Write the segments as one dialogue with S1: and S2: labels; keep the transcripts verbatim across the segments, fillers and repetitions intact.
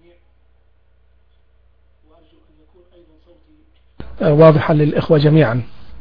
S1: وأرجو أن يكون أيضا صوتي واضحا للإخوة جميعا.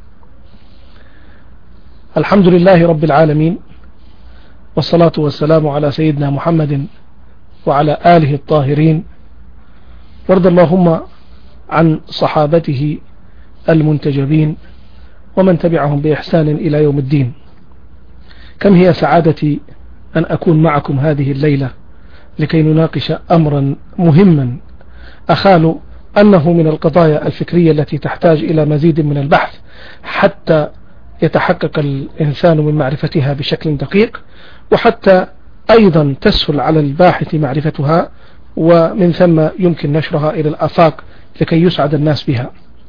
S1: الحمد لله رب العالمين، والصلاة والسلام على سيدنا محمد وعلى آله الطاهرين، وارض اللهم عن صحابته المنتجبين ومن تبعهم بإحسان إلى يوم الدين. كم هي سعادتي أن أكون معكم هذه الليلة لكي نناقش أمرا مهما أخال أنه من القضايا الفكرية التي تحتاج إلى مزيد من البحث حتى يتحقق الإنسان من معرفتها بشكل دقيق، وحتى أيضا تسهل على الباحث معرفتها، ومن ثم يمكن نشرها إلى الآفاق لكي يسعد الناس بها.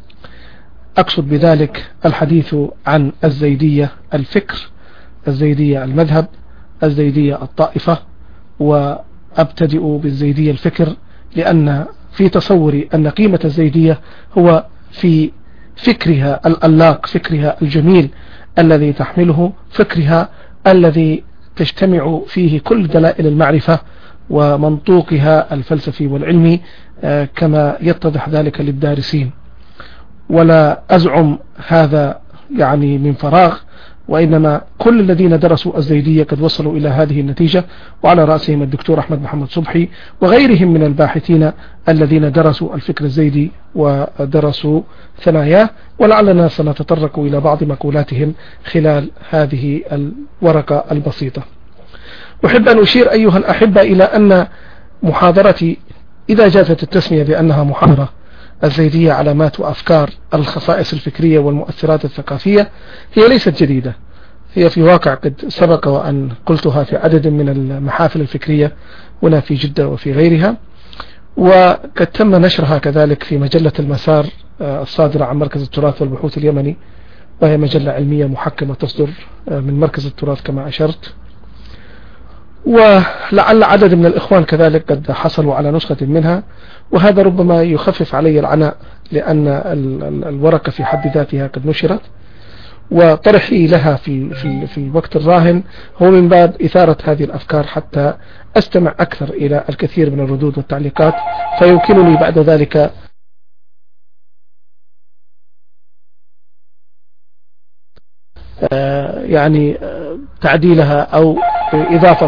S1: أقصد بذلك الحديث عن الزيدية الفكر، الزيدية المذهب، الزيدية الطائفة، وأبتدئ بالزيدية الفكر، لأن في تصوري أن قيمة الزيدية هو في فكرها الألاق، فكرها الجميل الذي تحمله، فكرها الذي تجتمع فيه كل دلائل المعرفة ومنطوقها الفلسفي والعلمي كما يتضح ذلك للدارسين. ولا أزعم هذا يعني من فراغ، وإنما كل الذين درسوا الزيدية قد وصلوا إلى هذه النتيجة، وعلى رأسهم الدكتور أحمد محمد صبحي وغيرهم من الباحثين الذين درسوا الفكر الزيدي ودرسوا ثناياه، ولعلنا سنتطرق إلى بعض مقولاتهم خلال هذه الورقة البسيطة. أحب أن أشير أيها الأحبة إلى أن محاضرتي، إذا جازت التسمية بأنها محاضرة الزيدية علامات وأفكار الخصائص الفكرية والمؤثرات الثقافية، هي ليست جديدة، هي في واقع قد سبق وأن قلتها في عدد من المحافل الفكرية هنا في جدة وفي غيرها، وقد تم نشرها كذلك في مجلة المسار الصادرة عن مركز التراث والبحوث اليمني، وهي مجلة علمية محكمة تصدر من مركز التراث كما أشرت. ولعل عدد من الإخوان كذلك قد حصلوا على نسخة منها، وهذا ربما يخفف علي العناء، لأن الورقة في حد ذاتها قد نشرت، وطرحي لها في, في, في الوقت الراهن هو من باب إثارة هذه الأفكار حتى أستمع أكثر إلى الكثير من الردود والتعليقات، فيمكنني بعد ذلك يعني تعديلها أو إضافة.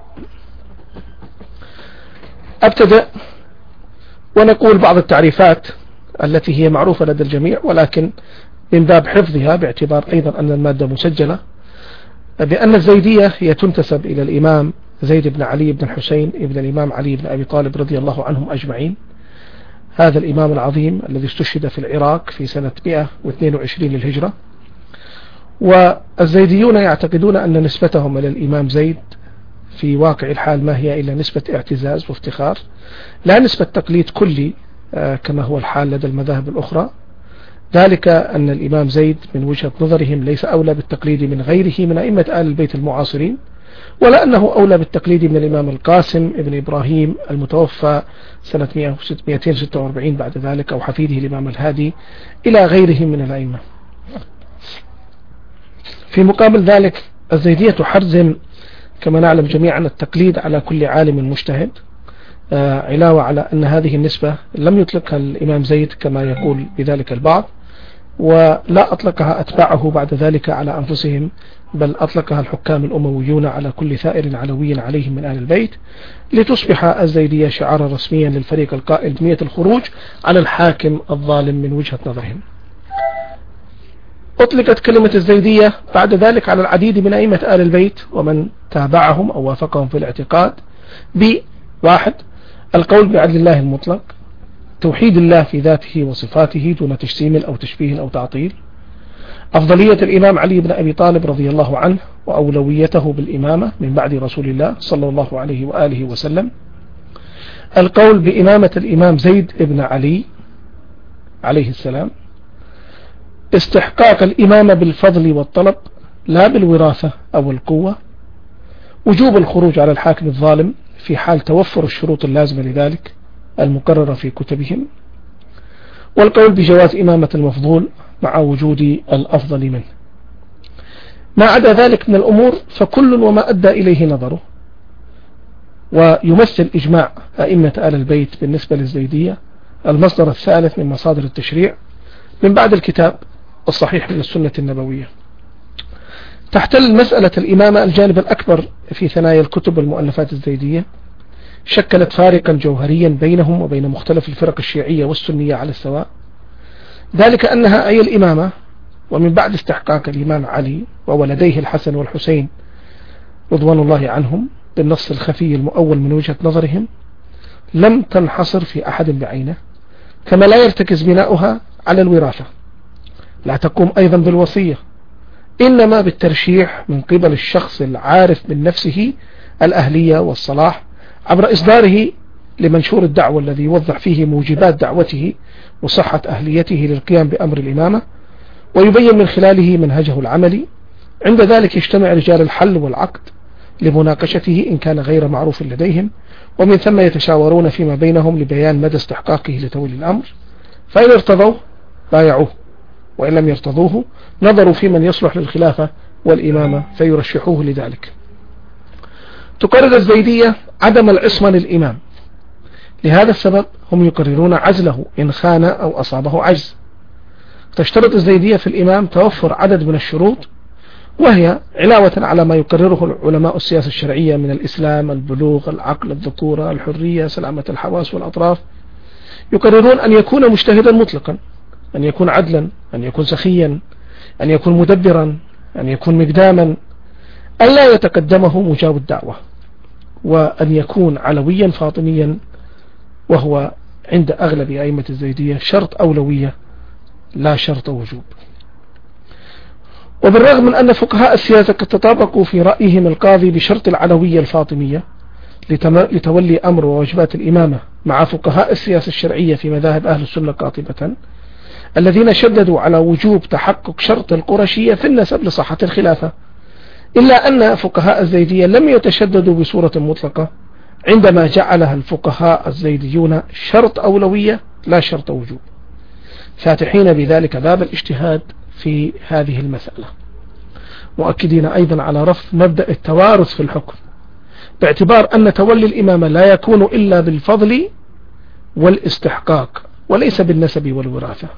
S1: أبتدأ ونقول بعض التعريفات التي هي معروفة لدى الجميع، ولكن من باب حفظها باعتبار أيضا أن المادة مسجلة، بأن الزيدية هي تنتسب إلى الإمام زيد بن علي بن الحسين ابن الإمام علي بن أبي طالب رضي الله عنهم أجمعين، هذا الإمام العظيم الذي استشهد في العراق في سنة مئة واثنين وعشرين للهجرة. والزيديون يعتقدون أن نسبتهم إلى الإمام زيد في واقع الحال ما هي إلا نسبة اعتزاز وافتخار، لا نسبة تقليد كلي كما هو الحال لدى المذاهب الأخرى، ذلك أن الإمام زيد من وجهة نظرهم ليس أولى بالتقليد من غيره من أئمة آل البيت المعاصرين، ولا أنه أولى بالتقليد من الإمام القاسم ابن إبراهيم المتوفى سنة مئتين وستة وأربعين بعد ذلك، أو حفيده الإمام الهادي، إلى غيرهم من الأئمة. في مقابل ذلك الزيدية تحرزم كما نعلم جميعا التقليد على كل عالم مجتهد، آه علاوة على أن هذه النسبة لم يطلقها الإمام زيد كما يقول بذلك البعض، ولا أطلقها أتباعه بعد ذلك على أنفسهم، بل أطلقها الحكام الأمويون على كل ثائر علوي عليهم من أهل البيت، لتصبح الزيدية شعارا رسميا للفريق القائل بنية الخروج على الحاكم الظالم من وجهة نظرهم. أطلقت كلمة الزيدية بعد ذلك على العديد من أئمة آل البيت ومن تابعهم أو وافقهم في الاعتقاد بواحد: القول بعدل الله المطلق، توحيد الله في ذاته وصفاته دون تجسيم أو تشبيه أو تعطيل، أفضلية الإمام علي بن أبي طالب رضي الله عنه وأولويته بالإمامة من بعد رسول الله صلى الله عليه وآله وسلم، القول بإمامة الإمام زيد بن علي عليه السلام، استحقاق الإمامة بالفضل والطلب لا بالوراثة أو القوة، وجوب الخروج على الحاكم الظالم في حال توفر الشروط اللازمة لذلك المقررة في كتبهم، والقول بجواز إمامة المفضول مع وجود الأفضل منه. ما عدا ذلك من الأمور فكل وما أدى إليه نظره. ويمثل إجماع أئمة آل البيت بالنسبة للزيدية المصدر الثالث من مصادر التشريع من بعد الكتاب الصحيح من السنة النبوية. تحتل مسألة الإمامة الجانب الأكبر في ثنايا الكتب والمؤلفات الزيدية، شكلت فارقا جوهريا بينهم وبين مختلف الفرق الشيعية والسنية على السواء، ذلك أنها أي الإمامة ومن بعد استحقاق الإمام علي وولديه الحسن والحسين رضوان الله عنهم بالنص الخفي المؤول من وجهة نظرهم لم تنحصر في أحد بعينه، كما لا يرتكز بناؤها على الوراثة، لا تقوم أيضا بالوصية، إنما بالترشيح من قبل الشخص العارف من نفسه الأهلية والصلاح عبر إصداره لمنشور الدعوة الذي يوضح فيه موجبات دعوته وصحة أهليته للقيام بأمر الإمامة، ويبين من خلاله منهجه العملي. عند ذلك يجتمع رجال الحل والعقد لمناقشته إن كان غير معروف لديهم، ومن ثم يتشاورون فيما بينهم لبيان مدى استحقاقه لتولي الأمر، فإن ارتضوه بايعوه، وإن لم يرتضوه نظروا في من يصلح للخلافة والإمامة فيرشحوه لذلك. تقرر الزيدية عدم العصمة للإمام، لهذا السبب هم يقررون عزله إن خان أو أصابه عجز. تشترط الزيدية في الإمام توفر عدد من الشروط، وهي علاوة على ما يقرره علماء السياسة الشرعية من الإسلام، البلوغ، العقل، الذكورة، الحرية، سلامة الحواس والأطراف، يقررون أن يكون مجتهدا مطلقا، أن يكون عدلا، أن يكون سخيا، أن يكون مدبرا، أن يكون مقداما، أن لا يتقدمه مجاب الدعوة، وأن يكون علويا فاطميا، وهو عند أغلب أئمة الزيدية شرط أولوية لا شرط وجوب. وبالرغم من أن فقهاء السياسة قد تطابقوا في رأيهم القاضي بشرط العلوية الفاطمية لتولي أمر وواجبات الإمامة مع فقهاء السياسة الشرعية في مذاهب أهل السنة قاطبة الذين شددوا على وجوب تحقق شرط القرشية في النسب لصحة الخلافة، إلا أن فقهاء الزيدية لم يتشددوا بصورة مطلقة عندما جعلها الفقهاء الزيديون شرط أولوية لا شرط وجوب، فاتحين بذلك باب الاجتهاد في هذه المسألة، مؤكدين أيضا على رفض مبدأ التوارث في الحكم، باعتبار أن تولي الإمامة لا يكون إلا بالفضل والاستحقاق وليس بالنسب والوراثة.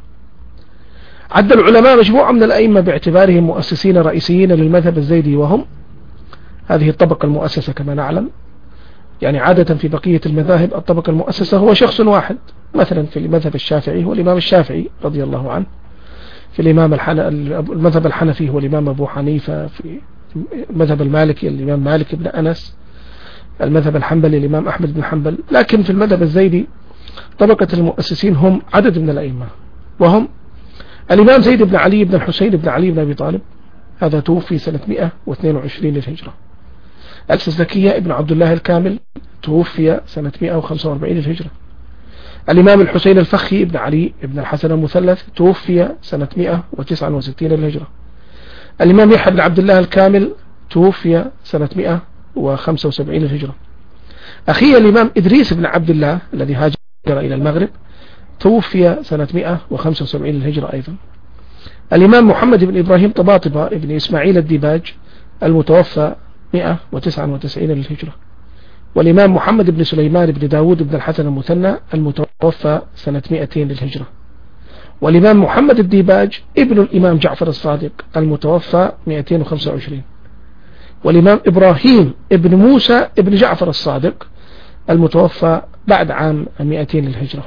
S1: عد العلماء مجموعة من الأئمة باعتبارهم مؤسسين رئيسيين للمذهب الزيدي، وهم هذه الطبقة المؤسسة كما نعلم، يعني عادة في بقية المذاهب الطبقة المؤسسة هو شخص واحد، مثلا في المذهب الشافعي هو الإمام الشافعي رضي الله عنه، في الإمام الحن... المذهب الحنفي هو الإمام أبو حنيفة، في المذهب المالكي الإمام مالك بن أنس، المذهب الحنبلي الإمام أحمد بن حنبل. لكن في المذهب الزيدي طبقة المؤسسين هم عدد من الأئمة، وهم الإمام زيد بن علي بن الحسين بن علي بن أبي طالب، هذا توفي سنة مئة واثنين وعشرين للهجرة. الزكية ابن عبد الله الكامل توفي سنة مئة وخمسة وأربعين للهجرة. الإمام الحسين الفخي ابن علي ابن الحسن المثلث توفي سنة مئة وتسعة وستين للهجرة. الإمام يحيى بن عبد الله الكامل توفي سنة مئة وخمسة وسبعين للهجرة. أخي الإمام إدريس بن عبد الله الذي هاجر إلى المغرب توفي سنة مئة وخمسة وسبعين للهجرة أيضا. الإمام محمد بن إبراهيم طباطبة ابن إسماعيل الديباج المتوفى مئة وتسعة وتسعين للهجرة. والإمام محمد بن سليمان بن داود بن الحسن المثنى المتوفى سنة مئتين للهجرة. والإمام محمد الديباج ابن الإمام جعفر الصادق المتوفى مئتين وخمسة وعشرين. والإمام إبراهيم ابن موسى ابن جعفر الصادق المتوفى بعد عام مئتين للهجرة.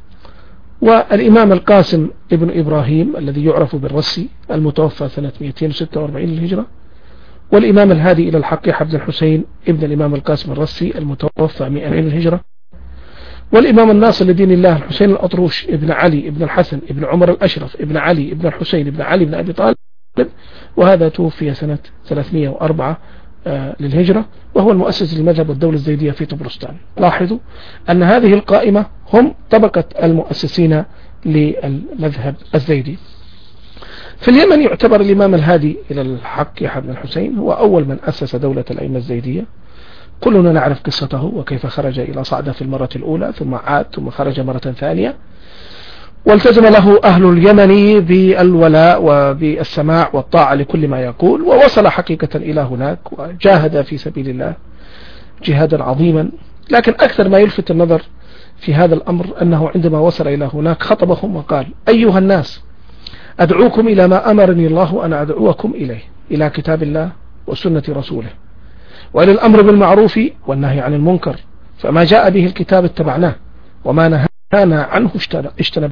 S1: والإمام القاسم ابن إبراهيم الذي يعرف بالرسي المتوفى سنة مئتين وستة وأربعين للهجرة. والإمام الهادي إلى الحق يحيى بن الحسين ابن الإمام القاسم الرسي المتوفى مئتين للهجرة. والإمام الناصر لدين الله الحسين الأطروش ابن علي ابن الحسن ابن عمر الأشرف ابن علي ابن الحسين ابن علي بن أبي طالب، وهذا توفي سنة ثلاثمئة وأربعة آه للهجرة، وهو المؤسس للمذهب والدولة الزيدية في طبرستان. لاحظوا أن هذه القائمة هم طبقة المؤسسين للمذهب الزيدي. في اليمن يعتبر الإمام الهادي إلى الحق يحيى بن الحسين هو أول من أسس دولة الأئمة الزيدية. كلنا نعرف قصته وكيف خرج إلى صعدة في المرة الأولى ثم عاد ثم خرج مرة ثانية، والتزم له أهل اليمن بالولاء وبالسماع والطاعة لكل ما يقول، ووصل حقيقة إلى هناك وجاهد في سبيل الله جهادا عظيما، لكن أكثر ما يلفت النظر في هذا الأمر أنه عندما وصل إلى هناك خطبهم وقال: أيها الناس، أدعوكم إلى ما أمرني الله أن أدعوكم إليه، إلى كتاب الله وسنة رسوله، وإلى الأمر بالمعروف والنهي عن المنكر، فما جاء به الكتاب اتبعناه، وما نهانا عنه اجتنبناه،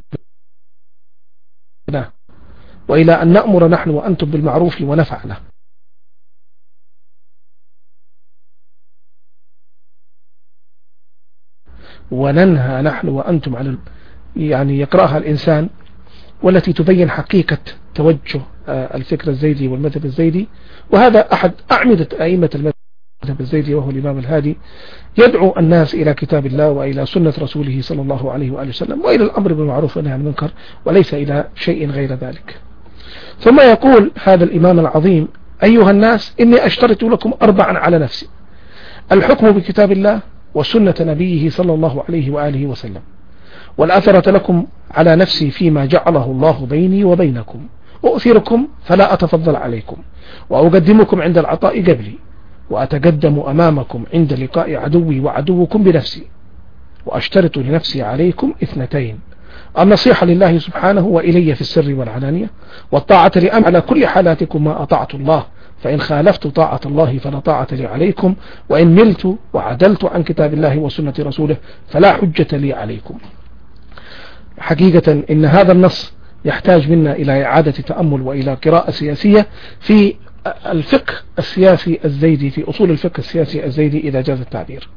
S1: وإلى أن نأمر نحن وأنتم بالمعروف ونفعله. وننهى نحن وأنتم عن، يعني يقرأها الإنسان، والتي تبين حقيقة توجه الفكر الزيدي والمذهب الزيدي. وهذا أحد أعمدة أئمة المذهب الزيدي وهو الإمام الهادي، يدعو الناس إلى كتاب الله وإلى سنة رسوله صلى الله عليه وآله وسلم، وإلى الأمر بالمعروف والنهي عن المنكر، وليس إلى شيء غير ذلك. ثم يقول هذا الإمام العظيم: أيها الناس، إني أشترط لكم أربعا على نفسي: الحكم بكتاب الله وسنة نبيه صلى الله عليه وآله وسلم، والأثرة لكم على نفسي فيما جعله الله بيني وبينكم، وأثيركم فلا أتفضل عليكم، وأقدمكم عند العطاء قبلي، وأتقدم أمامكم عند لقاء عدوي وعدوكم بنفسي، وأشترط لنفسي عليكم اثنتين: النصيحة لله سبحانه وإلي في السر والعلانية، والطاعة لأم على كل حالاتكم ما أطعت الله، فإن خالفت طاعة الله فلا طاعة لي عليكم، وإن ملت وعدلت عن كتاب الله وسنة رسوله فلا حجة لي عليكم. حقيقة إن هذا النص يحتاج منا إلى إعادة تأمل وإلى قراءة سياسية في الفقه السياسي الزيدي، في أصول الفقه السياسي الزيدي إذا جاز التعبير.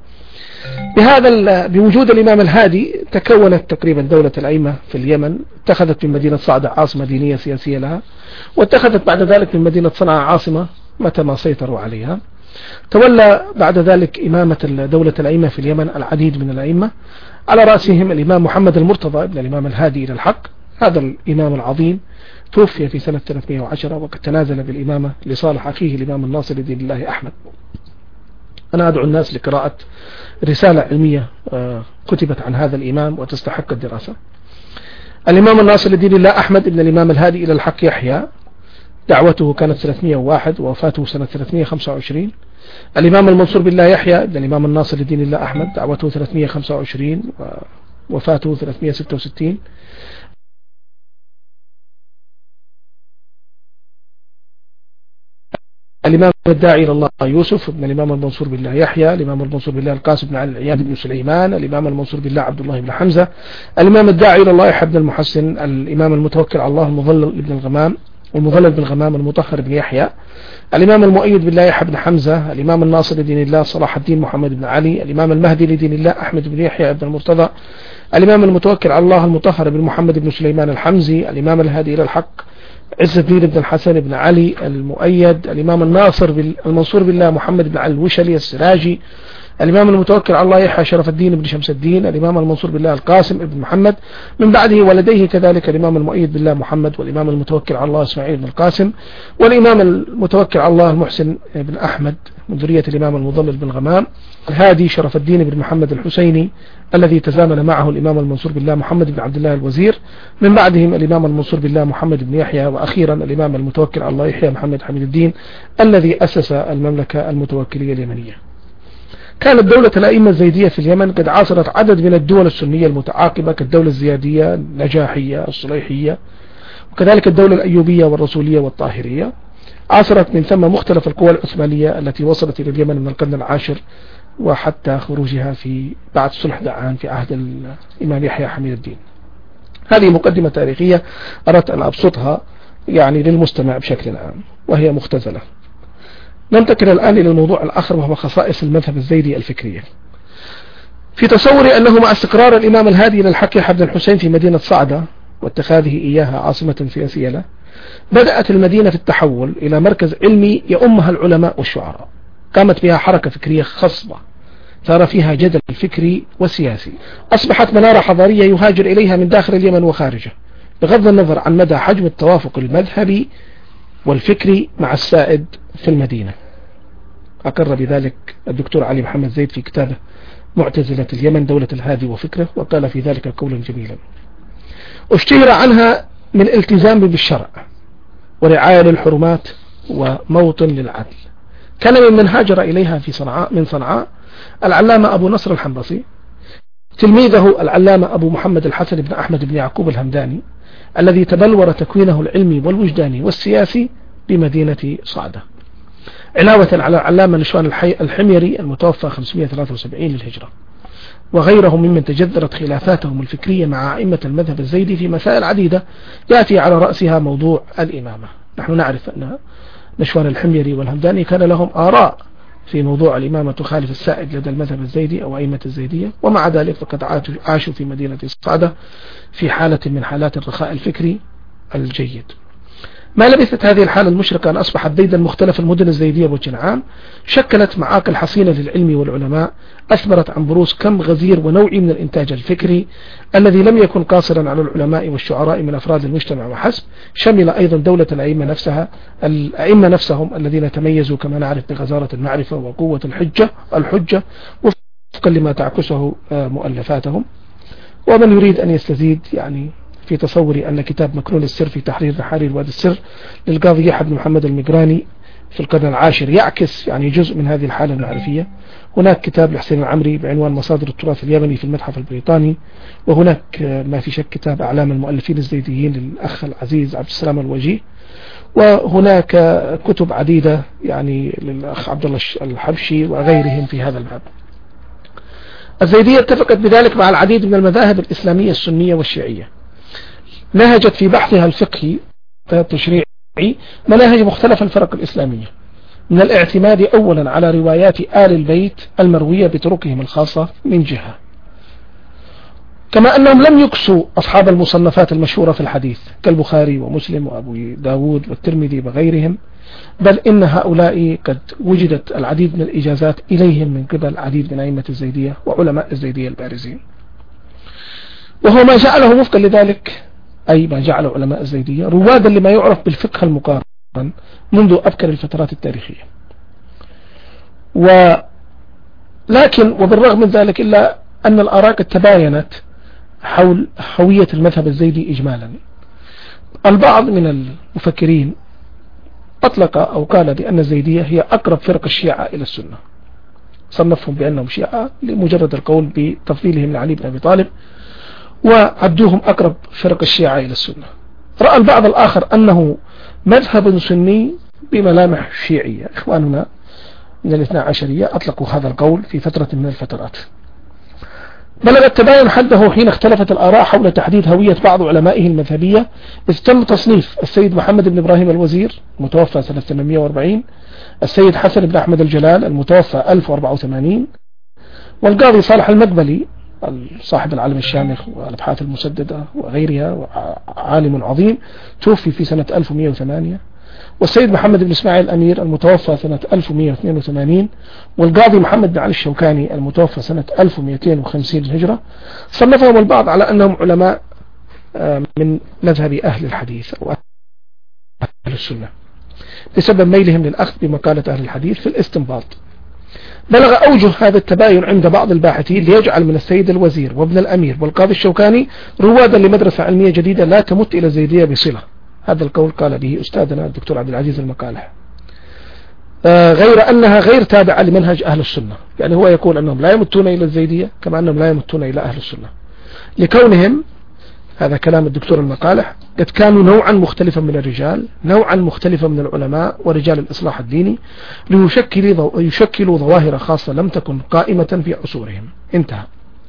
S1: بهذا بوجود الإمام الهادي تكونت تقريبا دولة الأئمة في اليمن، اتخذت من مدينة صعدة عاصمة دينية سياسية لها، واتخذت بعد ذلك من مدينة صنعاء عاصمة متى ما سيطروا عليها. تولى بعد ذلك إمامة دولة الأئمة في اليمن العديد من الأئمة، على رأسهم الإمام محمد المرتضى ابن الإمام الهادي إلى الحق. هذا الإمام العظيم توفي في سنة ثلاثمائة وعشرة، وقد تنازل بالإمامة لصالح أخيه الإمام الناصر الدين الله أحمد. أنا أدعو الناس لقراءة رسالة علمية كتبت عن هذا الإمام وتستحق الدراسة. الإمام الناصر الدين الله أحمد ابن الإمام الهادي إلى الحق يحيى، دعوته كانت ثلاثمائة وواحد ووفاته سنة ثلاثمائة وخمسة وعشرين. الإمام المنصور بالله يحيى ابن الإمام الناصر الدين الله أحمد، دعوته ثلاثمائة وخمسة وعشرين ووفاته ثلاثمائة وستة وستين. الإمام الداعي إلى الله يوسف ابن الإمام المنصور بالله يحيى، الإمام المنصور بالله القاسم بن علي العياد بن سليمان، الإمام المنصور بالله عبد الله بن حمزة، الإمام الداعي إلى الله يحيى بن المحسن، الإمام المتوكل على الله المظلل بن الغمام والمظلل بن الغمام المطهر بن يحيى، الإمام المؤيد بالله يحيى بن حمزة، الإمام الناصر لدين الله صلاح الدين محمد بن علي، الإمام المهدي لدين الله أحمد بن يحيى بن المرتضى، الإمام المتوكل على الله المطهر بن محمد بن سليمان الحمزي، الإمام الهادي إلى الحق عز الدين بن الحسن بن علي المؤيد، الإمام الناصر المنصور بالله محمد بن علي الوشلي السراجي، الإمام المتوكل على الله يحيى شرف الدين بن شمس الدين، الإمام المنصور بالله القاسم بن محمد، من بعده ولديه كذلك الإمام المؤيد بالله محمد، والإمام المتوكل على الله إسماعيل بن القاسم، والإمام المتوكل على الله المحسن بن أحمد من ذرية الإمام المضلل بن غمام، الهادي شرف الدين بن محمد الحسيني الذي تزامن معه الإمام المنصور بالله محمد بن عبد الله الوزير، من بعدهم الإمام المنصور بالله محمد بن يحيى، وأخيرا الإمام المتوكل على الله يحيى محمد حميد الدين الذي أسس المملكة المتوكلية اليمنية. كانت دولة الأئمة الزيدية في اليمن قد عاصرت عدد من الدول السنية المتعاقبة كالدولة الزيادية النجاحية الصليحية، وكذلك الدولة الأيوبية والرسولية والطاهرية. عاصرت من ثم مختلف القوى العثمانية التي وصلت إلى اليمن من القرن العاشر وحتى خروجها في بعد صلح دعان في عهد الإمام يحيى حميد الدين. هذه مقدمة تاريخية أردت أن أبسطها يعني للمستمع بشكل عام وهي مختزلة. ننتقل الآن إلى الموضوع الآخر وهو خصائص المذهب الزيدي الفكرية. في تصوري أنه مع استقرار الإمام الهادي إلى الحق يحيى بن الحسين في مدينة صعدة واتخاذه إياها عاصمة سياسية له، بدأت المدينة في التحول إلى مركز علمي يؤمها العلماء والشعراء. قامت بها حركة فكرية خصبة ثار فيها جدل فكري وسياسي، أصبحت منارة حضارية يهاجر إليها من داخل اليمن وخارجه، بغض النظر عن مدى حجم التوافق المذهبي والفكري مع السائد في المدينة. أقر بذلك الدكتور علي محمد زيد في كتابه معتزلة اليمن دولة الهادي وفكره، وقال في ذلك قولا جميلا: اشتهر عنها من الالتزام بالشرع ورعاية للحرمات وموطن للعدل. كان ممن هاجر إليها في صنعاء من صنعاء العلامة أبو نصر الحنبصي، تلميذه العلامة أبو محمد الحسن بن أحمد بن يعقوب الهمداني الذي تبلور تكوينه العلمي والوجداني والسياسي بمدينة صعدة، علاوة على العلامة نشوان الحميري المتوفى خمسمائة وثلاثة وسبعين للهجرة، وغيرهم ممن تجذرت خلافاتهم الفكرية مع أئمة المذهب الزيدي في مسائل عديدة يأتي على رأسها موضوع الإمامة. نحن نعرف أن نشوان الحميري والهمداني كان لهم آراء في موضوع الإمامة تخالف السائد لدى المذهب الزيدي أو أئمة الزيدية، ومع ذلك فقد عاشوا في مدينة صعدة في حالة من حالات الرخاء الفكري الجيد. ما لبثت هذه الحالة المشرقة أن أصبحت ديدا مختلف المدن الزيدية بوجه عام، شكلت معاقل حصينة للعلم والعلماء، أثمرت عن بروز كم غزير ونوعي من الإنتاج الفكري الذي لم يكن قاصرا على العلماء والشعراء من أفراد المجتمع وحسب، شمل أيضا دولة الأئمة نفسها الأئمة نفسهم الذين تميزوا كما نعرف بغزارة المعرفة وقوة الحجة الحجة وفقا لما تعكسه مؤلفاتهم. ومن يريد أن يستزيد يعني في تصوري أن كتاب مكنون السر في تحرير تحرير وادي السر للقاضي يحيى بن محمد المقراني في القرن العاشر يعكس يعني جزء من هذه الحالة المعرفية. هناك كتاب لحسين العمري بعنوان مصادر التراث اليمني في المتحف البريطاني، وهناك ما في شك كتاب أعلام المؤلفين الزيديين للأخ العزيز عبد السلام الوجيه، وهناك كتب عديدة يعني للأخ عبد الله الحبشي وغيرهم في هذا الباب. الزيدية اتفقت بذلك مع العديد من المذاهب الإسلامية السنية والشيعية، نهجت في بحثها الفقهي التشريعي مناهج مختلف الفرق الإسلامية، من الاعتماد أولا على روايات آل البيت المروية بطرقهم الخاصة من جهة، كما أنهم لم يكسوا أصحاب المصنفات المشهورة في الحديث كالبخاري ومسلم وأبو داود والترمذي وغيرهم، بل إن هؤلاء قد وجدت العديد من الإجازات إليهم من قبل العديد من أئمة الزيدية وعلماء الزيدية البارزين، وهو ما جعله وفقا لذلك أي ما جعل علماء الزيدية روادا لما يعرف بالفقه المقارن منذ أبكر الفترات التاريخية. ولكن وبالرغم من ذلك إلا أن الآراء تباينت حول هوية المذهب الزيدي إجمالا. البعض من المفكرين أطلق أو قال بأن الزيدية هي أقرب فرق الشيعة إلى السنة، صنفهم بأنهم شيعة لمجرد القول بتفضيلهم لعلي بن أبي طالب، وعدوهم أقرب فرق الشيعة إلى السنة. رأى البعض الآخر أنه مذهب سني بملامح شيعية. إخواننا من الاثنى عشرية أطلقوا هذا القول في فترة من الفترات، بلغ التباين حده حين اختلفت الآراء حول تحديد هوية بعض علمائه المذهبية، إذ تم تصنيف السيد محمد بن إبراهيم الوزير المتوفى سنة ثمانمائة وأربعين، السيد حسن بن أحمد الجلال المتوفى ألف وأربعة وثمانين، والقاضي صالح المقبلي صاحب العلم الشامخ والأبحاث المسددة وغيرها وعالم عظيم توفي في سنة ألف ومائة وثمانية، والسيد محمد بن إسماعيل الأمير المتوفى سنة ألف ومائة واثنين وثمانين، والقاضي محمد بن علي الشوكاني المتوفى سنة ألف ومائتين وخمسين للهجرة. صنفهم البعض على أنهم علماء من مذهب أهل الحديث أو أهل السنة بسبب ميلهم للأخذ بمقالة أهل الحديث في الاستنباط. بلغ أوجه هذا التباين عند بعض الباحثين ليجعل من السيد الوزير وابن الأمير والقاضي الشوكاني روادا لمدرسة علمية جديدة لا تمت إلى الزيدية بصلة. هذا القول قال به أستاذنا الدكتور عبد العزيز المقالح، آه غير أنها غير تابعة لمنهج أهل السنة، يعني هو يقول أنهم لا يمتون إلى الزيدية كما أنهم لا يمتون إلى أهل السنة، لكونهم هذا كلام الدكتور المقالح قد كانوا نوعا مختلفا من الرجال، نوعا مختلفا من العلماء ورجال الإصلاح الديني، ليشكلوا يشكلوا ظواهر خاصة لم تكن قائمة في عصورهم. انتهى.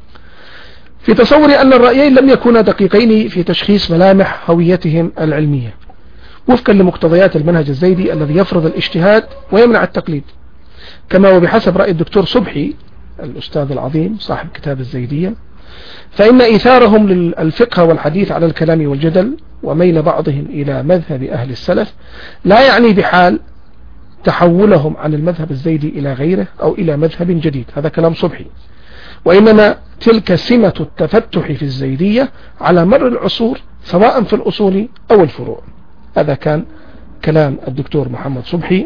S1: في تصوري أن الرأيين لم يكونا دقيقين في تشخيص ملامح هويتهم العلمية وفقا لمقتضيات المنهج الزيدي الذي يفرض الاجتهاد ويمنع التقليد، كما وبحسب رأي الدكتور صبحي الأستاذ العظيم صاحب كتاب الزيدية، فإن إيثارهم للفقه والحديث على الكلام والجدل وميل بعضهم إلى مذهب أهل السلف لا يعني بحال تحولهم عن المذهب الزيدي إلى غيره أو إلى مذهب جديد. هذا كلام صبحي، وإنما تلك سمة التفتح في الزيدية على مر العصور سواء في الأصول أو الفروع. هذا كان كلام الدكتور محمد صبحي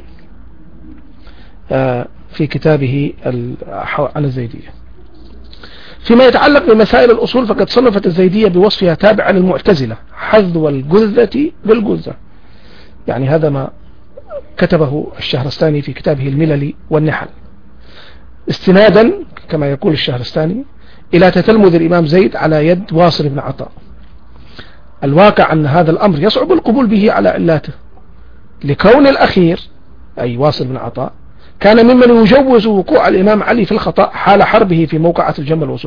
S1: في كتابه عن الزيدية. فيما يتعلق بمسائل الأصول فقد صنفت الزيدية بوصفها تابعا للمعتزلة حذو الجذة بالجذة، يعني هذا ما كتبه الشهرستاني في كتابه الملل والنحل. استنادا كما يقول الشهرستاني إلى تتلمذ الإمام زيد على يد واصل بن عطاء. الواقع أن هذا الأمر يصعب القبول به على علاته، لكون الأخير أي واصل بن عطاء كان ممن يجوز وقوع الإمام علي في الخطأ حال حربه في موقعة الجمل والصفين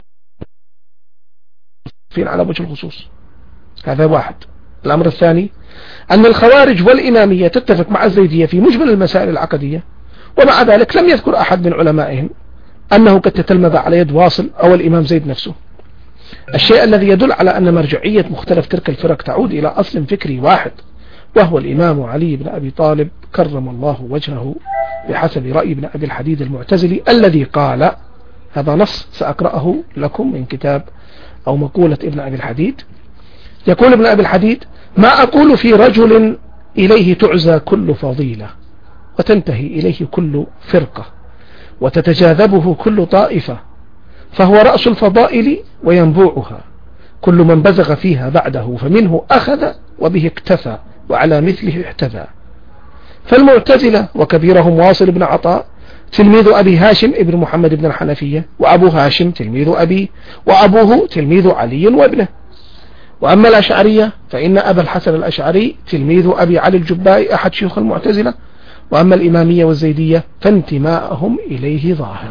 S1: على وجه الخصوص. هذا واحد. الأمر الثاني أن الخوارج والإمامية تتفق مع الزيدية في مجمل المسائل العقدية، ومع ذلك لم يذكر أحد من علمائهم أنه قد تتلمذ على يد واصل أو الإمام زيد نفسه، الشيء الذي يدل على أن مرجعية مختلف تلك الفرق تعود إلى أصل فكري واحد، وهو الإمام علي بن أبي طالب كرم الله وجهه، بحسب رأي ابن أبي الحديد المعتزلي الذي قال، هذا نص سأقرأه لكم من كتاب أو مقولة ابن أبي الحديد. يقول ابن أبي الحديد: ما أقول في رجل إليه تعزى كل فضيلة وتنتهي إليه كل فرقة وتتجاذبه كل طائفة، فهو رأس الفضائل وينبوعها، كل من بزغ فيها بعده فمنه أخذ وبه اكتفى وعلى مثله احتذى. فالمعتزلة وكبيرهم واصل بن عطاء تلميذ أبي هاشم ابن محمد بن الحنفية، وأبو هاشم تلميذ أبي، وأبوه تلميذ علي وابنه. وأما الأشعرية فإن أبا الحسن الأشعري تلميذ أبي علي الجبائي أحد شيوخ المعتزلة. وأما الإمامية والزيدية فانتماءهم إليه ظاهر.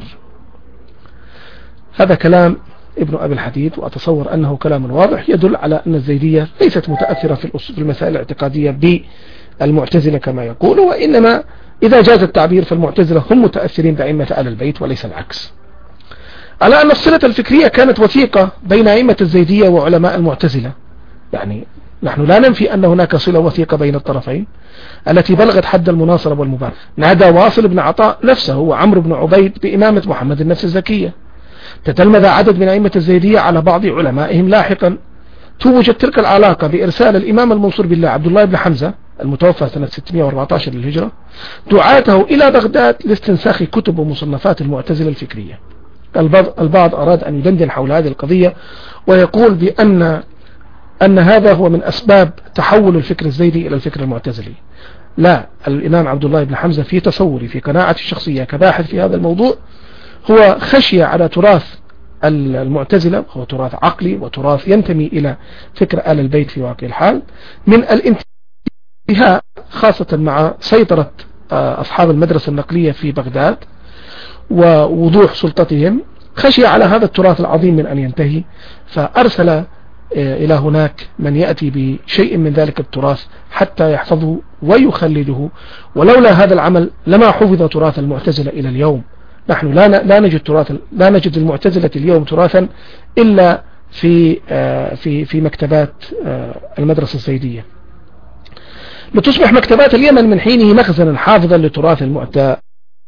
S1: هذا كلام ابن أبي الحديد، وأتصور أنه كلام واضح يدل على أن الزيدية ليست متأثرة في المسائل الاعتقادية بالمعتزلة كما يقول، وإنما إذا جاز التعبير فالمعتزلة هم متأثرين بأئمة آل البيت وليس العكس. على أن الصلة الفكرية كانت وثيقة بين أئمة الزيدية وعلماء المعتزلة، يعني نحن لا ننفي أن هناك صلة وثيقة بين الطرفين التي بلغت حد المناصرة والمباراة. نادى واصل بن عطاء نفسه وعمرو بن عبيد بإمامة محمد النفس الزكية. تتلمذ عدد من أئمة الزيدية على بعض علمائهم لاحقا. توجت تلك العلاقة بإرسال الإمام المنصور بالله عبد الله بن حمزة المتوفى سنة ستمائة وأربعة عشر للهجرة دعاته إلى بغداد لاستنساخ كتب ومصنفات المعتزلة الفكرية. البعض أراد أن يدندن حول هذه القضية ويقول بأن أن هذا هو من أسباب تحول الفكر الزيدي إلى الفكر المعتزلي. لا، الإمام عبد الله بن حمزة في تصوري في قناعتي الشخصية كباحث في هذا الموضوع هو خشية على تراث المعتزلة، هو تراث عقلي وتراث ينتمي إلى فكر آل البيت في واقع الحال، من الانتهاء خاصة مع سيطرة أصحاب المدرسة النقلية في بغداد ووضوح سلطتهم. خشي على هذا التراث العظيم من أن ينتهي، فأرسل إلى هناك من يأتي بشيء من ذلك التراث حتى يحفظه ويخلده. ولولا هذا العمل لما حفظ تراث المعتزلة إلى اليوم. نحن لا لا نجد تراث لا نجد المعتزلة اليوم تراثا إلا في في في مكتبات المدرسة الزيدية. لتصبح مكتبات اليمن من حينه مخزنا حافظا لتراث المعتزلة،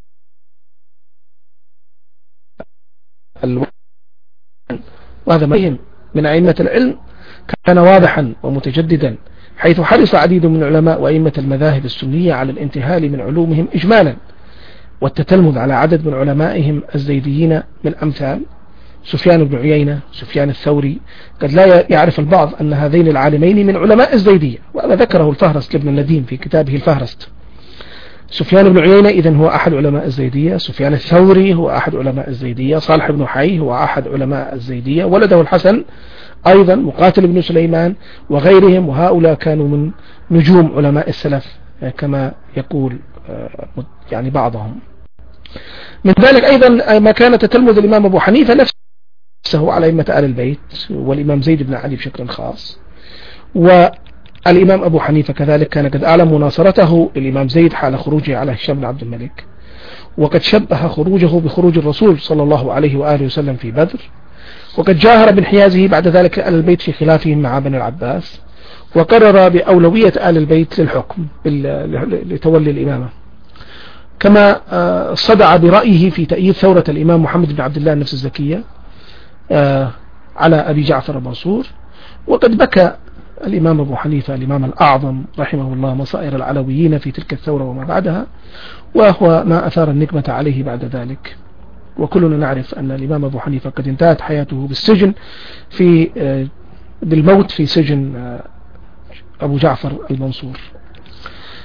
S1: وهذا مهم من أئمة العلم كان واضحا ومتجددا، حيث حرص عديد من علماء وأئمة المذاهب السنية على الانتهال من علومهم إجمالا والتتلمذ على عدد من علمائهم الزيديين من أمثال سفيان بن عيينة، سفيان الثوري. قد لا يعرف البعض أن هذين العالمين من علماء الزيدية، وهذا ذكره الفهرست لابن النديم في كتابه الفهرست. سفيان بن عيينة إذن هو أحد علماء الزيدية، سفيان الثوري هو أحد علماء الزيدية، صالح بن حي هو أحد علماء الزيدية، ولده الحسن أيضا، مقاتل بن سليمان وغيرهم، وهؤلاء كانوا من نجوم علماء السلف كما يقول يعني بعضهم. من ذلك أيضا ما كان تتلمذ الإمام أبو حنيفة نفسه على أئمة آل البيت والإمام زيد بن علي بشكل خاص، والإمام أبو حنيفة كذلك كان قد أعلم مناصرته للإمام زيد حال خروجه على هشام بن عبد الملك، وقد شبه خروجه بخروج الرسول صلى الله عليه وآله وسلم في بدر، وقد جاهر بانحيازه بعد ذلك آل البيت في خلافهم مع بني العباس، وقرر بأولوية آل البيت للحكم لتولي الإمامة، كما صدع برأيه في تأييد ثورة الإمام محمد بن عبد الله النفس الزكية على أبي جعفر المنصور. وقد بكى الإمام أبو حنيفة الإمام الأعظم رحمه الله مصائر العلويين في تلك الثورة وما بعدها، وهو ما أثار النقمة عليه بعد ذلك. وكلنا نعرف أن الإمام أبو حنيفة قد انتهت حياته بالسجن في بالموت في سجن أبو جعفر المنصور.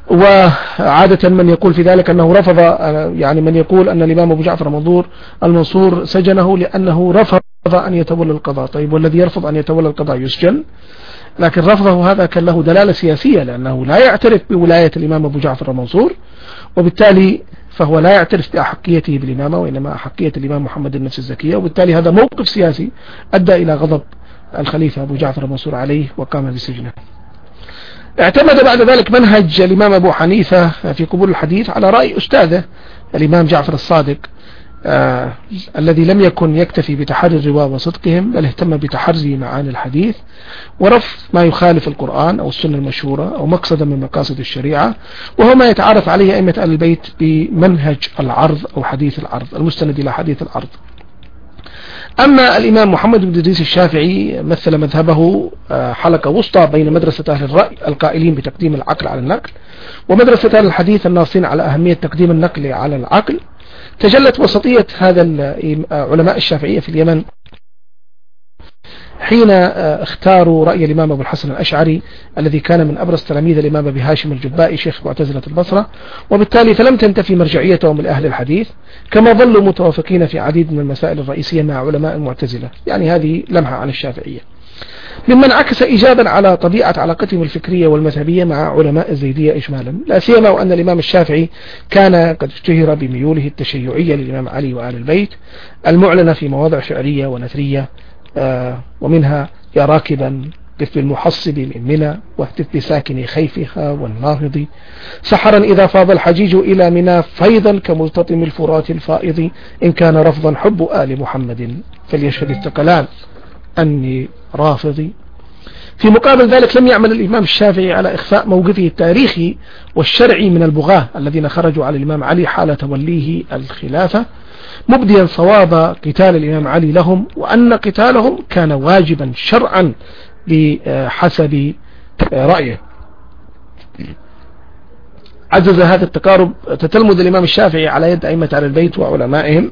S1: وعادة من يقول في ذلك أنه رفض، يعني من يقول أن الإمام أبو جعفر المنصور المنصور سجنه لأنه رفض أن يتولى القضاء. طيب والذي يرفض أن يتولى القضاء يسجن؟ لكن رفضه هذا كان له دلالة سياسية، لأنه لا يعترف بولاية الإمام أبو جعفر المنصور، وبالتالي فهو لا يعترف بأحقيته بالإمامة، وإنما أحقية الإمام محمد النفس الزكية، وبالتالي هذا موقف سياسي أدى إلى غضب الخليفة أبو جعفر المنصور عليه وقام بسجنه. اعتمد بعد ذلك منهج الإمام أبو حنيفة في قبول الحديث على رأي أستاذه الإمام جعفر الصادق، آه الذي لم يكن يكتفي بتحري الرواة وصدقهم، بل اهتم بتحري معاني الحديث ورفض ما يخالف القرآن أو السنة المشهورة أو مقصدا من مقاصد الشريعة، وهو ما يتعارف عليه أئمة أهل البيت بمنهج العرض أو حديث العرض المستند إلى حديث العرض. أما الإمام محمد بن إدريس الشافعي مثل مذهبه حلقة وسطى بين مدرسة أهل الرأي القائلين بتقديم العقل على النقل، ومدرسة أهل الحديث الناصين على أهمية تقديم النقل على العقل. تجلت وسطية هذا علماء الشافعية في اليمن حين اختاروا رأي الإمام أبو الحسن الأشعري الذي كان من أبرز تلاميذ الإمام أبي هاشم الجبائي شيخ معتزلة البصرة، وبالتالي فلم تنتفي مرجعيتهم لأهل الحديث، كما ظلوا متوافقين في عديد من المسائل الرئيسية مع علماء المعتزلة. يعني هذه لمحة عن الشافعية، ممن عكس إيجابا على طبيعة علاقتهم الفكرية والمذهبية مع علماء الزيدية إجمالا، لا سيما وأن الإمام الشافعي كان قد اشتهر بميوله التشيعية للإمام علي وآل البيت المعلنة في مواضع شعرية ونثرية، آه ومنها يا راكبا قف بالمحصب من منى واهتف بساكن خيفها والناهض سحرا إذا فاض الحجيج إلى منى فيضا كملتطم الفرات الفائض إن كان رفضا حب آل محمد فليشهد الثقلان أني رافضي. في مقابل ذلك لم يعمل الإمام الشافعي على إخفاء موقفه التاريخي والشرعي من البغاة الذين خرجوا على الإمام علي حال توليه الخلافة، مبديا صواب قتال الإمام علي لهم، وأن قتالهم كان واجبا شرعا بحسب رأيه. عزز هذا التقارب تتلمذ الإمام الشافعي على يد أئمة أهل البيت وعلمائهم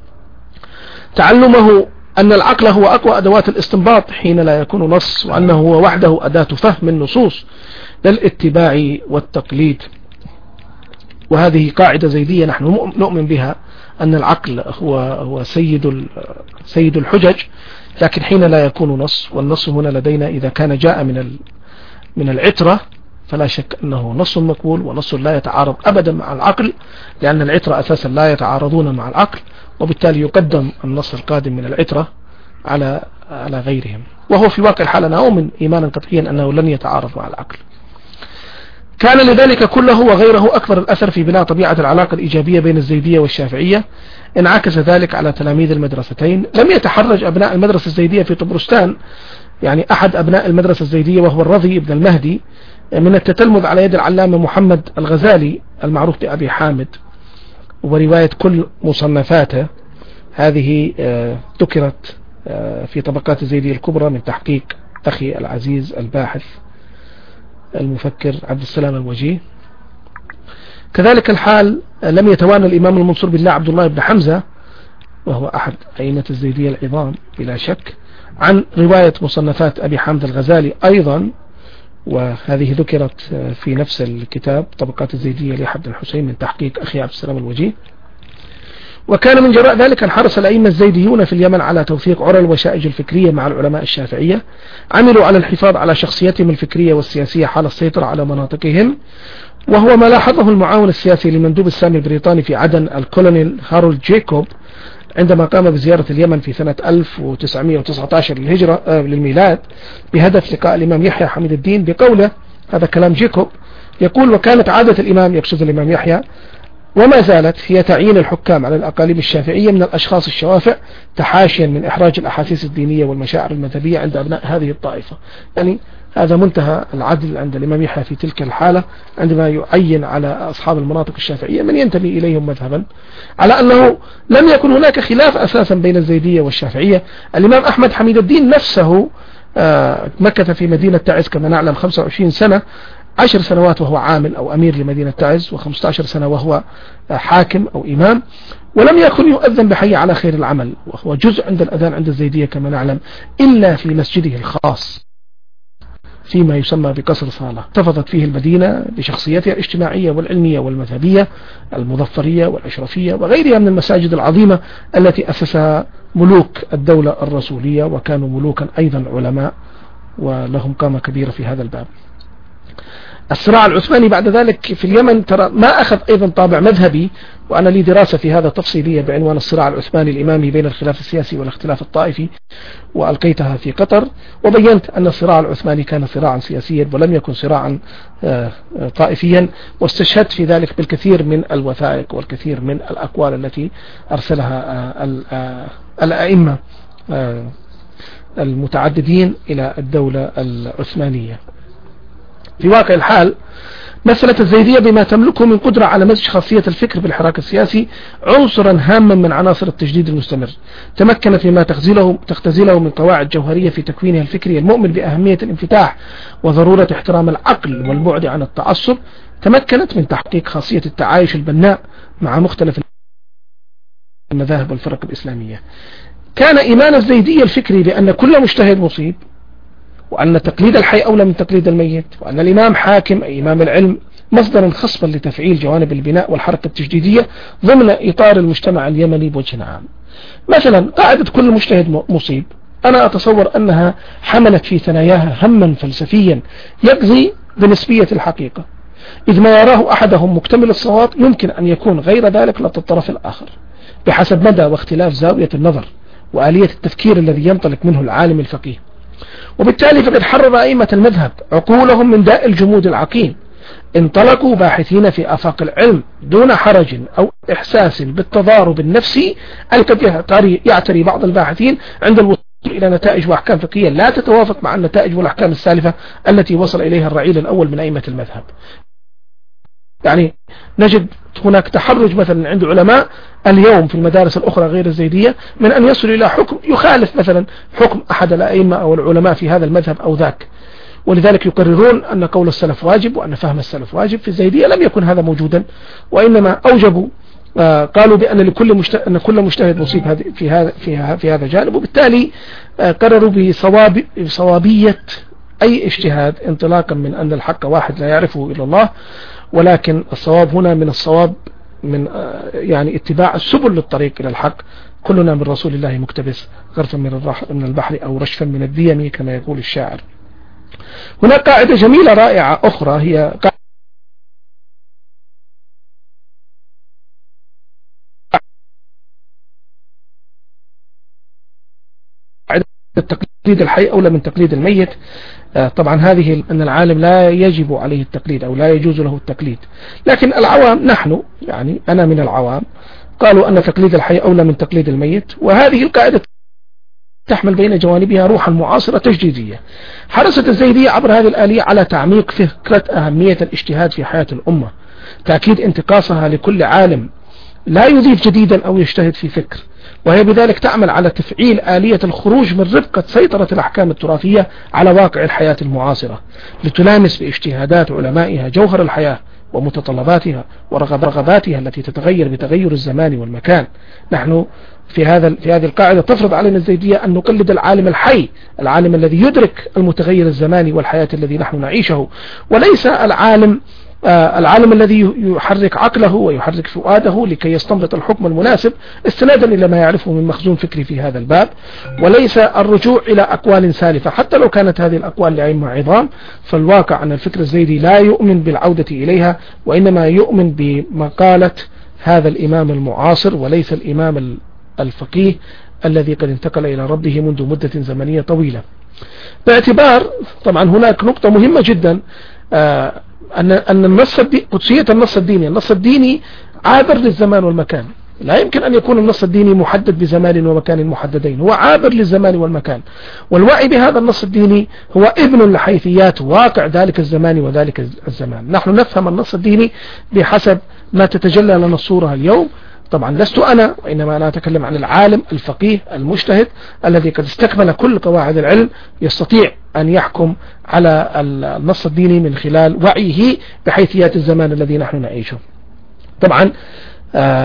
S1: تعلمه أن العقل هو أقوى أدوات الاستنباط حين لا يكون نص، وأنه هو وحده أداة فهم النصوص للاتباع والتقليد. وهذه قاعدة زيدية نحن نؤمن بها، أن العقل هو هو سيد سيد الحجج، لكن حين لا يكون نص، والنص هنا لدينا إذا كان جاء من من العترة فلا شك أنه نص مقبول ونص لا يتعارض أبدا مع العقل، لأن العترة أساسا لا يتعارضون مع العقل، وبالتالي يقدم النص القادم من العترة على على غيرهم، وهو في واقع الحال أنا أؤمن إيمانا قطعيا أنه لن يتعارض مع العقل. كان لذلك كله وغيره أكبر الأثر في بناء طبيعة العلاقة الإيجابية بين الزيدية والشافعية. انعكس ذلك على تلاميذ المدرستين. لم يتحرج أبناء المدرسة الزيدية في طبرستان، يعني أحد أبناء المدرسة الزيدية وهو الرضي ابن المهدي، من التتلمذ على يد العلامة محمد الغزالي المعروف بأبي حامد، ورواية كل مصنفاته هذه ذكرت في طبقات الزيدية الكبرى من تحقيق أخي العزيز الباحث المفكر عبد السلام الوجيه. كذلك الحال لم يتوانى الإمام المنصور بالله عبد الله بن حمزة، وهو أحد أئمة الزيدية العظام بلا شك، عن رواية مصنفات أبي حامد الغزالي أيضا، وهذه ذكرت في نفس الكتاب طبقات الزيدية لأحمد بن الحسين من تحقيق أخي عبد السلام الوجيه. وكان من جراء ذلك أن حرص الأئمة الزيديون في اليمن على توثيق عرى الوشائج الفكرية مع العلماء الشافعية، عملوا على الحفاظ على شخصيتهم الفكرية والسياسية حال السيطرة على مناطقهم، وهو ما لاحظه المعاون السياسي للمندوب السامي البريطاني في عدن الكولونيل هارولد جيكوب عندما قام بزيارة اليمن في سنة ألف وتسعمائة وتسعة عشر للهجرة آه للميلاد بهدف لقاء الإمام يحيى حميد الدين، بقوله هذا كلام جيكوب يقول: وكانت عادة الإمام، يقصد الإمام يحيى، وما زالت هي تعيين الحكام على الأقاليم الشافعية من الأشخاص الشوافع تحاشيا من إحراج الأحاسيس الدينية والمشاعر المذهبية عند أبناء هذه الطائفة. يعني هذا منتهى العدل عند الإمام يحيى في تلك الحالة عندما يعين على أصحاب المناطق الشافعية من ينتمي إليهم مذهبا، على أنه لم يكن هناك خلاف أساسا بين الزيدية والشافعية. الإمام أحمد حميد الدين نفسه مكث في مدينة تعز كما نعلم خمسة وعشرين سنة، عشر سنوات وهو عامل أو أمير لمدينة تعز، وخمسة عشر سنة وهو حاكم أو إمام، ولم يكن يؤذن بحي على خير العمل، وهو جزء عند الأذان عند الزيدية كما نعلم، إلا في مسجده الخاص فيما يسمى بقصر صالة، احتفظت فيه المدينة بشخصيتها الاجتماعية والعلمية والمذهبية المظفرية والأشرفية وغيرها من المساجد العظيمة التي أسسها ملوك الدولة الرسولية، وكانوا ملوكا أيضا علماء ولهم قامة كبيرة في هذا الباب. الصراع العثماني بعد ذلك في اليمن ترى ما أخذ أيضا طابع مذهبي، وأنا لي دراسة في هذا تفصيلية بعنوان الصراع العثماني الإمامي بين الخلاف السياسي والاختلاف الطائفي، وألقيتها في قطر، وبينت أن الصراع العثماني كان صراعا سياسيا ولم يكن صراعا طائفيا، واستشهدت في ذلك بالكثير من الوثائق والكثير من الأقوال التي أرسلها الأئمة المتعددين إلى الدولة العثمانية. في واقع الحال مثلت الزيدية بما تملكه من قدرة على مزج خاصية الفكر بالحراك السياسي عنصرا هاما من عناصر التجديد المستمر، تمكنت مما تختزله, تختزله من قواعد جوهرية في تكوينها الفكري المؤمن بأهمية الانفتاح وضرورة احترام العقل والبعد عن التعصب، تمكنت من تحقيق خاصية التعايش البناء مع مختلف المذاهب والفرق الإسلامية. كان إيمان الزيدية الفكري بأن كل مجتهد مصيب، وأن تقليد الحي أولى من تقليد الميت، وأن الإمام حاكم أي إمام العلم مصدرا خصبا لتفعيل جوانب البناء والحركة التجديدية ضمن إطار المجتمع اليمني بوجه عام. مثلا قاعدة كل مجتهد مصيب، أنا أتصور أنها حملت في ثناياها هما فلسفيا يقضي بنسبية الحقيقة، إذ ما يراه أحدهم مكتمل الصواب يمكن أن يكون غير ذلك لدى الطرف الآخر بحسب مدى واختلاف زاوية النظر وآلية التفكير الذي ينطلق منه العالم الفقيه. وبالتالي فقد حرر أئمة المذهب عقولهم من داء الجمود العقيم، انطلقوا باحثين في آفاق العلم دون حرج أو إحساس بالتضارب النفسي الذي يعتري بعض الباحثين عند الوصول إلى نتائج وأحكام فقهية لا تتوافق مع النتائج والأحكام السالفة التي وصل إليها الرعيل الأول من أئمة المذهب. يعني نجد هناك تحرج مثلا عند علماء اليوم في المدارس الأخرى غير الزيدية من أن يصل إلى حكم يخالف مثلا حكم أحد الأئمة أو العلماء في هذا المذهب أو ذاك، ولذلك يقررون أن قول السلف واجب وأن فهم السلف واجب. في الزيدية لم يكن هذا موجودا، وإنما أوجبوا آه قالوا بأن لكل مجتهد أن كل مجتهد مصيب في هذا في في هذا الجانب، وبالتالي آه قرروا بصواب بصوابية أي اجتهاد انطلاقا من أن الحق واحد لا يعرفه إلا الله، ولكن الصواب هنا من الصواب من يعني اتباع السبل للطريق إلى الحق. كلنا من رسول الله مقتبس غرفا من البحر أو رشفا من الديم كما يقول الشاعر. هناك قاعدة جميلة رائعة أخرى هي قاعدة التقليد الحي أولى من تقليد الميت. طبعا هذه أن العالم لا يجب عليه التقليد أو لا يجوز له التقليد، لكن العوام نحن يعني أنا من العوام قالوا أن تقليد الحي أولى من تقليد الميت، وهذه القاعدة تحمل بين جوانبها روحا معاصرة تجديدية. حرصت الزيدية عبر هذه الآلية على تعميق فكرة أهمية الاجتهاد في حياة الأمة، تأكيد انتقاصها لكل عالم لا يضيف جديدا أو يجتهد في فكر، وهي بذلك تعمل على تفعيل آلية الخروج من ربقة سيطرة الأحكام التراثية على واقع الحياة المعاصرة، لتلامس باجتهادات علمائها جوهر الحياة ومتطلباتها ورغباتها التي تتغير بتغير الزمان والمكان. نحن في هذا في هذه القاعدة تفرض علينا الزيدية أن نقلد العالم الحي، العالم الذي يدرك المتغير الزماني والحياة الذي نحن نعيشه، وليس العالم آه العالم الذي يحرك عقله ويحرك فؤاده لكي يستنبط الحكم المناسب استنادا إلى ما يعرفه من مخزون فكري في هذا الباب، وليس الرجوع إلى أقوال سالفة حتى لو كانت هذه الأقوال لأئمة عظام. فالواقع أن الفكر الزيدي لا يؤمن بالعودة إليها، وإنما يؤمن بمقالة هذا الإمام المعاصر وليس الإمام الفقيه الذي قد انتقل إلى ربه منذ مدة زمنية طويلة. باعتبار طبعا هناك نقطة مهمة جدا، آه أن أن النص قدسية النص الديني، النص الديني عابر للزمان والمكان، لا يمكن أن يكون النص الديني محدد بزمان ومكان محددين، هو عابر للزمان والمكان، والوعي بهذا النص الديني هو ابن لحيثيات واقع ذلك الزمان وذلك الزمان. نحن نفهم النص الديني بحسب ما تتجلى لنا الصورة اليوم. طبعا لست أنا، وإنما أنا أتكلم عن العالم الفقيه المجتهد الذي قد استكمل كل قواعد العلم، يستطيع أن يحكم على النص الديني من خلال وعيه بحيثيات الزمان الذي نحن نعيشه. طبعا آه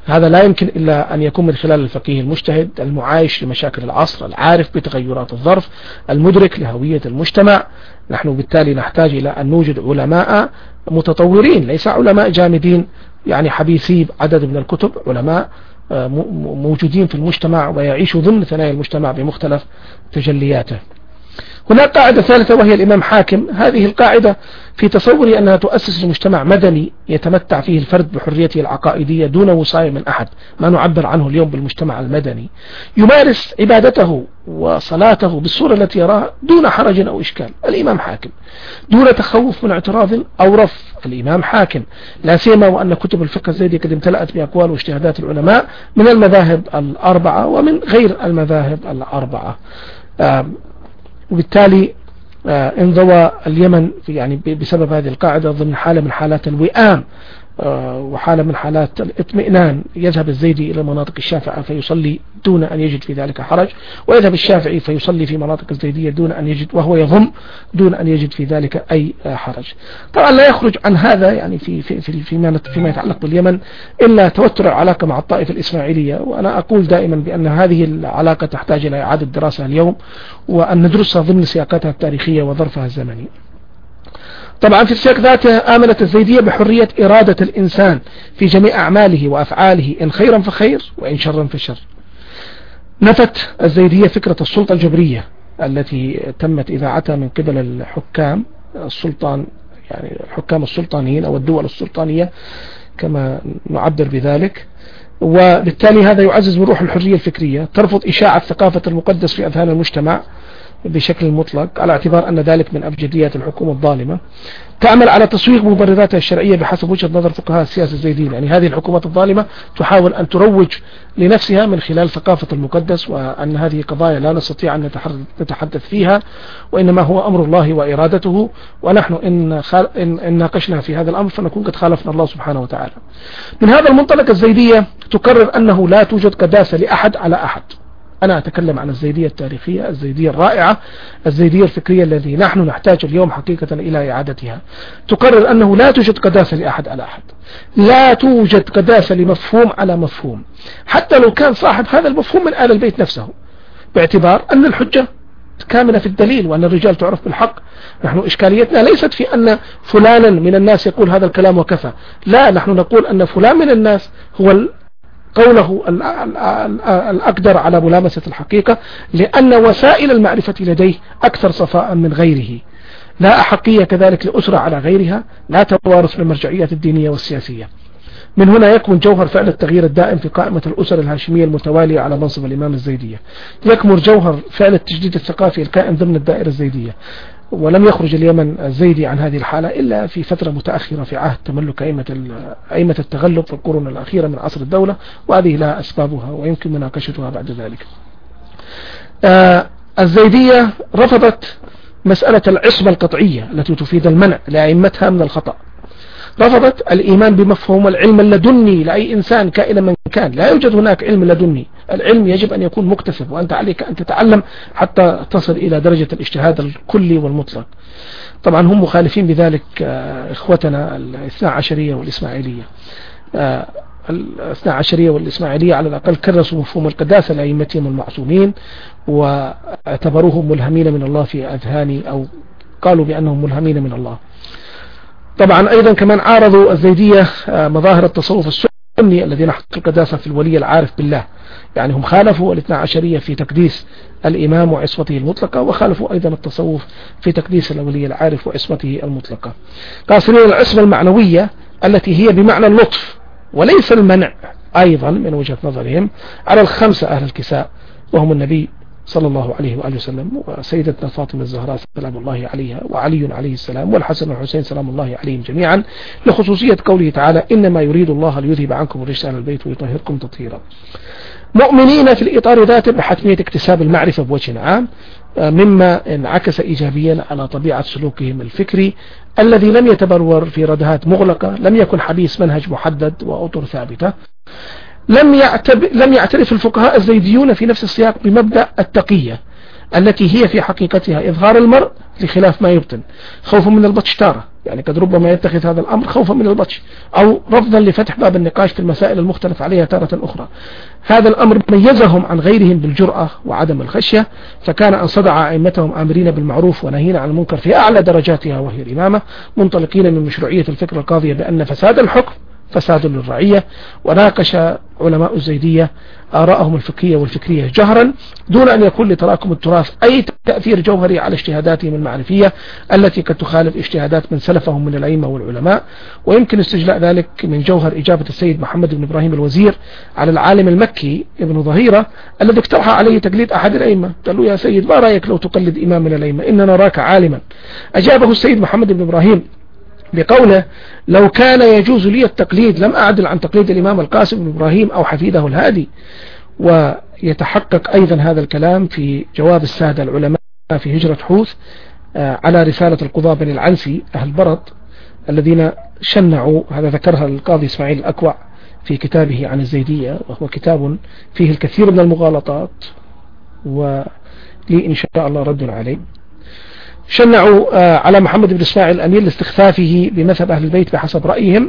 S1: هذا لا يمكن إلا أن يكون من خلال الفقيه المجتهد المعايش لمشاكل العصر، العارف بتغيرات الظرف، المدرك لهوية المجتمع. نحن بالتالي نحتاج إلى أن نوجد علماء متطورين، ليس علماء جامدين يعني حبيسي عدد من الكتب، علماء موجودين في المجتمع ويعيشوا ضمن ثنايا المجتمع بمختلف تجلياته. هناك قاعدة ثالثة وهي الإمام حاكم. هذه القاعدة في تصوري أنها تؤسس لمجتمع مدني يتمتع فيه الفرد بحريته العقائدية دون وصاية من أحد، ما نعبر عنه اليوم بالمجتمع المدني، يمارس عبادته وصلاته بالصورة التي يراها دون حرج أو إشكال. الإمام حاكم دون تخوف من اعتراض أو رفض. الإمام حاكم، لا سيما وأن كتب الفقه الزيدي قد امتلأت بأقوال واجتهادات العلماء من المذاهب الأربعة ومن غير المذاهب الأربعة. وبالتالي انضوى اليمن يعني بسبب هذه القاعدة ضمن حالة من حالات الوئام وحالة من حالات الاطمئنان. يذهب الزيدي إلى مناطق الشافعة فيصلي دون أن يجد في ذلك حرج، ويذهب الشافعي فيصلي في مناطق الزيدية دون أن يجد، وهو يضم دون أن يجد في ذلك أي حرج. طبعا لا يخرج عن هذا يعني في في في فيما فيما يتعلق باليمن إلا توتر العلاقة مع الطائفة الإسماعيلية، وأنا أقول دائما بأن هذه العلاقة تحتاج إلى إعادة دراسة اليوم، وأن ندرسها ضمن سياقاتها التاريخية وظرفها الزمني. طبعا في السياق ذاته آمنت الزيدية بحرية إرادة الإنسان في جميع أعماله وأفعاله، إن خيرا فخير وإن شرا فشر. نفت الزيدية فكرة السلطة الجبرية التي تمت إذاعتها من قبل الحكام السلطان، يعني الحكام السلطانيين أو الدول السلطانية كما نعبر بذلك، وبالتالي هذا يعزز من روح الحرية الفكرية. ترفض إشاعة ثقافة المقدس في أذهان المجتمع بشكل مطلق على اعتبار أن ذلك من أبجديات الحكومة الظالمة. تعمل على تسويق مبرراتها الشرعية بحسب وجهة نظر فقهاء السياسة الزيديين، يعني هذه الحكومات الظالمة تحاول أن تروج لنفسها من خلال ثقافة المقدس، وأن هذه قضايا لا نستطيع أن نتحدث فيها، وإنما هو أمر الله وإرادته، ونحن إن, خال... إن... إن ناقشنا في هذا الأمر فنكون قد خالفنا الله سبحانه وتعالى. من هذا المنطلق الزيدية تقرر أنه لا توجد قداسة لأحد على أحد. أنا أتكلم عن الزيدية التاريخية، الزيدية الرائعة، الزيدية الفكرية التي نحن نحتاج اليوم حقيقة إلى إعادتها. تقرر أنه لا توجد قداسة لأحد على أحد، لا توجد قداسة لمفهوم على مفهوم، حتى لو كان صاحب هذا المفهوم من آل البيت نفسه، باعتبار أن الحجة كاملة في الدليل وأن الرجال تعرف بالحق. نحن إشكاليتنا ليست في أن فلانا من الناس يقول هذا الكلام وكفى، لا، نحن نقول أن فلان من الناس هو قوله الأقدر على ملامسة الحقيقة، لأن وسائل المعرفة لديه أكثر صفاء من غيره، لا أحقية كذلك لأسرة على غيرها، لا توارث للمرجعيات الدينية والسياسية. من هنا يكمن جوهر فعل التغيير الدائم في قائمة الأسر الهاشمية المتوالية على منصب الإمام الزيدية، يكمن جوهر فعل التجديد الثقافي الكائن ضمن الدائرة الزيدية. ولم يخرج اليمن الزيدي عن هذه الحالة إلا في فترة متأخرة في عهد تملك أئمة التغلب في القرون الأخيرة من عصر الدولة، وهذه لها أسبابها ويمكن مناقشتها بعد ذلك. آه الزيدية رفضت مسألة العصمة القطعية التي تفيد المنع لأئمتها من الخطأ. رفضت الإيمان بمفهوم العلم اللدني لأي إنسان كائنا من كان. لا يوجد هناك علم لدني، العلم يجب أن يكون مكتسب، وأنت عليك أن تتعلم حتى تصل إلى درجة الاجتهاد الكلي والمطلق. طبعا هم مخالفين بذلك إخوتنا الاثنى عشرية والإسماعيلية. الاثنى عشرية والإسماعيلية على الأقل كرسوا مفهوم القداسة لأئمتهم المعصومين واعتبروهم ملهمين من الله في أذهان، أو قالوا بأنهم ملهمين من الله. طبعا أيضا كمان عارضوا الزيدية مظاهر التصوف السني الذين حق القداسة في الولي العارف بالله، يعني هم خالفوا الاثنى عشرية في تقديس الإمام وعصمته المطلقة، وخالفوا أيضا التصوف في تقديس الولي العارف وعصمته المطلقة، قاصرين العصمة المعنوية التي هي بمعنى اللطف وليس المنع أيضا من وجهة نظرهم على الخمسة أهل الكساء، وهم النبي صلى الله عليه وآله وسلم، وسيدتنا فاطمة الزهراء سلام الله عليها، وعلي عليه السلام، والحسن والحسين سلام الله عليهم جميعا، لخصوصية قوله تعالى إنما يريد الله ليذهب عنكم الرجس أهل البيت ويطهركم تطهيرا. مؤمنين في الإطار ذاته بحتمية اكتساب المعرفة بوجه عام، مما انعكس إيجابيا على طبيعة سلوكهم الفكري الذي لم يتبرور في ردهات مغلقة، لم يكن حبيس منهج محدد وأطر ثابتة. لم يعتب... لم يعترف الفقهاء الزيديون في نفس السياق بمبدأ التقية التي هي في حقيقتها إظهار المرء لخلاف ما يبطن، خوفا من البطش تارة، يعني قد ربما يتخذ هذا الأمر خوفا من البطش، أو رفضا لفتح باب النقاش في المسائل المختلف عليها تارة أخرى. هذا الأمر ميزهم عن غيرهم بالجرأة وعدم الخشية، فكان أن صدع أئمتهم آمرين بالمعروف ونهينا عن المنكر في أعلى درجاتها وهي الإمامة، منطلقين من مشروعية الفكرة القاضية بأن فساد الحكم فساد للرعية. وناقش علماء الزيدية آراءهم الفقهية والفكرية جهرا دون أن يكون لتراكم التراث أي تأثير جوهري على اجتهاداتهم المعرفية التي قد تخالف اجتهادات من سلفهم من الأئمة والعلماء. ويمكن استجلاء ذلك من جوهر إجابة السيد محمد بن إبراهيم الوزير على العالم المكي ابن ظهيرة الذي اقترح عليه تقليد أحد الأئمة. قال له: يا سيد، ما رأيك لو تقلد إمام من الأئمة؟ إننا نراك عالما. أجابه السيد محمد بن إبراهيم بقوله: لو كان يجوز لي التقليد لم أعدل عن تقليد الإمام القاسم بن إبراهيم أو حفيده الهادي. ويتحقق أيضا هذا الكلام في جواب السادة العلماء في هجرة حوث على رسالة القضاة بن العنسي أهل برد الذين شنعوا، هذا ذكرها القاضي إسماعيل الأكوع في كتابه عن الزيدية، وهو كتاب فيه الكثير من المغالطات ولي إن شاء الله رد عليه. شنعوا على محمد بن إسماعيل الأمير لاستخفافه بمذهب أهل البيت بحسب رأيهم،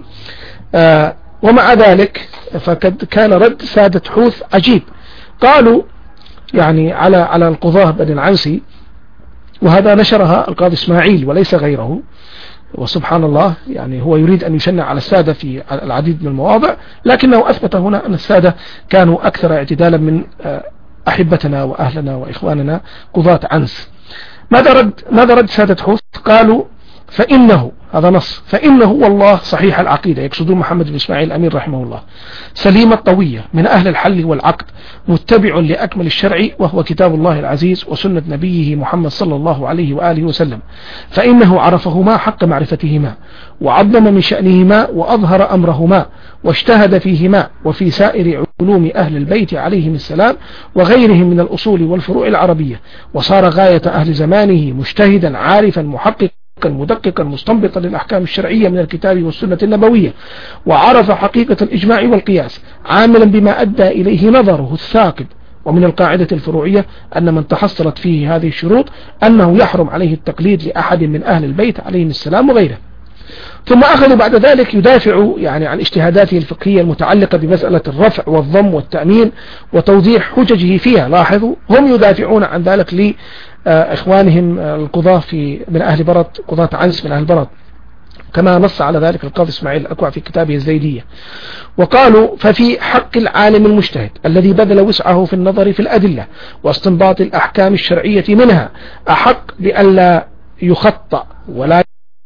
S1: ومع ذلك فقد كان رد سادة حوث عجيب. قالوا يعني على على القضاة بن العنسي، وهذا نشرها القاضي إسماعيل وليس غيره، وسبحان الله يعني هو يريد أن يشنع على السادة في العديد من المواضع، لكنه أثبت هنا أن السادة كانوا أكثر اعتدالا من أحبتنا وأهلنا وإخواننا قضاة عنس. ماذا رد ماذا رد سادة حوث؟ قالوا: فإنه، هذا نص، فإنه والله صحيح العقيدة، يقصدون محمد بن إسماعيل الأمير رحمه الله، سليم الطوية من أهل الحل والعقد، متبع لأكمل الشرع وهو كتاب الله العزيز وسنة نبيه محمد صلى الله عليه وآله وسلم، فإنه عرفهما حق معرفتهما، وعظم من شأنهما، وأظهر أمرهما، واجتهد فيهما وفي سائر علوم أهل البيت عليهم السلام وغيرهم من الأصول والفروع العربية، وصار غاية أهل زمانه مجتهدا عارفا محققا مدققا مستنبطا للأحكام الشرعية من الكتاب والسنة النبوية، وعرف حقيقة الإجماع والقياس، عاملا بما أدى إليه نظره الثاقب. ومن القاعدة الفروعية أن من تحصلت فيه هذه الشروط أنه يحرم عليه التقليد لأحد من أهل البيت عليهم السلام وغيره. ثم أخذوا بعد ذلك يدافعوا يعني عن اجتهاداته الفقهية المتعلقة بمسألة الرفع والضم والتأمين وتوضيح حججه فيها. لاحظوا، هم يدافعون عن ذلك لإخوانهم القضاة في من أهل برد، قضاة عنس من أهل برد، كما نص على ذلك القاضي إسماعيل الأكوع في كتابه الزيدية. وقالوا: ففي حق العالم المجتهد الذي بذل وسعه في النظر في الأدلة واستنباط الأحكام الشرعية منها أحق بألا يخطأ ولا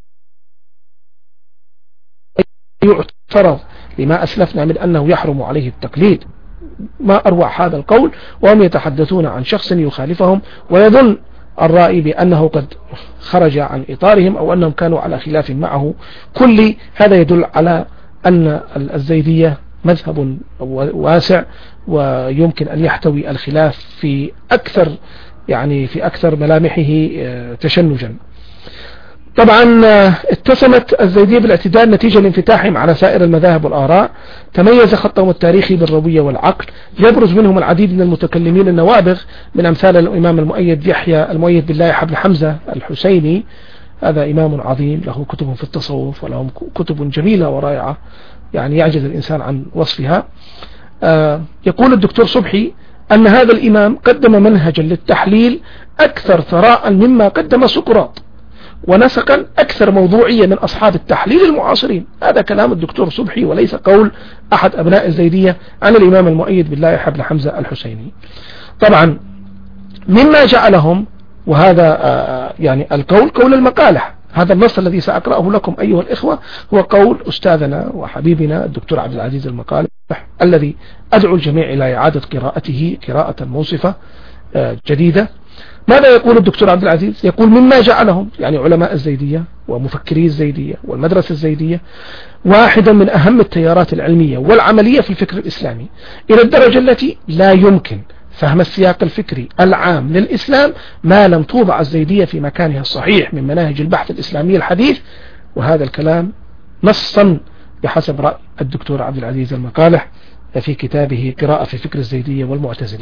S1: يعترض لما أسلفنا من أنه يحرم عليه التقليد. ما أروع هذا القول، وهم يتحدثون عن شخص يخالفهم ويظن الرأي بأنه قد خرج عن إطارهم أو أنهم كانوا على خلاف معه. كل هذا يدل على أن الزيدية مذهب واسع ويمكن أن يحتوي الخلاف في أكثر يعني في أكثر ملامحه تشنجا. طبعا اتسمت الزيدية بالاعتدال نتيجة لانفتاحهم على سائر المذاهب والآراء. تميز خطهم التاريخي بالروية والعقل، يبرز منهم العديد من المتكلمين النوابغ من أمثال الإمام المؤيد يحيى المؤيد بالله حبل حمزة الحسيني، هذا إمام عظيم له كتب في التصوف ولهم كتب جميلة ورائعة يعني يعجز الإنسان عن وصفها. آه يقول الدكتور صبحي أن هذا الإمام قدم منهجا للتحليل أكثر ثراء مما قدم سقراط، ونسقا أكثر موضوعية من أصحاب التحليل المعاصرين. هذا كلام الدكتور صبحي وليس قول أحد أبناء الزيدية عن الإمام المؤيد بالله حبل حمزة الحسيني. طبعا مما جعلهم، وهذا يعني القول قول المقالح، هذا النص الذي سأقرأه لكم أيها الإخوة هو قول أستاذنا وحبيبنا الدكتور عبد العزيز المقالح، الذي أدعو الجميع إلى إعادة قراءته قراءة منصفة جديدة. ماذا يقول الدكتور عبد العزيز؟ يقول: مما جعلهم يعني علماء الزيدية ومفكري الزيدية والمدرسة الزيدية واحدا من أهم التيارات العلمية والعملية في الفكر الإسلامي، إلى الدرجة التي لا يمكن فهم السياق الفكري العام للإسلام ما لم توضع الزيدية في مكانها الصحيح من مناهج البحث الإسلامي الحديث. وهذا الكلام نصا بحسب رأي الدكتور عبد العزيز المقالح في كتابه قراءة في فكر الزيدية والمعتزلة.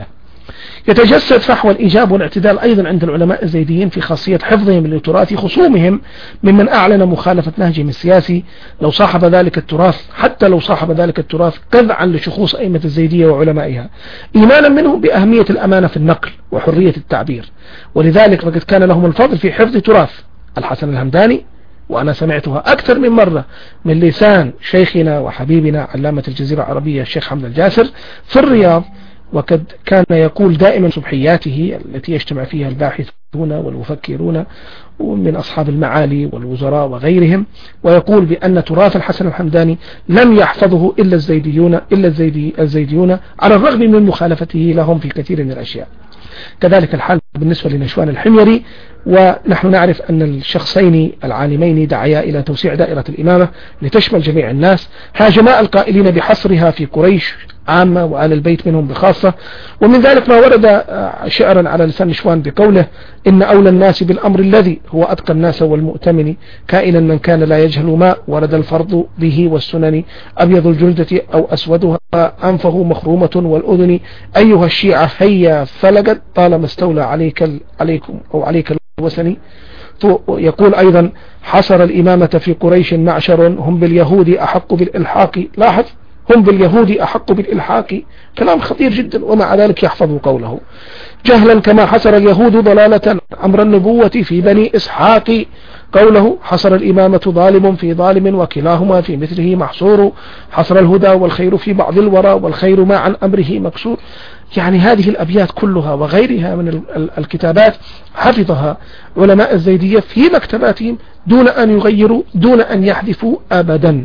S1: يتجسد فحوى الإيجاب والاعتدال أيضا عند العلماء الزيديين في خاصية حفظهم لتراث خصومهم ممن أعلن مخالفة نهجهم السياسي، لو صاحب ذلك التراث حتى لو صاحب ذلك التراث قذعا لشخوص أئمة الزيدية وعلمائها، إيمانا منهم بأهمية الأمانة في النقل وحرية التعبير. ولذلك فقد كان لهم الفضل في حفظ تراث الحسن الهمداني، وأنا سمعتها أكثر من مرة من لسان شيخنا وحبيبنا علامة الجزيرة العربية الشيخ حمد الجاسر في الرياض، وقد كان يقول دائما صبحياته التي يجتمع فيها الباحثون والمفكرون من أصحاب المعالي والوزراء وغيرهم، ويقول بأن تراث الحسن الحمداني لم يحفظه إلا الزيديون إلا الزيدي الزيديون على الرغم من مخالفته لهم في كثير من الأشياء. كذلك الحال بالنسبة لنشوان الحميري، ونحن نعرف أن الشخصين العالمين دعيا إلى توسيع دائرة الإمامة لتشمل جميع الناس، هاجما القائلين بحصرها في قريش عامة وآل البيت منهم بخاصة. ومن ذلك ما ورد شعرا على لسان نشوان بقوله: إن أولى الناس بالأمر الذي هو أتقى الناس والمؤتمن، كائنا من كان لا يجهل ما ورد الفرض به والسنن، أبيض الجلدة أو أسودها أنفه مخرومة والأذن، أيها الشيعة هيا فلقد طالما استولى عليك عليكم أو عليك الوثني. يقول أيضا: حصر الإمامة في قريش معشر هم باليهود أحق بالإلحاق. لاحظ، هم باليهود أحق بالإلحاق، كلام خطير جدا، ومع ذلك يحفظ قوله. جهلا كما حصر اليهود ضلالة أمر النبوة في بني إسحاق، قوله: حصر الإمامة ظالم في ظالم وكلاهما في مثله محصور، حصر الهدى والخير في بعض الورى والخير ما عن أمره مكسور. يعني هذه الأبيات كلها وغيرها من الكتابات حفظها علماء الزيدية في مكتباتهم دون أن يغيروا دون أن يحذفوا أبدا.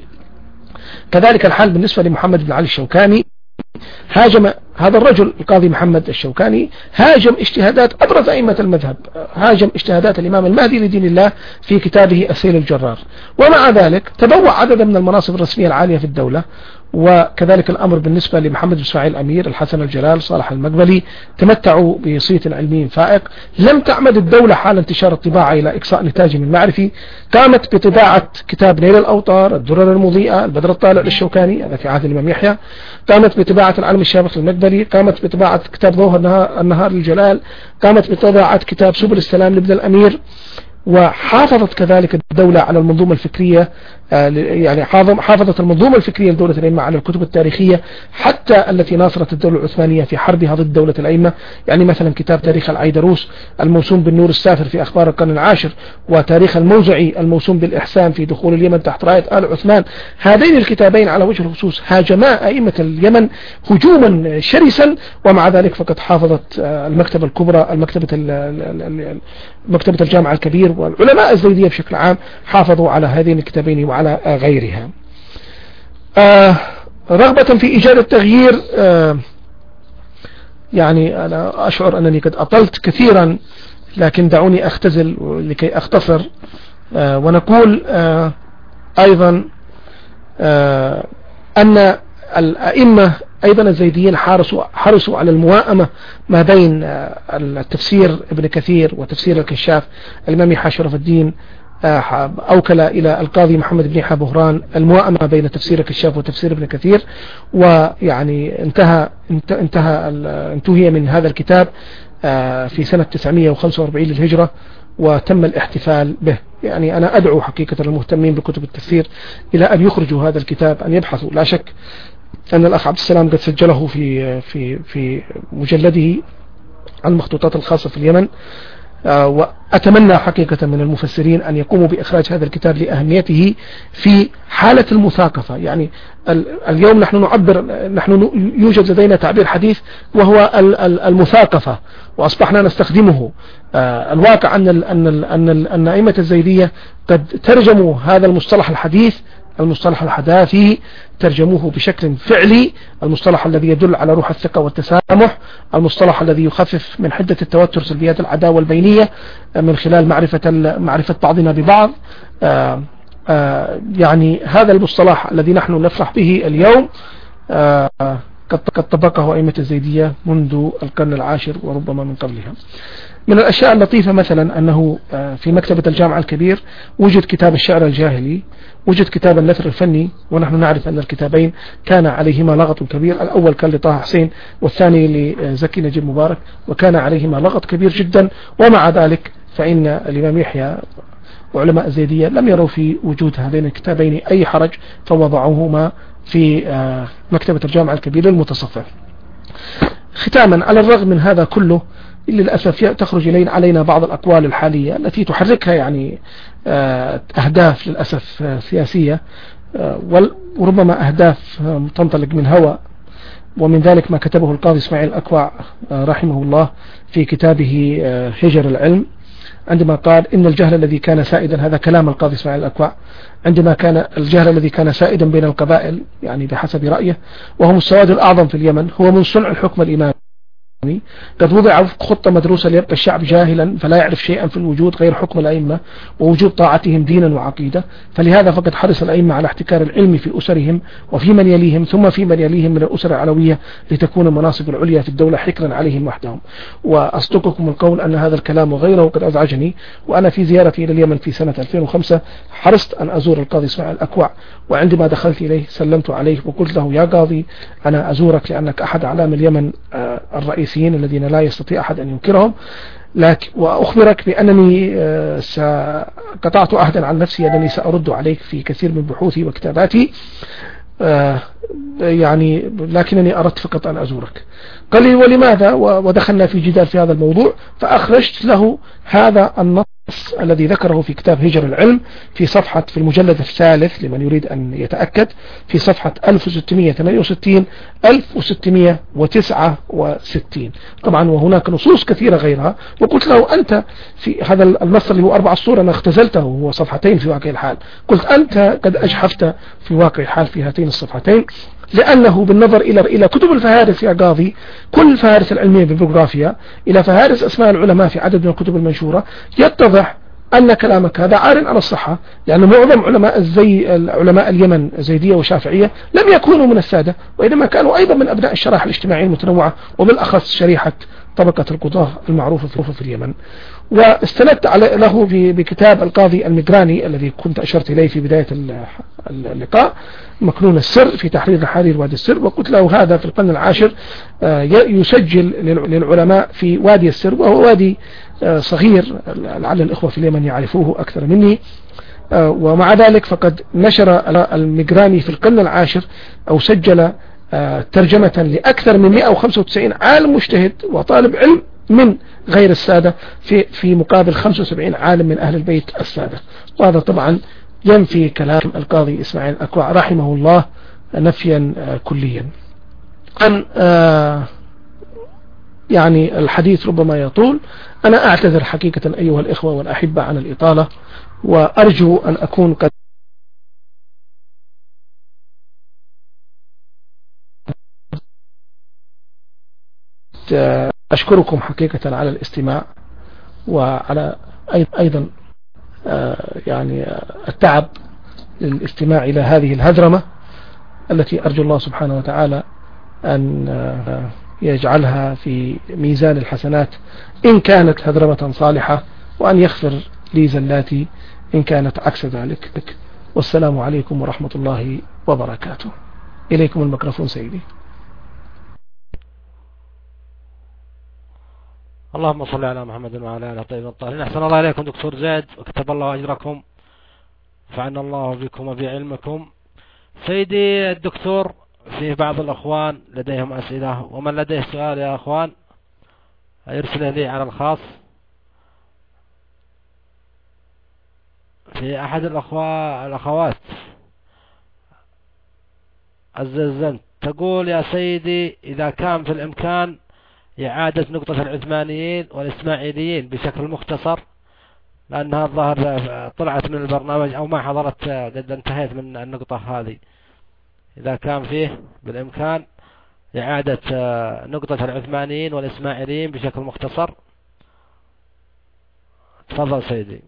S1: كذلك الحال بالنسبة لمحمد بن علي الشوكاني، هاجم هذا الرجل القاضي محمد الشوكاني هاجم اجتهادات أبرز أئمة المذهب، هاجم اجتهادات الإمام المهدي لدين الله في كتابه السيل الجرار، ومع ذلك تبوع عددا من المناصب الرسمية العالية في الدولة. وكذلك الأمر بالنسبة لمحمد بن اسماعيل الأمير، الحسن الجلال، صالح المقبلي، تمتعوا بصيت علمي فائق. لم تعمد الدولة حال انتشار الطباعة إلى إقصاء نتاجهم المعرفي، قامت بطباعة كتاب نيل الأوطار، الدرر المضيئة، البدر الطالع للشوكاني هذا في عهد الإمام يحيى، قامت بطباعة العلم الشامخ للمقبلي، قامت بطباعة كتاب ضوء النهار, النهار للجلال، قامت بطباعة كتاب سبل السلام لابن الأمير. وحافظت كذلك الدولة على المنظومة الفكرية، يعني حافظت المنظومة الفكرية لدولة الأئمة على الكتب التاريخية حتى التي ناصرت الدولة العثمانية في حربها ضد دولة الأئمة، يعني مثلا كتاب تاريخ العيدروس الموسوم بالنور السافر في أخبار القرن العاشر، وتاريخ الموزعي الموسوم بالإحسان في دخول اليمن تحت راية آل عثمان. هذين الكتابين على وجه الخصوص هاجما أئمة اليمن هجوما شرسا، ومع ذلك فقد حافظت المكتبة الكبرى المكتبة مكتبة الجامعة الكبير والعلماء الزيدية بشكل عام حافظوا على هذين الكتابين وعلى غيرها. آه رغبة في إيجاد التغيير، آه يعني أنا أشعر أنني قد أطلت كثيرا، لكن دعوني أختزل لكي أختصر. آه ونقول آه أيضا آه أن الأئمة أيضا الزيديين حرصوا, حرصوا على المواءمة ما بين التفسير ابن كثير وتفسير الكشاف. الإمام يحيى شرف الدين أوكل إلى القاضي محمد بن يحيى بهران المواءمة بين تفسير الكشاف وتفسير ابن كثير، ويعني انتهى انتهى انتهي من هذا الكتاب في سنة تسعمائة وخمسة وأربعين للهجرة، وتم الاحتفال به. يعني أنا أدعو حقيقة المهتمين بكتب التفسير إلى أن يخرجوا هذا الكتاب، أن يبحثوا. لا شك أن الأخ عبد السلام قد سجله في في في مجلده المخطوطات الخاصة في اليمن، وأتمنى حقيقة من المفسرين أن يقوموا بإخراج هذا الكتاب لأهميته في حالة المثاقفة. يعني اليوم نحن نعبر نحن يوجد لدينا تعبير حديث وهو المثاقفة، وأصبحنا نستخدمه. الواقع أن أن أن أن أئمة الزيدية قد ترجموا هذا المصطلح الحديث، المصطلح الحداثي، ترجموه بشكل فعلي، المصطلح الذي يدل على روح الثقة والتسامح، المصطلح الذي يخفف من حدة التوتر، سلبيات العداوة البينية من خلال معرفة معرفة بعضنا ببعض. آآ آآ يعني هذا المصطلح الذي نحن نفرح به اليوم قد طبقه أئمة الزيدية منذ القرن العاشر وربما من قبلها. من الأشياء اللطيفة مثلا أنه في مكتبة الجامع الكبير وجد كتاب الشعر الجاهلي، وجد كتاب النثر الفني، ونحن نعرف أن الكتابين كان عليهما لغط كبير. الأول كان لطه حسين والثاني لزكي نجيب مبارك، وكان عليهما لغط كبير جدا. ومع ذلك فإن الإمام يحيى وعلماء الزيدية لم يروا في وجود هذين الكتابين أي حرج، فوضعوهما في مكتبة الجامع الكبير للمتصفح. ختاما، على الرغم من هذا كله للأسف تخرج إلينا علينا بعض الأقوال الحالية التي تحركها يعني أهداف للأسف سياسية، وربما أهداف تنطلق من هوى. ومن ذلك ما كتبه القاضي إسماعيل الأكوع رحمه الله في كتابه هجر العلم، عندما قال إن الجهل الذي كان سائدا، هذا كلام القاضي إسماعيل الأكوع، عندما كان الجهل الذي كان سائدا بين القبائل يعني بحسب رأيه وهم السواد الأعظم في اليمن هو من صنع الحكم الإمامي، قد وضع خطة مدروسة ليبقى الشعب جاهلا فلا يعرف شيئا في الوجود غير حكم الأئمة ووجود طاعتهم دينا وعقيدة. فلهذا فقد حرص الأئمة على احتكار العلم في أسرهم وفي من يليهم ثم في من يليهم من الأسر العلوية لتكون المناصب العليا في الدولة حكرا عليهم وحدهم. وأصدقكم القول أن هذا الكلام وغيره قد أزعجني، وأنا في زيارتي إلى اليمن في سنة ألفين وخمسة حرصت أن أزور القاضي إسماعيل الأكوع، وعندما دخلت إليه سلمت عليه وقلت له يا قاضي أنا أزورك لأنك أحد أعلام اليمن الرئيسيين الذين لا يستطيع أحد أن ينكرهم، لكن وأخبرك بأنني قطعت عهدا عن نفسي أنني سأرد عليك في كثير من بحوثي وكتاباتي، يعني لكنني أردت فقط أن أزورك. قال لي ولماذا؟ ودخلنا في جدال في هذا الموضوع، فأخرجت له هذا النص الذي ذكره في كتاب هجر العلم في صفحة في المجلد الثالث لمن يريد أن يتأكد في صفحة ألف وستمئة وثمانية وستين ألف وستمئة وتسعة وستين. طبعا وهناك نصوص كثيرة غيرها، وقلت له أنت في هذا النص اللي هو أربع سطور أنا اختزلته وهو صفحتين في واقع الحال، قلت أنت قد أجحفت في واقع الحال في هاتين الصفحتين، لأنه بالنظر إلى إلى كتب الفهارس يا قاضي، كل الفهارس العلمية بالجغرافيا إلى فهارس أسماء العلماء في عدد من الكتب المنشورة، يتضح أن كلامك هذا عار عن الصحة، لأن معظم علماء الزي علماء اليمن زيدية وشافعية لم يكونوا من السادة، وإنما كانوا أيضا من أبناء الشرائح الاجتماعية المتنوعة، وبالأخص شريحة طبقة القضاة المعروفة في اليمن. واستندت له بكتاب القاضي المجراني الذي كنت أشرت إليه في بداية اللقاء، مكنون السر في تحرير تحرير وادي السر، وقلت له هذا في القرن العاشر يسجل للعلماء في وادي السر، وهو وادي صغير لعل الإخوة في اليمن يعرفوه أكثر مني. ومع ذلك فقد نشر المجراني في القرن العاشر أو سجل ترجمة لأكثر من مئة وخمسة وتسعين عالم مجتهد وطالب علم من غير السادة في في مقابل خمسة وسبعين عالم من أهل البيت السادة. وهذا طبعا ينفي كلام القاضي إسماعيل الأكوع رحمه الله نفيا كليا. عن يعني الحديث ربما يطول، أنا أعتذر حقيقة أيها الإخوة والأحبة عن الإطالة، وأرجو أن أكون قد أشكركم حقيقة على الاستماع، وعلى أيضا يعني التعب للاستماع إلى هذه الهذرمة التي أرجو الله سبحانه وتعالى أن يجعلها في ميزان الحسنات إن كانت هذرمة صالحة، وأن يغفر لي زلاتي إن كانت عكس ذلك. والسلام عليكم ورحمة الله وبركاته. إليكم الميكروفون سيدي.
S2: اللهم صل على محمد وعلى آله طيب الطاهرين. أحسن الله إليكم دكتور زيد، وكتب الله أجركم، فعنا الله بكم وبعلمكم. سيدي الدكتور، في بعض الأخوان لديهم أسئلة، ومن لديه سؤال يا أخوان يرسله لي على الخاص. في أحد الأخوة الأخوات الزنزنت تقول يا سيدي إذا كان في الإمكان إعادة نقطة العثمانيين والإسماعيليين بشكل مختصر، لأنها الظاهر طلعت من البرنامج أو ما حضرت، قد انتهيت من النقطة هذه. إذا كان فيه بالإمكان إعادة نقطة العثمانيين والإسماعيليين بشكل مختصر. تفضل سيدي.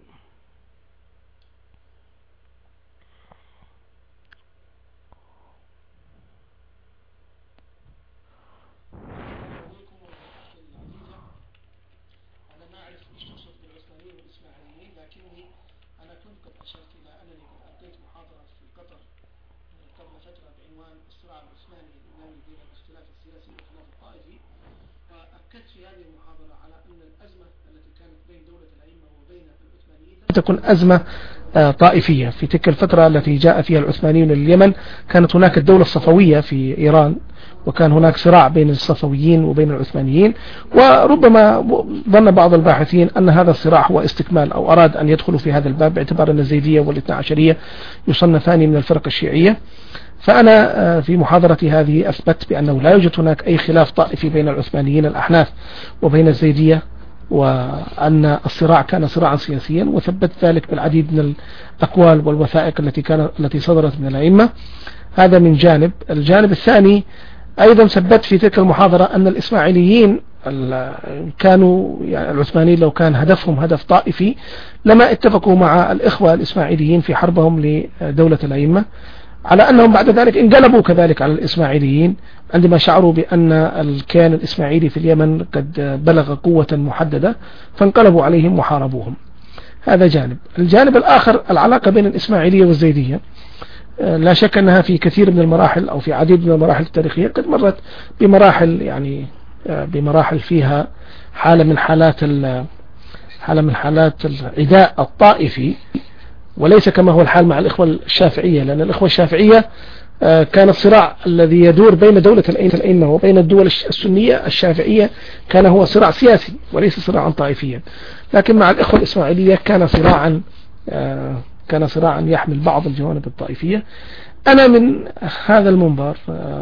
S1: الإسماعيليين، لكني أنا كنت قد أشرت إلى أنني قد ألقيت محاضرة في قطر قبل فترة بعنوان الصراع العثماني الإمامي بين الاختلاف السياسي والاختلاف الطائفي، وأكدت في هذه المحاضرة على أن الأزمة التي كانت بين دولة الأئمة وبين العثمانيين تكون أزمة طائفية. في تلك الفترة التي جاء فيها العثمانيون لليمن كانت هناك الدولة الصفوية في إيران، وكان هناك صراع بين الصفويين وبين العثمانيين، وربما ظن بعض الباحثين أن هذا الصراع هو استكمال أو أراد أن يدخلوا في هذا الباب باعتبار أن الزيدية والاثنى عشرية يصنفان من الفرق الشيعية. فأنا في محاضرتي هذه أثبت بأنه لا يوجد هناك أي خلاف طائفي بين العثمانيين الأحناف وبين الزيدية، وأن الصراع كان صراعا سياسيا، وثبت ذلك بالعديد من الأقوال والوثائق التي كانت التي صدرت من الأئمة. هذا من جانب. الجانب الثاني أيضا ثبت في تلك المحاضرة أن الإسماعيليين كانوا يعني العثمانيين لو كان هدفهم هدف طائفي لما اتفقوا مع الإخوة الإسماعيليين في حربهم لدولة الأئمة، على أنهم بعد ذلك انقلبوا كذلك على الإسماعيليين عندما شعروا بأن الكيان الإسماعيلي في اليمن قد بلغ قوة محددة، فانقلبوا عليهم وحاربوهم. هذا جانب. الجانب الآخر العلاقة بين الإسماعيلية والزيدية، لا شك أنها في كثير من المراحل أو في عديد من المراحل التاريخية قد مرت بمراحل يعني بمراحل فيها حالة من حالات حالة من حالات العداء الطائفي، وليس كما هو الحال مع الإخوة الشافعية، لأن الإخوة الشافعية كان الصراع الذي يدور بين دولة الأئمة وبين الدول السنية الشافعية كان هو صراع سياسي وليس صراعا طائفيا. لكن مع الإخوة الإسماعيلية كان صراعا كان صراعا يحمل بعض الجوانب الطائفية. أنا من هذا المنظر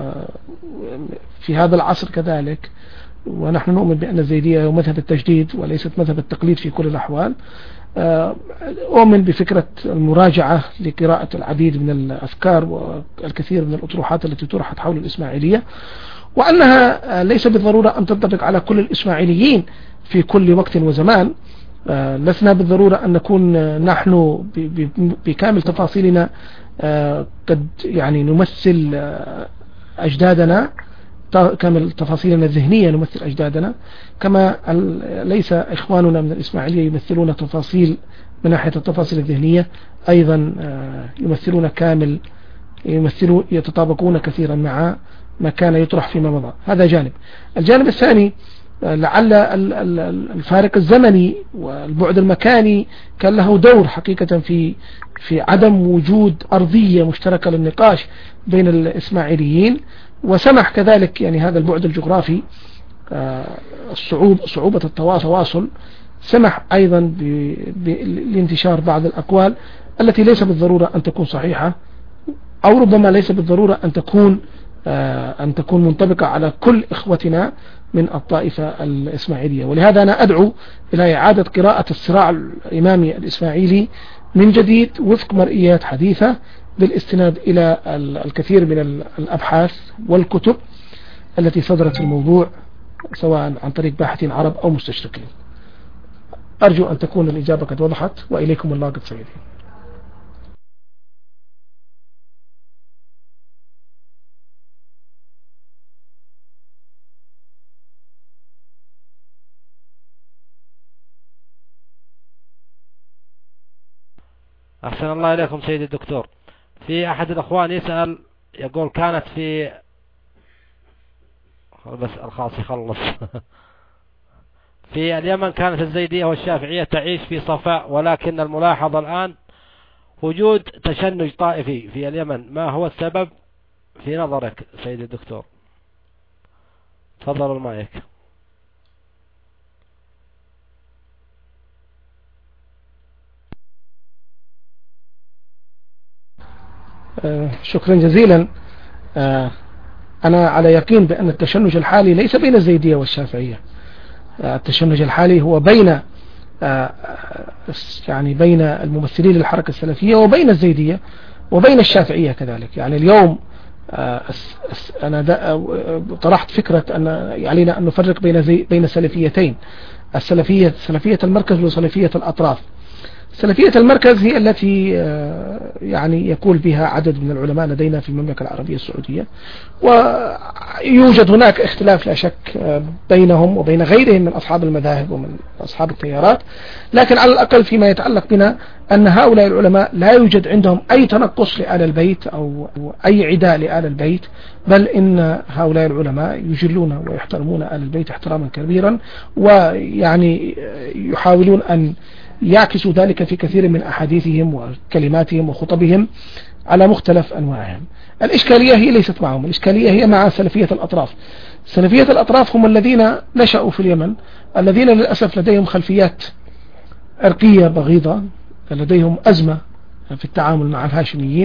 S1: في هذا العصر كذلك، ونحن نؤمن بأن الزيدية هو مذهب التجديد وليست مذهب التقليد في كل الأحوال، أؤمن بفكرة المراجعة لقراءة العديد من الأفكار والكثير من الأطروحات التي طرحت حول الإسماعيلية، وأنها ليس بالضرورة أن تنطبق على كل الإسماعيليين في كل وقت وزمان. لسنا بالضرورة أن نكون نحن بكامل تفاصيلنا قد يعني نمثل أجدادنا، كامل تفاصيلنا الذهنية نمثل أجدادنا، كما ليس إخواننا من الإسماعيلية يمثلون تفاصيل من ناحية التفاصيل الذهنية أيضا يمثلون كامل يمثلون يتطابقون كثيرا مع ما كان يطرح فيما مضى. هذا جانب. الجانب الثاني لعل الفارق الزمني والبعد المكاني كان له دور حقيقة في في عدم وجود أرضية مشتركة للنقاش بين الإسماعيليين، وسمح كذلك يعني هذا البعد الجغرافي الصعوبة صعوبة التواصل سمح أيضا بانتشار بعض الأقوال التي ليس بالضرورة أن تكون صحيحة، أو ربما ليس بالضرورة أن تكون أن تكون منطبقة على كل إخوتنا من الطائفة الإسماعيلية. ولهذا أنا أدعو إلى إعادة قراءة الصراع الإمامي الإسماعيلي من جديد وفق مرئيات حديثة بالاستناد إلى الكثير من الأبحاث والكتب التي صدرت في الموضوع سواء عن طريق باحثين عرب أو مستشرقين. أرجو أن تكون الإجابة قد وضحت، وإليكم الله قد سيدي.
S2: أحسن الله إليكم سيدي الدكتور. في أحد الأخوان يسأل يقول كانت في بس الخاص يخلص في اليمن كانت الزيدية والشافعية تعيش في صفاء، ولكن الملاحظ الآن وجود تشنج طائفي في اليمن، ما هو السبب في نظرك سيدي الدكتور؟ تفضل المايك.
S1: شكرا جزيلا. أنا على يقين بأن التشنج الحالي ليس بين الزيدية والشافعية، التشنج الحالي هو بين يعني بين الممثلين للحركة السلفية وبين الزيدية وبين الشافعية كذلك. يعني اليوم أنا طرحت فكرة أن علينا أن نفرق بين زي بين سلفيتين، السلفية سلفية المركز وسلفية الأطراف. سلفية المركز هي التي يعني يقول بها عدد من العلماء لدينا في المملكة العربية السعودية، ويوجد هناك اختلاف لا شك بينهم وبين غيرهم من أصحاب المذاهب ومن أصحاب التيارات، لكن على الأقل فيما يتعلق بنا أن هؤلاء العلماء لا يوجد عندهم أي تنقص لآل البيت أو أي عداء لآل البيت، بل إن هؤلاء العلماء يجلون ويحترمون آل البيت احتراما كبيرا، ويعني يحاولون أن يعكسوا ذلك في كثير من أحاديثهم وكلماتهم وخطبهم على مختلف أنواعهم. الإشكالية هي ليست معهم، الإشكالية هي مع سلفية الأطراف. سلفية الأطراف هم الذين نشأوا في اليمن، الذين للأسف لديهم خلفيات عرقية بغيضة، لديهم أزمة في التعامل مع الهاشميين،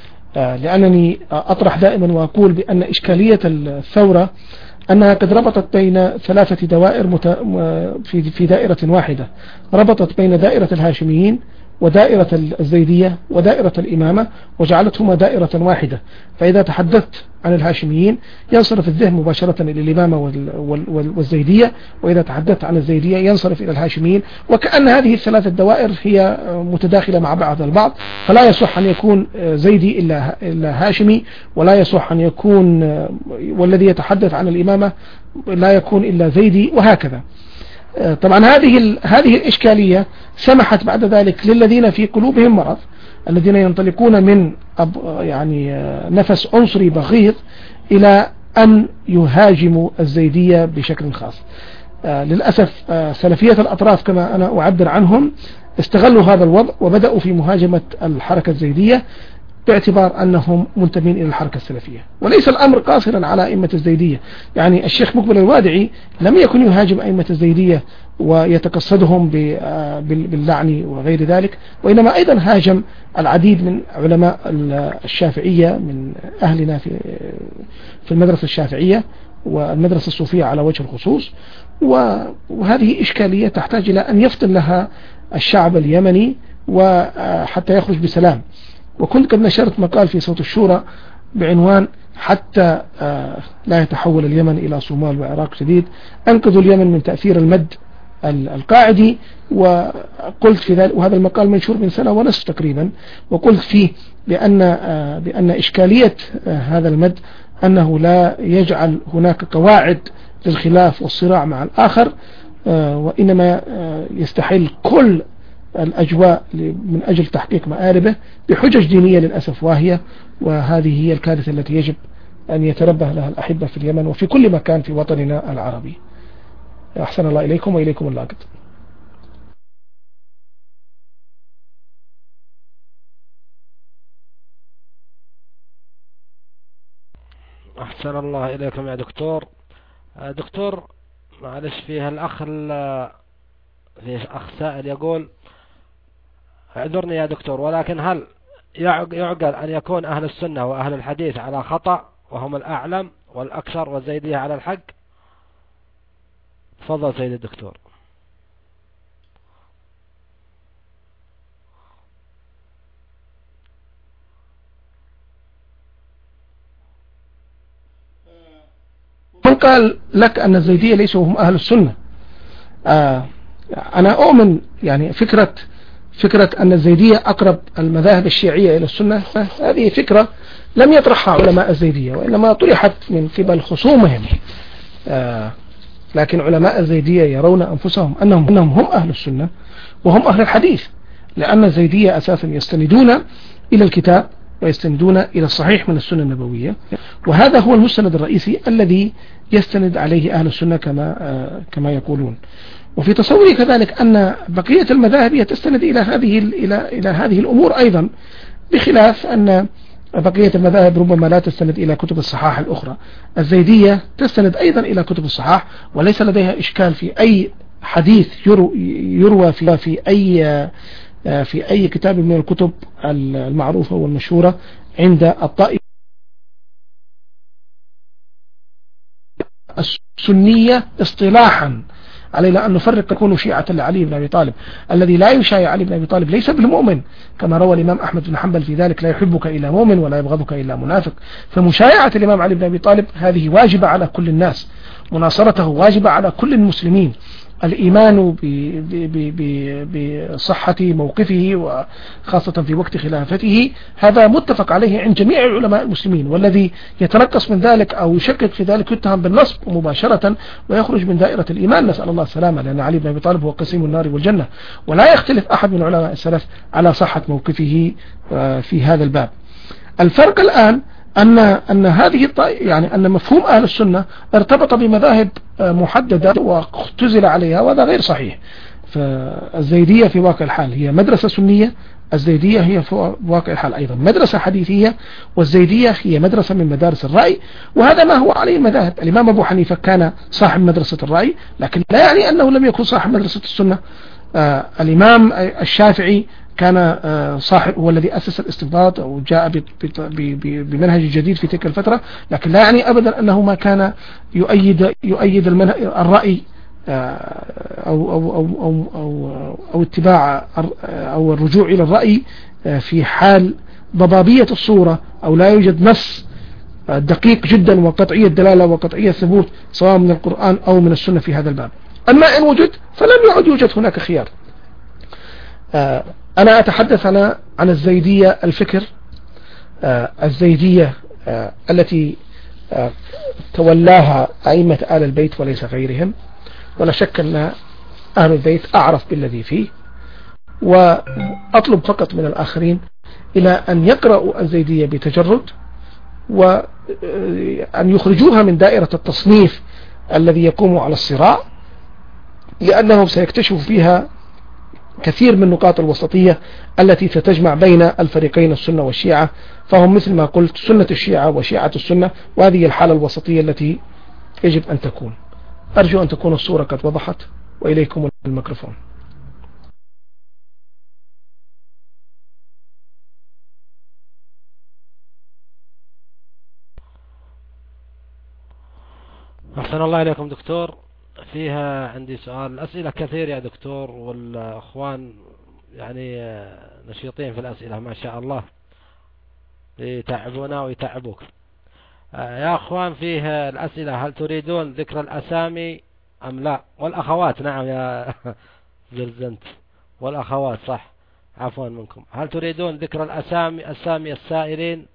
S1: لأنني أطرح دائما وأقول بأن إشكالية الثورة أنها قد ربطت بين ثلاثة دوائر مت... في في دائرة واحدة، ربطت بين دائرة الهاشميين ودائرة الزيدية ودائرة الإمامة وجعلتهما دائرة واحدة. فإذا تحدثت عن الهاشميين ينصرف الذهن مباشرة إلى الإمامة وال... وال... والزيدية، وإذا تحدثت عن الزيدية ينصرف إلى الهاشميين، وكأن هذه الثلاثة دوائر هي متداخلة مع بعض البعض، فلا يصح أن يكون زيدي إلا إلا هاشمي، ولا يصح أن يكون والذي يتحدث عن الإمامة لا يكون إلا زيدي، وهكذا. طبعا هذه هذه الإشكالية سمحت بعد ذلك للذين في قلوبهم مرض، الذين ينطلقون من يعني نفس عنصري بغيض إلى أن يهاجموا الزيدية بشكل خاص. للأسف سلفية الأطراف كما أنا أعبر عنهم استغلوا هذا الوضع وبدأوا في مهاجمة الحركة الزيدية باعتبار أنهم منتمين إلى الحركة السلفية، وليس الأمر قاصرا على أئمة الزيدية. يعني الشيخ مقبل الوادعي لم يكن يهاجم أئمة الزيدية ويتقصدهم باللعن وغير ذلك، وإنما أيضا هاجم العديد من علماء الشافعية من أهلنا في في المدرسة الشافعية والمدرسة الصوفية على وجه الخصوص، وهذه إشكالية تحتاج إلى أن يفطن لها الشعب اليمني وحتى يخرج بسلام. وكنت قد نشرت مقال في صوت الشورى بعنوان حتى لا يتحول اليمن إلى صومال وعراق جديد، أنقذوا اليمن من تأثير المد القاعدي. وقلت في ذلك، وهذا المقال منشور من سنة ونصف تقريبا، وقلت فيه بأن بأن إشكالية هذا المد أنه لا يجعل هناك قواعد للخلاف والصراع مع الآخر، وإنما يستحل كل الأجواء من أجل تحقيق مآربه بحجج دينية للأسف واهية، وهذه هي الكارثة التي يجب أن يتنبه لها الأحبة في اليمن وفي كل مكان في وطننا العربي. أحسن الله إليكم وإليكم اللاقط.
S2: أحسن الله إليكم يا دكتور. دكتور معلش فيها الأخ في أخ سائل يقول: اعذرني يا دكتور، ولكن هل يعقل أن يكون أهل السنة وأهل الحديث على خطأ وهم الأعلم والأكثر والزيدية على الحق؟ تفضل سيد الدكتور.
S1: من قال لك أن الزيدية ليسوا هم أهل السنة؟ آه أنا أؤمن يعني فكرة فكرة أن الزيدية أقرب المذاهب الشيعية إلى السنة، هذه فكرة لم يطرحها علماء الزيدية، وإنما طرحت من قبل خصومهم. آه لكن علماء الزيدية يرون أنفسهم أنهم, أنهم هم أهل السنة وهم أهل الحديث، لأن الزيدية أساسا يستندون إلى الكتاب ويستندون إلى الصحيح من السنة النبوية، وهذا هو المستند الرئيسي الذي يستند عليه أهل السنة كما آه كما يقولون. وفي تصوري كذلك أن بقية المذاهب تستند إلى هذه إلى إلى هذه الأمور أيضا، بخلاف أن بقية المذاهب ربما لا تستند إلى كتب الصحاح الأخرى. الزيدية تستند أيضا إلى كتب الصحاح، وليس لديها إشكال في أي حديث يروى في في أي في أي كتاب من الكتب المعروفة والمشهورة عند الطائفة السنية اصطلاحا. علينا أن نفرق يكون شيعة لعلي بن أبي طالب. الذي لا يشايع علي بن أبي طالب ليس بالمؤمن، كما روى الإمام أحمد بن حنبل في ذلك: لا يحبك إلا مؤمن ولا يبغضك إلا منافق. فمشايعة الإمام علي بن أبي طالب هذه واجبة على كل الناس، مناصرته واجبة على كل المسلمين. الإيمان بصحة موقفه وخاصة في وقت خلافته، هذا متفق عليه عند جميع العلماء المسلمين، والذي يتنقص من ذلك أو يشكك في ذلك يتهم بالنصب مباشرة ويخرج من دائرة الإيمان، نسأل الله السلامة، لأن علي بن أبي طالب هو قسيم النار والجنة، ولا يختلف أحد من علماء السلف على صحة موقفه في هذا الباب. الفرق الآن أن أن هذه يعني أن مفهوم أهل السنة ارتبط بمذاهب محددة واختزل عليها، وهذا غير صحيح. فالزيدية في واقع الحال هي مدرسة سنية، الزيدية هي في واقع الحال أيضا مدرسة حديثية، والزيدية هي مدرسة من مدارس الرأي، وهذا ما هو عليه المذاهب. الإمام أبو حنيفة كان صاحب مدرسة الرأي، لكن لا يعني أنه لم يكن صاحب مدرسة السنة. آه الإمام الشافعي كان صاحب، هو الذي أسس الاستنباط أو جاء بمنهج جديد في تلك الفترة، لكن لا يعني أبدا أنه ما كان يؤيد يؤيد الرأي أو أو أو أو أو, أو اتباع أو الرجوع إلى الرأي في حال ضبابية الصورة، أو لا يوجد نص دقيق جدا وقطعية الدلالة وقطعية الثبوت سواء من القرآن أو من السنة في هذا الباب. أما إن وجد فلم يعد يوجد هناك خيار. أنا أتحدث أنا عن الزيدية الفكر، الزيدية التي تولاها أئمة آل البيت وليس غيرهم، ولا شك أن أهل البيت أعرف بالذي فيه، وأطلب فقط من الآخرين إلى أن يقرأوا الزيدية بتجرد، وأن يخرجوها من دائرة التصنيف الذي يقوم على الصراع، لأنهم سيكتشفوا فيها كثير من نقاط الوسطية التي ستجمع بين الفريقين السنة والشيعة، فهم مثل ما قلت سنة الشيعة وشيعة السنة، وهذه الحالة الوسطية التي يجب أن تكون. أرجو أن تكون الصورة قد وضحت، وإليكم الميكروفون.
S2: أحسن الله إليكم دكتور. فيها عندي سؤال، الأسئلة كثير يا دكتور، والأخوان يعني نشيطين في الأسئلة ما شاء الله، يتعبونا ويتعبوك يا أخوان. فيه الأسئلة: هل تريدون ذكر الأسامي أم لا؟ والأخوات نعم يا زلزنت، والأخوات صح، عفوا منكم. هل تريدون ذكر الأسامي أسامي السائلين؟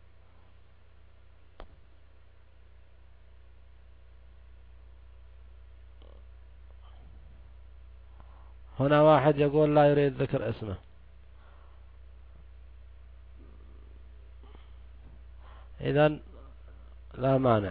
S2: هنا واحد يقول لا يريد ذكر اسمه. إذن لا مانع،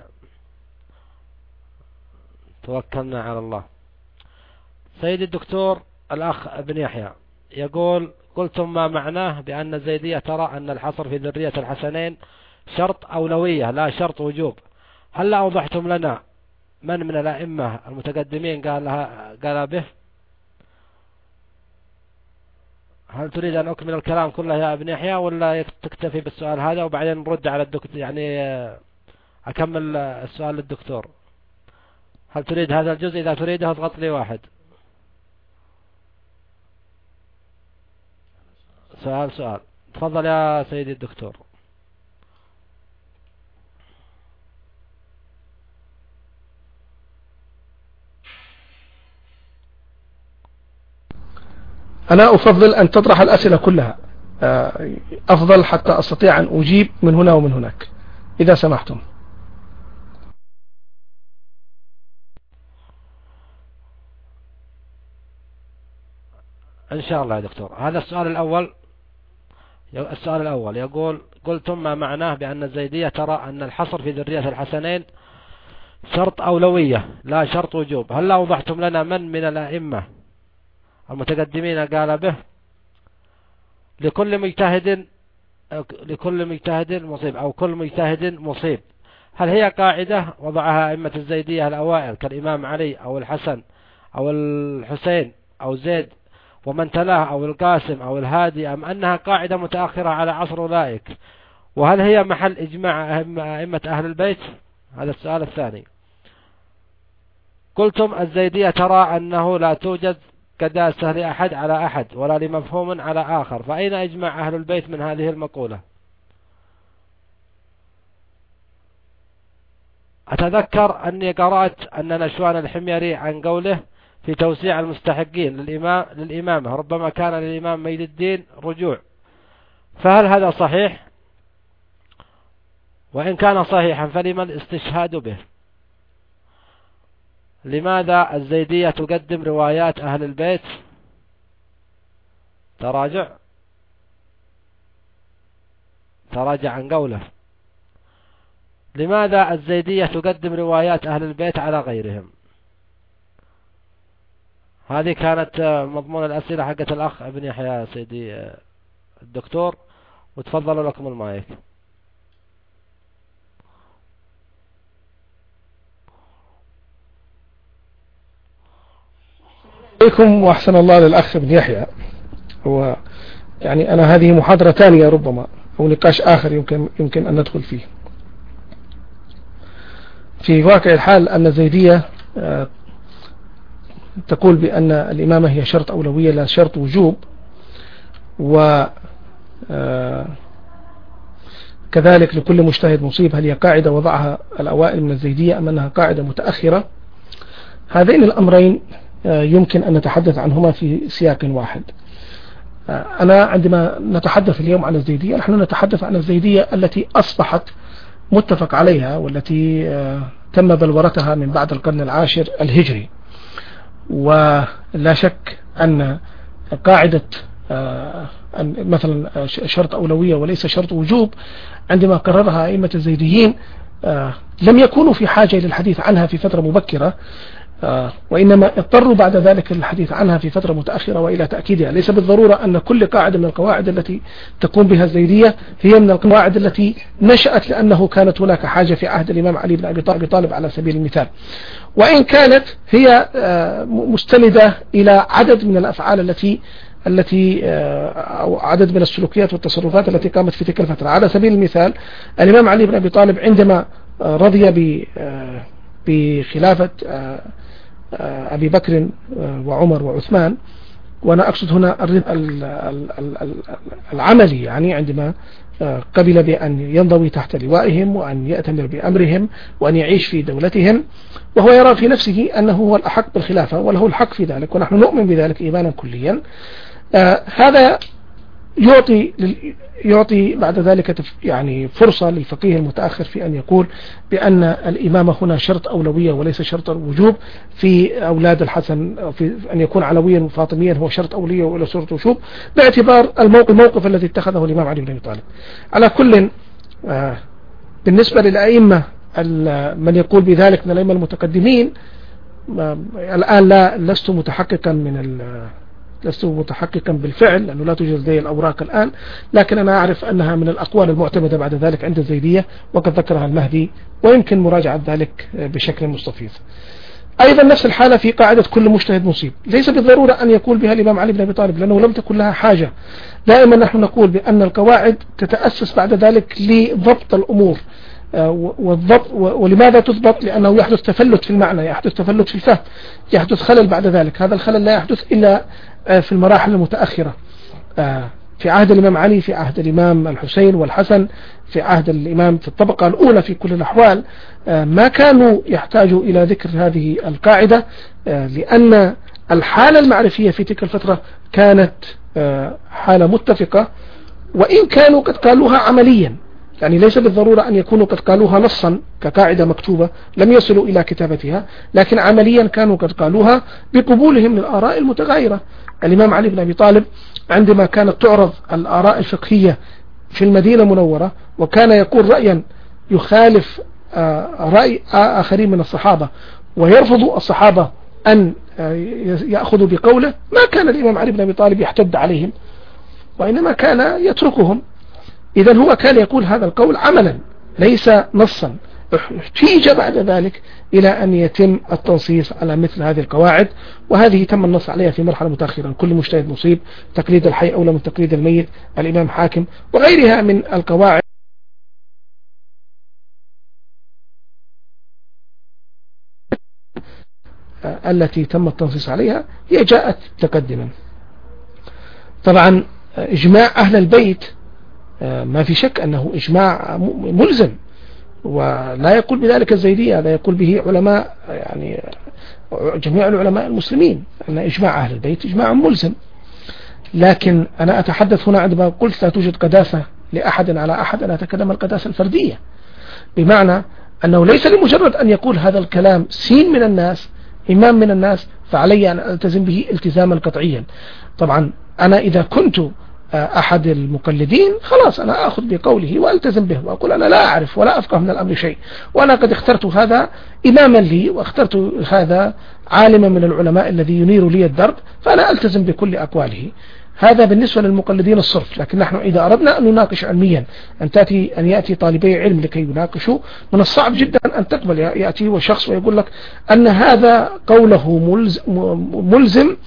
S2: توكلنا على الله. سيد الدكتور الأخ ابن يحيى يقول: قلتم ما معناه بأن الزيدية ترى أن الحصر في ذرية الحسنين شرط أولوية لا شرط وجوب، هل أوضحتم لنا من من الأئمة المتقدمين قالها قال به؟ هل تريد أن أكمل الكلام كله يا ابن يحيى، ولا تكتفي بالسؤال هذا وبعدين نرد على الدكتور، يعني أكمل السؤال للدكتور؟ هل تريد هذا الجزء؟ إذا تريده اضغط لي واحد. سؤال سؤال تفضل يا سيدي الدكتور.
S1: أنا أفضل أن تطرح الأسئلة كلها، أفضل حتى أستطيع أن أجيب من هنا ومن هناك إذا سمحتم.
S2: إن شاء الله يا دكتور. هذا السؤال الأول. السؤال الأول يقول: قلتم ما معناه بأن الزيدية ترى أن الحصر في ذرية الحسنين شرط أولوية لا شرط وجوب، هل أوضحتم لنا من من الأئمة المتقدمين قال به؟ لكل مجتهد لكل مجتهد مصيب، أو كل مجتهد مصيب. هل هي قاعدة وضعها أئمة الزيدية الأوائل كالإمام علي أو الحسن أو الحسين أو زيد ومن تلاه أو القاسم أو الهادي، أم أنها قاعدة متأخرة على عصر أولئك؟ وهل هي محل إجماع أئمة أهل البيت؟ هذا السؤال الثاني. قلتم الزيدية ترى أنه لا توجد قداسة لأحد على أحد ولا لمفهوم على آخر، فأين إجماع أهل البيت من هذه المقولة؟ أتذكر أني قرأت أن نشوان الحميري عن قوله في توسيع المستحقين للإمام للإمامة، ربما كان للإمام ميد الدين رجوع، فهل هذا صحيح؟ وإن كان صحيحا فلما الاستشهاد به؟ لماذا الزيدية تقدم روايات أهل البيت؟ تراجع تراجع عن قوله. لماذا الزيدية تقدم روايات أهل البيت على غيرهم؟ هذه كانت مضمون الأسئلة حقت الأخ ابن يحيى سيدي الدكتور، وتفضلوا لكم المايك.
S1: عليكم وأحسن الله للأخ ابن يحيى. هو يعني أنا هذه محاضرة ثانية ربما أو نقاش آخر يمكن يمكن أن ندخل فيه. في واقع الحال أن الزيدية تقول بأن الإمامة هي شرط أولوية لا شرط وجوب، و كذلك لكل مجتهد مصيب. هل هي قاعدة وضعها الأوائل من الزيدية أم أنها قاعدة متأخرة؟ هذين الأمرين يمكن أن نتحدث عنهما في سياق واحد. أنا عندما نتحدث اليوم عن الزيدية نحن نتحدث عن الزيدية التي أصبحت متفق عليها والتي تم بلورتها من بعد القرن العاشر الهجري. ولا شك أن قاعدة مثلا شرط أولوية وليس شرط وجوب عندما قررها أئمة الزيديين لم يكونوا في حاجة للحديث عنها في فترة مبكرة، وإنما اضطروا بعد ذلك للحديث عنها في فترة متأخرة وإلى تأكيدها. ليس بالضرورة أن كل قاعدة من القواعد التي تقوم بها الزيدية هي من القواعد التي نشأت لأنه كانت هناك حاجة في عهد الإمام علي بن أبي طالب على سبيل المثال، وإن كانت هي مستندة إلى عدد من الأفعال التي التي أو عدد من السلوكيات والتصرفات التي قامت في تلك الفترة. على سبيل المثال الإمام علي بن أبي طالب عندما رضي بخلافة أبي بكر وعمر وعثمان، وأنا أقصد هنا العملي، يعني عندما قبل بأن ينضوي تحت لوائهم وأن يأتمر بأمرهم وأن يعيش في دولتهم، وهو يرى في نفسه أنه هو الأحق بالخلافة وله الحق في ذلك، ونحن نؤمن بذلك إيمانا كليا. هذا يعطي يعطي بعد ذلك يعني فرصة للفقيه المتأخر في أن يقول بأن الإمامة هنا شرط أولوية وليس شرط وجوب في أولاد الحسن، في أن يكون علويا فاطميا هو شرط أولوية ولا شرط وجوب، باعتبار الموقف, الموقف الذي اتخذه الإمام علي بن أبي طالب. على كل بالنسبة للأئمة من يقول بذلك من الأئمة المتقدمين، الآن لا لست متحققا من لست متحققا بالفعل لأنه لا توجد لدي الأوراق الآن، لكن أنا أعرف أنها من الأقوال المعتمدة بعد ذلك عند الزيدية، وقد ذكرها المهدي ويمكن مراجعة ذلك بشكل مستفيض. أيضا نفس الحالة في قاعدة كل مجتهد مصيب، ليس بالضرورة أن يقول بها الإمام علي بن أبي طالب لأنه لم تكن لها حاجة. دائما نحن نقول بأن القواعد تتأسس بعد ذلك لضبط الأمور، والضبط. ولماذا تضبط؟ لأنه يحدث تفلت في المعنى، يحدث تفلت في الفهم، يحدث خلل بعد ذلك. هذا الخلل لا يحدث إلا في المراحل المتأخرة، في عهد الإمام علي، في عهد الإمام الحسين والحسن، في عهد الإمام في الطبقة الأولى. في كل الأحوال ما كانوا يحتاجوا إلى ذكر هذه القاعدة، لأن الحالة المعرفية في تلك الفترة كانت حالة متفقة، وإن كانوا قد قالوها عمليا، يعني ليس بالضرورة أن يكونوا قد قالوها نصا كقاعدة مكتوبة لم يصلوا إلى كتابتها، لكن عمليا كانوا قد قالوها بقبولهم للآراء المتغايرة. الإمام علي بن أبي طالب عندما كانت تعرض الآراء الفقهية في المدينة المنورة وكان يقول رأيا يخالف رأي آخرين من الصحابة ويرفض الصحابة أن يأخذوا بقوله، ما كان الإمام علي بن أبي طالب يحتد عليهم، وإنما كان يتركهم. إذن هو كان يقول هذا القول عملا ليس نصا. احتيج بعد ذلك إلى أن يتم التنصيص على مثل هذه القواعد، وهذه تم النص عليها في مرحلة متأخرة. كل مجتهد مصيب، تقليد الحي أولى من تقليد الميت، الإمام حاكم، وغيرها من القواعد التي تم التنصيص عليها هي جاءت متقدما. طبعا إجماع أهل البيت ما في شك أنه إجماع ملزم، ولا يقول بذلك الزيدية، لا يقول به علماء يعني جميع العلماء المسلمين أن إجماع أهل البيت إجماع ملزم. لكن أنا أتحدث هنا عندما قلت لا توجد قداسة لأحد على أحد، أنا أتكلم القداسة الفردية، بمعنى أنه ليس لمجرد أن يقول هذا الكلام سين من الناس، إمام من الناس، فعلي أن ألتزم به التزاما قطعيا. طبعا أنا إذا كنت أحد المقلدين خلاص أنا أخذ بقوله وألتزم به وأقول أنا لا أعرف ولا أفقه من الأمر شيء، وأنا قد اخترت هذا إماما لي واخترت هذا عالما من العلماء الذي ينير لي الدرب، فأنا ألتزم بكل أقواله. هذا بالنسبة للمقلدين الصرف. لكن نحن إذا أردنا أن نناقش علميا، أن تأتي أن يأتي طالبي علم لكي يناقشوا، من الصعب جدا أن تقبل يأتي وشخص ويقول لك أن هذا قوله ملزم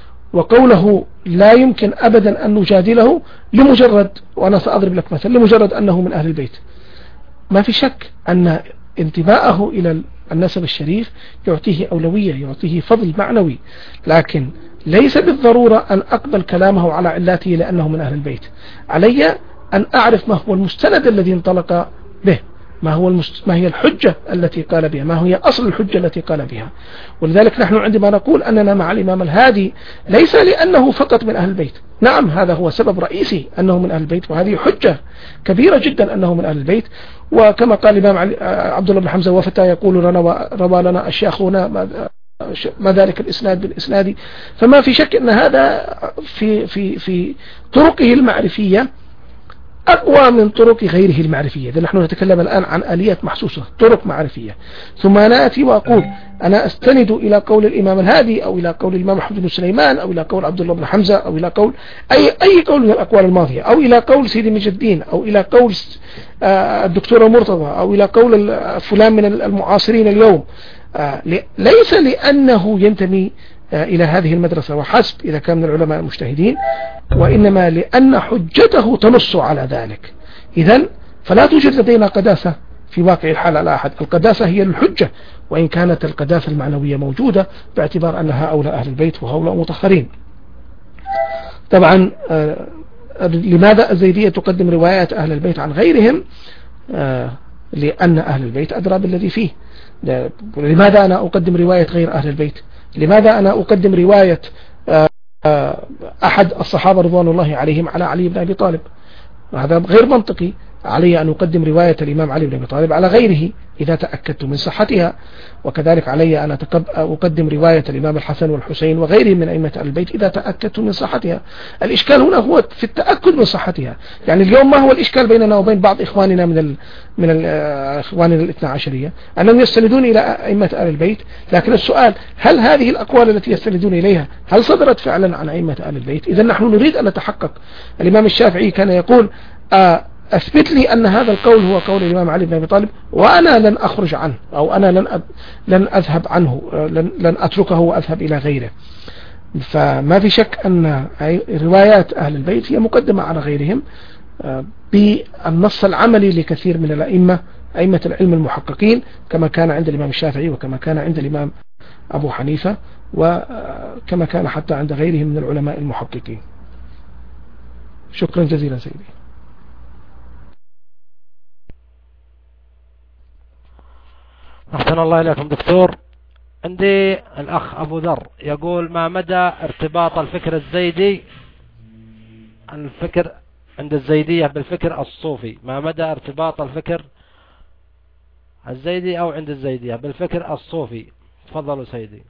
S1: وقوله لا يمكن أبدا أن نجادله لمجرد، وأنا سأضرب لك مثل، لمجرد أنه من أهل البيت. ما في شك أن انتماءه إلى النسب الشريف يعطيه أولوية، يعطيه فضل معنوي، لكن ليس بالضرورة أن أقبل كلامه على علاته لأنه من أهل البيت. علي أن أعرف ما هو المستند الذي انطلق به، ما هو المست... ما هي الحجة التي قال بها، ما هي أصل الحجة التي قال بها. ولذلك نحن عندما نقول أننا مع الإمام الهادي ليس لأنه فقط من أهل البيت، نعم هذا هو سبب رئيسي أنه من أهل البيت، وهذه حجة كبيرة جدا أنه من أهل البيت. وكما قال الإمام عبد الله بن حمزة وفتى يقول لنا وروى لنا أشياخنا ما ذلك الإسناد بالإسناد، فما في شك أن هذا في في في طرقه المعرفية أقوى من طرق غيره المعرفية. إذا نحن نتكلم الآن عن آليات محسوسة، طرق معرفية. ثم أنا أتي وأقول أنا أستند إلى قول الإمام الهادي أو إلى قول الإمام محمد بن سليمان أو إلى قول عبد الله بن حمزة أو إلى قول أي أي قول من الأقوال الماضية، أو إلى قول سيدي مجد الدين، أو إلى قول الدكتور مرتضى، أو إلى قول فلان من المعاصرين اليوم، ليس لأنه ينتمي إلى هذه المدرسة وحسب إذا كان من العلماء المجتهدين، وإنما لأن حجته تنص على ذلك. إذن فلا توجد لدينا قداسة في واقع الحال على أحد، القداسة هي الحجة، وإن كانت القداسة المعنوية موجودة باعتبار أن هؤلاء أهل البيت وهؤلاء مطهرين. طبعا لماذا الزيدية تقدم روايات أهل البيت عن غيرهم؟ لأن أهل البيت أدرى بالذي فيه. لماذا أنا أقدم رواية غير أهل البيت؟ لماذا أنا أقدم رواية أحد الصحابة رضوان الله عليهم على علي بن أبي طالب؟ هذا غير منطقي. علي أن أقدم رواية الإمام علي بن أبي طالب على غيره إذا تأكدت من صحتها، وكذلك علي أن أقدم رواية الإمام الحسن والحسين وغيرهم من أئمة البيت إذا تأكدت من صحتها. الإشكال هنا هو في التأكد من صحتها. يعني اليوم ما هو الإشكال بيننا وبين بعض إخواننا من ال من الإخوان الاثنى عشرية أنهم يستندون إلى أئمة آل البيت، لكن السؤال هل هذه الأقوال التي يستندون إليها هل صدرت فعلا عن أئمة آل البيت؟ إذا نحن نريد أن نتحقق. الإمام الشافعي كان يقول آه أثبت لي أن هذا القول هو قول الإمام علي بن أبي طالب وأنا لن أخرج عنه، أو أنا لن لن أذهب عنه، لن لن أتركه وأذهب إلى غيره. فما في شك أن روايات أهل البيت هي مقدمة على غيرهم بالنص العملي لكثير من الأئمة، أئمة العلم المحققين، كما كان عند الإمام الشافعي وكما كان عند الإمام أبو حنيفة وكما كان حتى عند غيرهم من العلماء المحققين. شكرا جزيلا سيدي.
S2: أحسن الله إليكم دكتور. عندي الأخ أبو ذر يقول ما مدى ارتباط الفكر الزيدي الفكر عند الزيدية بالفكر الصوفي؟ ما مدى ارتباط الفكر الزيدي أو عند الزيدية بالفكر الصوفي؟ تفضلوا سيدي.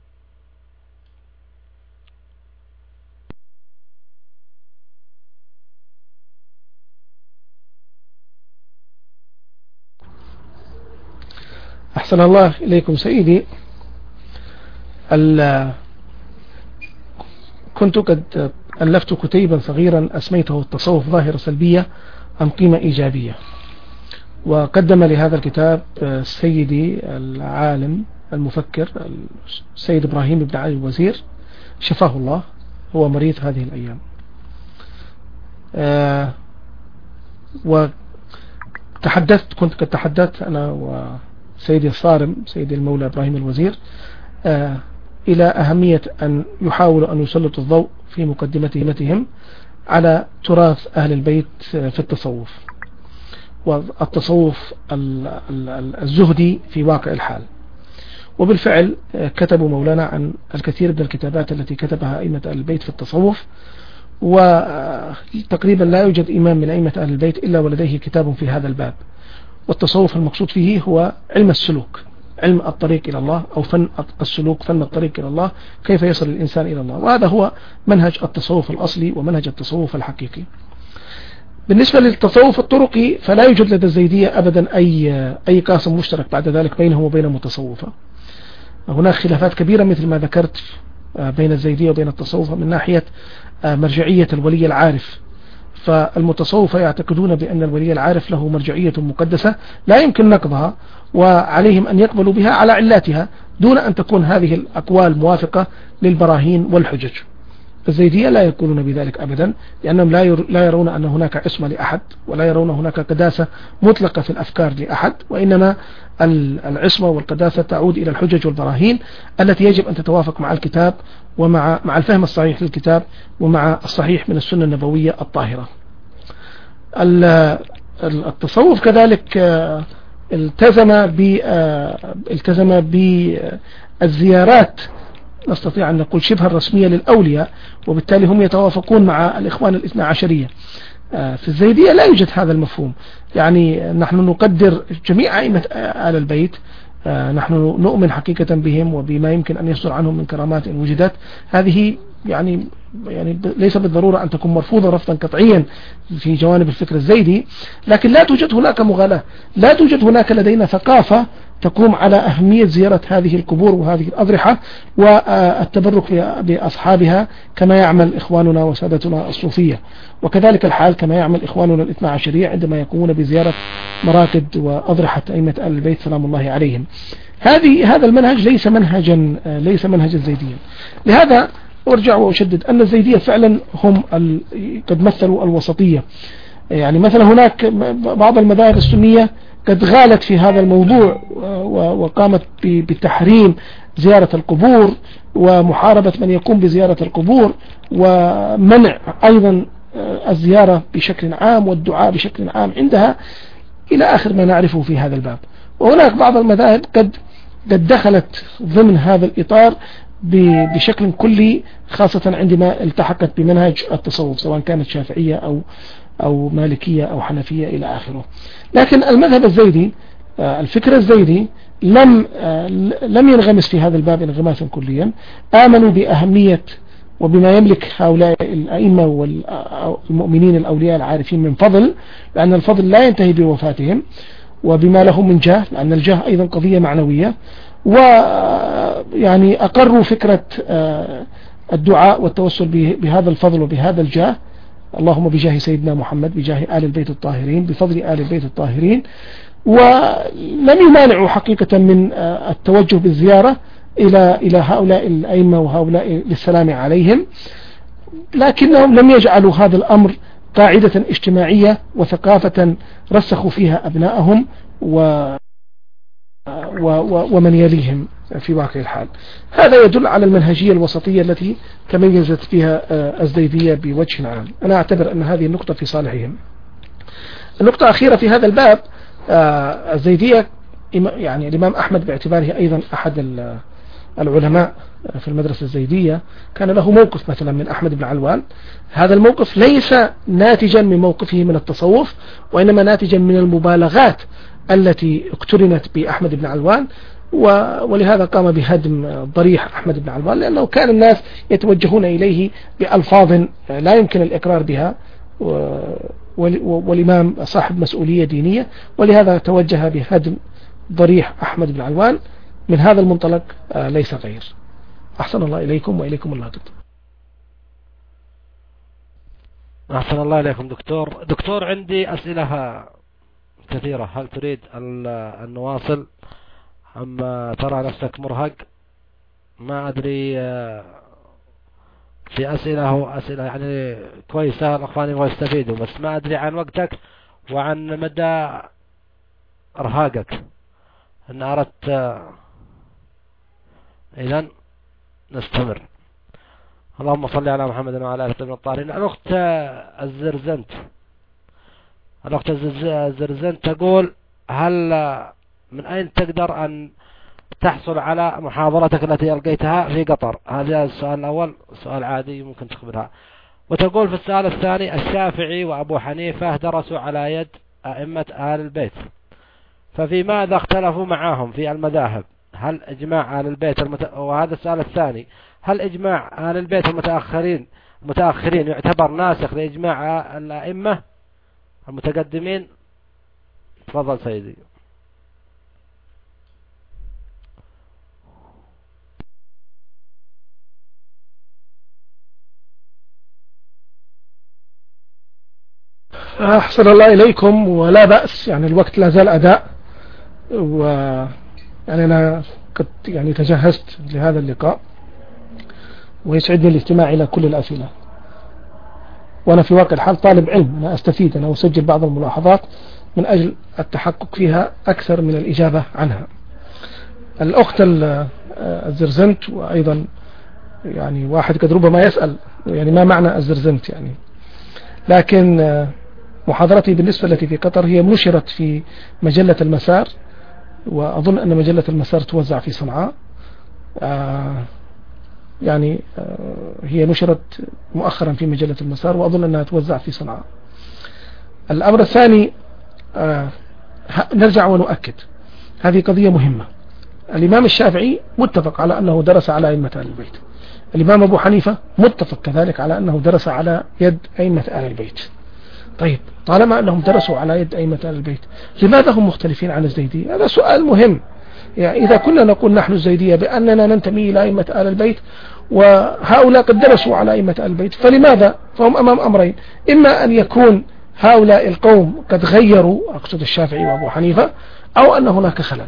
S1: أحسن الله إليكم سيدي. كنت قد ألفت كتيبا صغيرا أسميته التصوف ظاهرة سلبية أم قيمة إيجابية، وقدم لهذا الكتاب سيدي العالم المفكر السيد إبراهيم بن علي الوزير شفاه الله، هو مريض هذه الأيام. وتحدثت كنت قد تحدثت أنا وسيدي الصارم سيدي المولى إبراهيم الوزير إلى أهمية أن يحاولوا أن يسلطوا الضوء في مقدمتهم على تراث أهل البيت في التصوف والتصوف الزهدي في واقع الحال. وبالفعل كتبوا مولانا عن الكثير من الكتابات التي كتبها أئمة أهل البيت في التصوف، وتقريبا لا يوجد إمام من أئمة أهل البيت إلا ولديه كتاب في هذا الباب. والتصوف المقصود فيه هو علم السلوك، علم الطريق إلى الله، أو فن السلوك، فن الطريق إلى الله، كيف يصل الإنسان إلى الله. وهذا هو منهج التصوف الأصلي ومنهج التصوف الحقيقي. بالنسبة للتصوف الطرقي فلا يوجد لدى الزيدية أبدا أي أي قاسم مشترك بعد ذلك بينهم وبين المتصوفة. هناك خلافات كبيرة مثل ما ذكرت بين الزيدية وبين التصوف من ناحية مرجعية الولي العارف. فالمتصوفة يعتقدون بأن الولي العارف له مرجعية مقدسة لا يمكن نقضها، وعليهم أن يقبلوا بها على علاتها دون أن تكون هذه الأقوال موافقة للبراهين والحجج. الزيدية لا يقولون بذلك أبدا، لأنهم لا يرون أن هناك عصمة لأحد، ولا يرون هناك قداسة مطلقة في الأفكار لأحد، وإنما العصمة والقداسة تعود إلى الحجج والبراهين التي يجب أن تتوافق مع الكتاب ومع مع الفهم الصحيح للكتاب ومع الصحيح من السنة النبوية الطاهرة. التصوف كذلك التزم ب التزم بالزيارات نستطيع أن نقول شبه الرسمية للأولياء، وبالتالي هم يتوافقون مع الإخوان الاثنى عشرية. في الزيدية لا يوجد هذا المفهوم، يعني نحن نقدر جميع أئمة آل البيت، نحن نؤمن حقيقة بهم وبما يمكن أن يصدر عنهم من كرامات إن وجدت. هذه يعني يعني ليس بالضرورة أن تكون مرفوضة رفضا قطعيا في جوانب الفكر الزيدي، لكن لا توجد هناك مغالاة، لا توجد هناك لدينا ثقافة تقوم على أهمية زيارة هذه القبور وهذه الأضرحة والتبرك بأصحابها كما يعمل إخواننا وسادتنا الصوفية، وكذلك الحال كما يعمل إخواننا الاثنى عشرية عندما يقومون بزيارة مراقد وأضرحة أئمة آل البيت سلام الله عليهم. هذه هذا المنهج ليس منهجا ليس منهجا زيديا. لهذا أرجع وأشدد أن الزيدية فعلا هم قد مثلوا الوسطية. يعني مثلا هناك بعض المذاهب السنية قد غالت في هذا الموضوع وقامت بتحريم زيارة القبور ومحاربة من يقوم بزيارة القبور ومنع أيضا الزيارة بشكل عام والدعاء بشكل عام عندها إلى آخر ما نعرفه في هذا الباب. وهناك بعض المذاهب قد قد دخلت ضمن هذا الإطار بشكل كلي، خاصة عندما التحقت بمنهج التصوف سواء كانت شافعية أو أو مالكية أو حنفية إلى آخره. لكن المذهب الزيدي، الفكر الزيدي لم لم ينغمس في هذا الباب انغماسا كليا. آمنوا بأهمية وبما يملك هؤلاء الأئمة والمؤمنين الأولياء العارفين من فضل، لأن الفضل لا ينتهي بوفاتهم، وبما لهم من جاه، لأن الجاه أيضا قضية معنوية. ويعني أقروا فكرة الدعاء والتوسل بهذا الفضل وبهذا الجاه، اللهم بجاه سيدنا محمد، بجاه آل البيت الطاهرين، بفضل آل البيت الطاهرين. ولم يمانعوا حقيقة من التوجه بالزيارة إلى إلى هؤلاء الأئمة وهؤلاء للسلام عليهم، لكنهم لم يجعلوا هذا الأمر قاعدة اجتماعية وثقافة رسخوا فيها أبنائهم و ومن يليهم في واقع الحال. هذا يدل على المنهجية الوسطية التي تميزت فيها الزيدية بوجه عام. أنا أعتبر أن هذه النقطة في صالحهم. النقطة أخيرة في هذا الباب، الزيدية يعني الإمام أحمد باعتباره أيضا أحد العلماء في المدرسة الزيدية كان له موقف مثلا من أحمد بن علوان. هذا الموقف ليس ناتجا من موقفه من التصوف، وإنما ناتجا من المبالغات التي اقترنت بأحمد بن علوان، ولهذا قام بهدم ضريح أحمد بن علوان، لأنه كان الناس يتوجهون إليه بألفاظ لا يمكن الإقرار بها، والإمام صاحب مسؤولية دينية، ولهذا توجه بهدم ضريح أحمد بن علوان. من هذا المنطلق ليس غير. أحسن الله إليكم وإليكم الله قد.
S2: أحسن الله إليكم دكتور. دكتور عندي أسئلة كثيرة، هل تريد أن نواصل أم ترى نفسك مرهق؟ ما أدري، في أسئلة أسئلة يعني كويسة الأخوان يبغوا يستفيدوا، بس ما أدري عن وقتك وعن مدى إرهاقك. إن أردت إذن نستمر. اللهم صل على محمد وعلى آله وصحبه الطاهرين. الأخت الزرزنت الأخت الزرزنت تقول: هل من أين تقدر أن تحصل على محاضرتك التي ألقيتها في قطر؟ هذا السؤال الأول، سؤال عادي ممكن تقبلها. وتقول في السؤال الثاني: الشافعي وأبو حنيفة درسوا على يد أئمة آل البيت، ففي ماذا اختلفوا معهم في المذاهب؟ هل إجماع آل البيت المت... وهذا السؤال الثاني: هل إجماع آل البيت المتأخرين المتأخرين يعتبر ناسخ لإجماع الأئمة المتقدمين؟ تفضل سيدي.
S1: أحسن الله إليكم، ولا بأس، يعني الوقت لا زال أداء، و يعني أنا قد يعني تجهزت لهذا اللقاء، ويسعدني الاستماع إلى كل الأسئلة، وأنا في واقع الحال طالب علم، أنا أستفيد، أنا أسجل بعض الملاحظات من أجل التحقق فيها أكثر من الإجابة عنها. الأخت الزرزنت، وأيضا يعني واحد قد ربما يسأل يعني ما معنى الزرزنت يعني، لكن محاضرتي بالنسبة التي في قطر هي نشرت في مجلة المسار، وأظن أن مجلة المسار توزع في صنعاء، آه يعني آه هي نشرت مؤخرا في مجلة المسار، وأظن أنها توزع في صنعاء. الأمر الثاني، آه نرجع ونؤكد، هذه قضية مهمة. الإمام الشافعي متفق على أنه درس على أئمة آل البيت، الإمام أبو حنيفة متفق كذلك على أنه درس على يد أئمة آل البيت. طيب، طالما أنهم درسوا على يد أئمة آل البيت، لماذا هم مختلفين عن الزيدية؟ هذا سؤال مهم. يعني إذا كنا نقول نحن الزيدية بأننا ننتمي إلى أئمة آل البيت، وهؤلاء قد درسوا على أئمة آل البيت، فلماذا؟ فهم أمام أمرين: إما أن يكون هؤلاء القوم قد غيروا، أقصد الشافعي وأبو حنيفة، أو أن هناك خلل.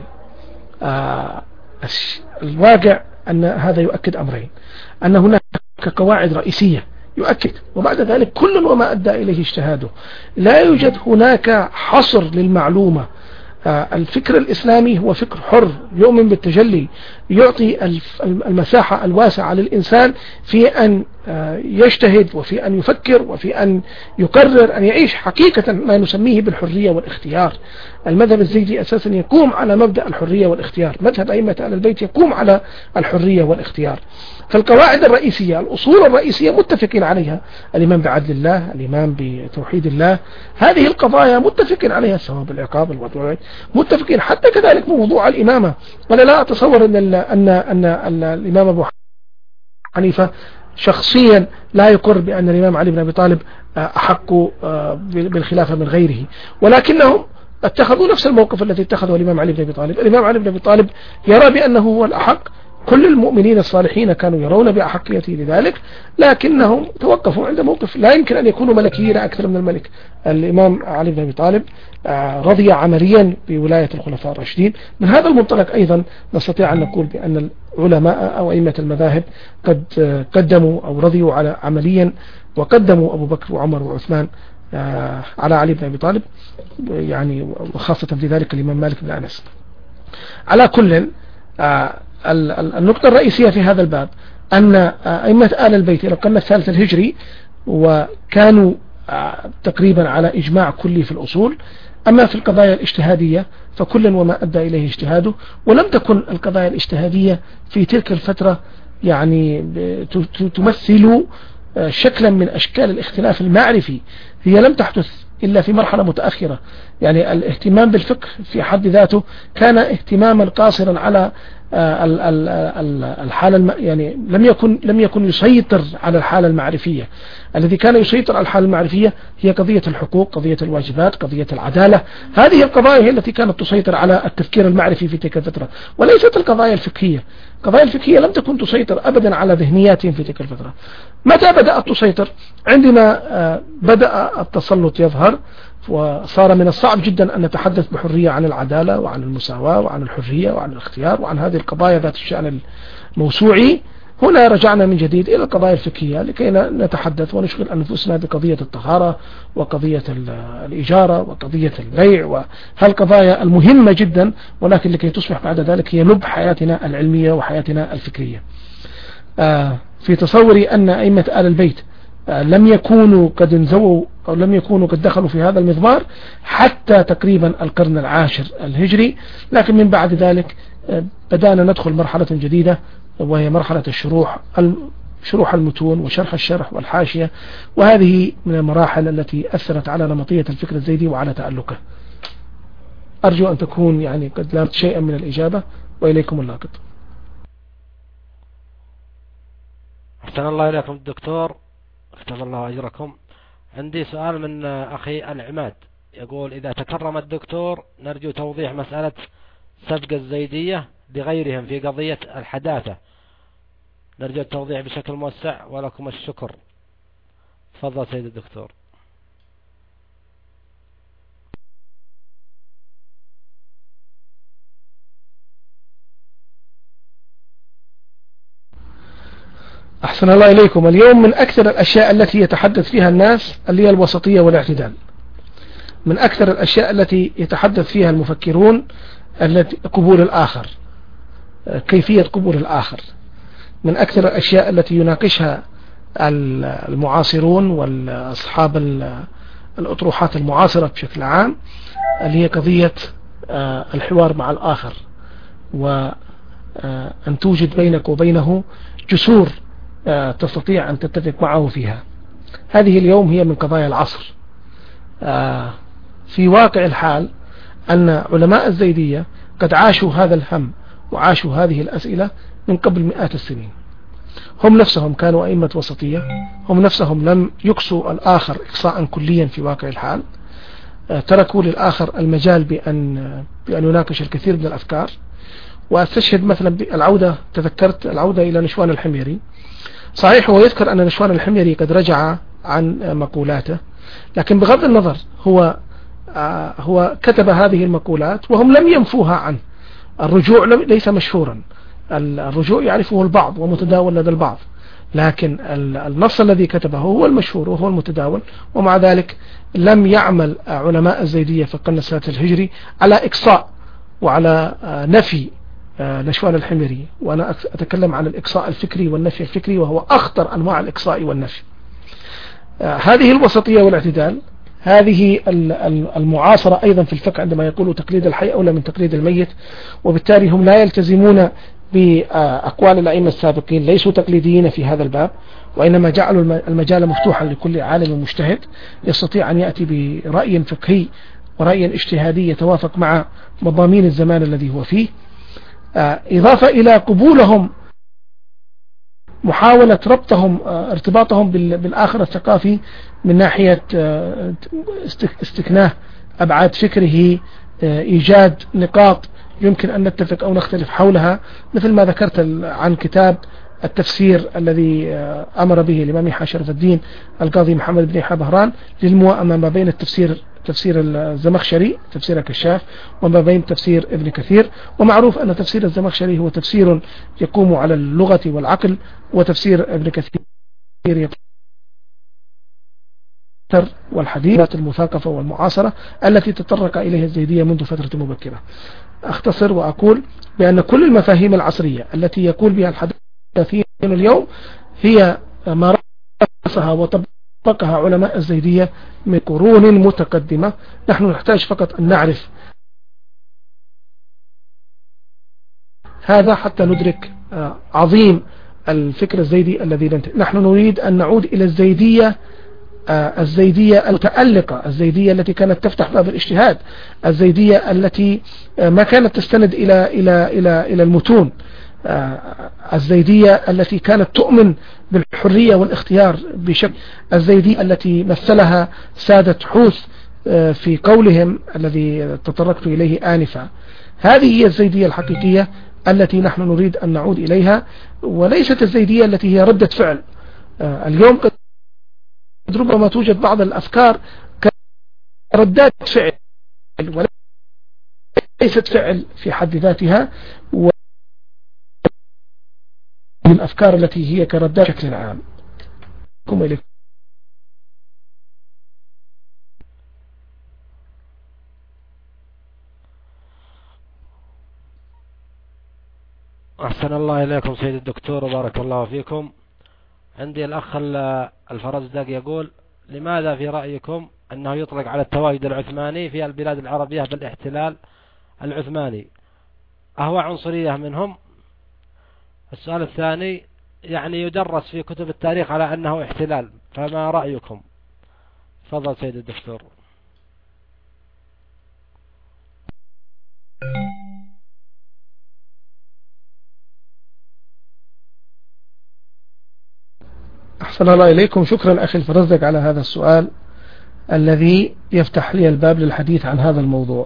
S1: آه الواقع أن هذا يؤكد أمرين: أن هناك قواعد رئيسية يؤكد، وبعد ذلك كل وما أدى إليه اجتهاده. لا يوجد هناك حصر للمعلومة. الفكر الإسلامي هو فكر حر، يؤمن بالتجلي، يعطي المساحة الواسعة للإنسان في أن يجتهد، وفي أن يفكر، وفي أن يقرر أن يعيش حقيقة ما نسميه بالحرية والاختيار. المذهب الزيدي أساسا يقوم على مبدأ الحرية والاختيار، مذهب أئمة آل البيت يقوم على الحرية والاختيار. فالقواعد الرئيسية، الأصول الرئيسية متفقين عليها، الإيمان بعدل الله، الإيمان بتوحيد الله، هذه القضايا متفقين عليها، الثواب والعقاب والوعيد متفقين، حتى كذلك موضوع الإمامة. ولا لا أتصور أن, أن, أن, أن الإمام أبو حنيفة شخصيا لا يقر بأن الإمام علي بن أبي طالب أحق بالخلافة من غيره، ولكنهم اتخذوا نفس الموقف الذي اتخذه الإمام علي بن أبي طالب. الإمام علي بن أبي طالب يرى بأنه هو الأحق، كل المؤمنين الصالحين كانوا يرون بأحقيته لذلك، لكنهم توقفوا عند موقف لا يمكن أن يكونوا ملكيين أكثر من الملك. الإمام علي بن أبي طالب رضي عمليا بولاية الخلفاء الراشدين. من هذا المنطلق أيضا نستطيع أن نقول بأن العلماء أو أئمة المذاهب قد قدموا أو رضيوا على عمليا، وقدموا أبو بكر وعمر وعثمان على علي بن أبي طالب، يعني وخاصة في ذلك الإمام مالك بن أنس. على كل، النقطة الرئيسية في هذا الباب أن أئمة آل البيت إلى القرن الثالث الهجري وكانوا تقريبا على إجماع كلي في الأصول. أما في القضايا الاجتهادية فكل وما أدى إليه اجتهاده، ولم تكن القضايا الاجتهادية في تلك الفترة يعني تمثل شكلا من أشكال الاختلاف المعرفي، هي لم تحدث إلا في مرحلة متأخرة. يعني الاهتمام بالفقه في حد ذاته كان اهتماما قاصرا على الحالة، يعني لم يكن لم يكن يسيطر على الحالة المعرفية. الذي كان يسيطر على الحالة المعرفية هي قضية الحقوق، قضية الواجبات، قضية العدالة. هذه القضايا هي التي كانت تسيطر على التفكير المعرفي في تلك الفترة، وليست القضايا الفقهية. القضايا الفقهية لم تكن تسيطر أبدا على ذهنياتهم في تلك الفترة. متى بدأت تسيطر؟ عندما بدأ التسلط يظهر، وصار من الصعب جدا أن نتحدث بحرية عن العدالة وعن المساواة وعن الحرية وعن الاختيار وعن هذه القضايا ذات الشأن الموسوعي. هنا رجعنا من جديد إلى القضايا الفقهية لكي نتحدث ونشغل أنفسنا بقضية الطهارة وقضية الإجارة وقضية البيع وهالقضايا المهمة جدا، ولكن لكي تصبح بعد ذلك هي لب حياتنا العلمية وحياتنا الفكرية. في تصوري أن أئمة آل البيت لم يكونوا قد انزووا أو لم يكونوا قد دخلوا في هذا المضمار حتى تقريبا القرن العاشر الهجري، لكن من بعد ذلك بدأنا ندخل مرحلة جديدة، وهي مرحلة الشروح شروح المتون وشرح الشرح والحاشية، وهذه من المراحل التي أثرت على نمطية الفكر الزيدي وعلى تألقه. أرجو أن تكون يعني قد لامت شيئا من الإجابة، وإليكم اللاقط.
S2: أحسن الله إليكم الدكتور، اكتب الله أجركم. عندي سؤال من أخي العماد، يقول: إذا تكرم الدكتور نرجو توضيح مسألة سبق الزيدية لغيرهم في قضية الحداثة، نرجو التوضيح بشكل موسع ولكم الشكر. تفضل سيد الدكتور.
S1: أحسن الله إليكم. اليوم من أكثر الأشياء التي يتحدث فيها الناس اللي هي الوسطية والاعتدال. من أكثر الأشياء التي يتحدث فيها المفكرون التي قبول الآخر، كيفية قبول الآخر. من أكثر الأشياء التي يناقشها المعاصرون والأصحاب الأطروحات المعاصرة بشكل عام اللي هي قضية الحوار مع الآخر، وأن توجد بينك وبينه جسور تستطيع أن تتفق معه فيها. هذه اليوم هي من قضايا العصر. في واقع الحال أن علماء الزيدية قد عاشوا هذا الهم وعاشوا هذه الأسئلة من قبل مئات السنين. هم نفسهم كانوا أئمة وسطية، هم نفسهم لم يقصوا الآخر إقصاء كليا في واقع الحال، تركوا للآخر المجال بأن, بأن يناقش الكثير من الأفكار. وأستشهد مثلا بالعودة، تذكرت العودة إلى نشوان الحميري. صحيح هو يذكر أن نشوان الحميري قد رجع عن مقولاته، لكن بغض النظر هو هو كتب هذه المقولات وهم لم ينفوها عنه. الرجوع ليس مشهورا، الرجوع يعرفه البعض ومتداول لدى البعض، لكن النص الذي كتبه هو المشهور وهو المتداول. ومع ذلك لم يعمل علماء الزيدية في القرن السادس الهجري على إقصاء وعلى نفي نشوان الحميري. وأنا أتكلم عن الإقصاء الفكري والنفي الفكري، وهو أخطر أنواع الإقصاء والنفي. هذه الوسطية والاعتدال، هذه المعاصرة أيضا في الفقه عندما يقولوا تقليد الحي أولى من تقليد الميت، وبالتالي هم لا يلتزمون بأقوال الأئمة السابقين، ليسوا تقليديين في هذا الباب، وإنما جعلوا المجال مفتوحا لكل عالم مجتهد يستطيع أن يأتي برأي فقهي ورأي اجتهادي يتوافق مع مضامين الزمان الذي هو فيه. إضافة إلى قبولهم محاولة ربطهم ارتباطهم بالآخر الثقافي من ناحية استكناه أبعاد فكره، إيجاد نقاط يمكن أن نتفق أو نختلف حولها، مثل ما ذكرت عن كتاب التفسير الذي أمر به الإمام يحيى شرف الدين القاضي محمد بن يحيى بهران للموائمة ما بين التفسير تفسير الزمخشري تفسير الكشاف وما بين تفسير ابن كثير. ومعروف أن تفسير الزمخشري هو تفسير يقوم على اللغة والعقل، وتفسير ابن كثير يقوم والحديث المثاقفة والمعاصرة التي تطرق إليها الزيدية منذ فترة مبكرة. أختصر وأقول بأن كل المفاهيم العصرية التي يقول بها الحداثيين اليوم هي ما رأسها وطبقها علماء الزيدية من قرون متقدمة. نحن نحتاج فقط أن نعرف هذا حتى ندرك عظيم الفكر الزيدي الذي ننتهي. نحن نريد أن نعود إلى الزيدية الزيدية المتألقة، الزيدية التي كانت تفتح باب الاجتهاد، الزيدية التي ما كانت تستند إلى إلى إلى إلى المتون، الزيدية التي كانت تؤمن بالحرية والاختيار بشكل، الزيدية التي مثلها سادة حوث في قولهم الذي تطرقت إليه آنفا. هذه هي الزيدية الحقيقية التي نحن نريد أن نعود إليها، وليست الزيدية التي هي ردة فعل. اليوم قد ربما توجد بعض الأفكار كردات فعل وليست فعل في حد ذاتها، ومن الأفكار التي هي كردات بشكل عام.
S2: أحسن الله إليكم سيد الدكتور وبارك الله فيكم. عندي الأخ الفرزدق يقول: لماذا في رأيكم أنه يطلق على التواجد العثماني في البلاد العربية بالاحتلال العثماني، أهو عنصرية منهم؟ السؤال الثاني، يعني يدرس في كتب التاريخ على أنه احتلال، فما رأيكم؟ تفضل سيد الدكتور.
S1: أحسن الله إليكم. شكرا أخي الفرزدق على هذا السؤال الذي يفتح لي الباب للحديث عن هذا الموضوع.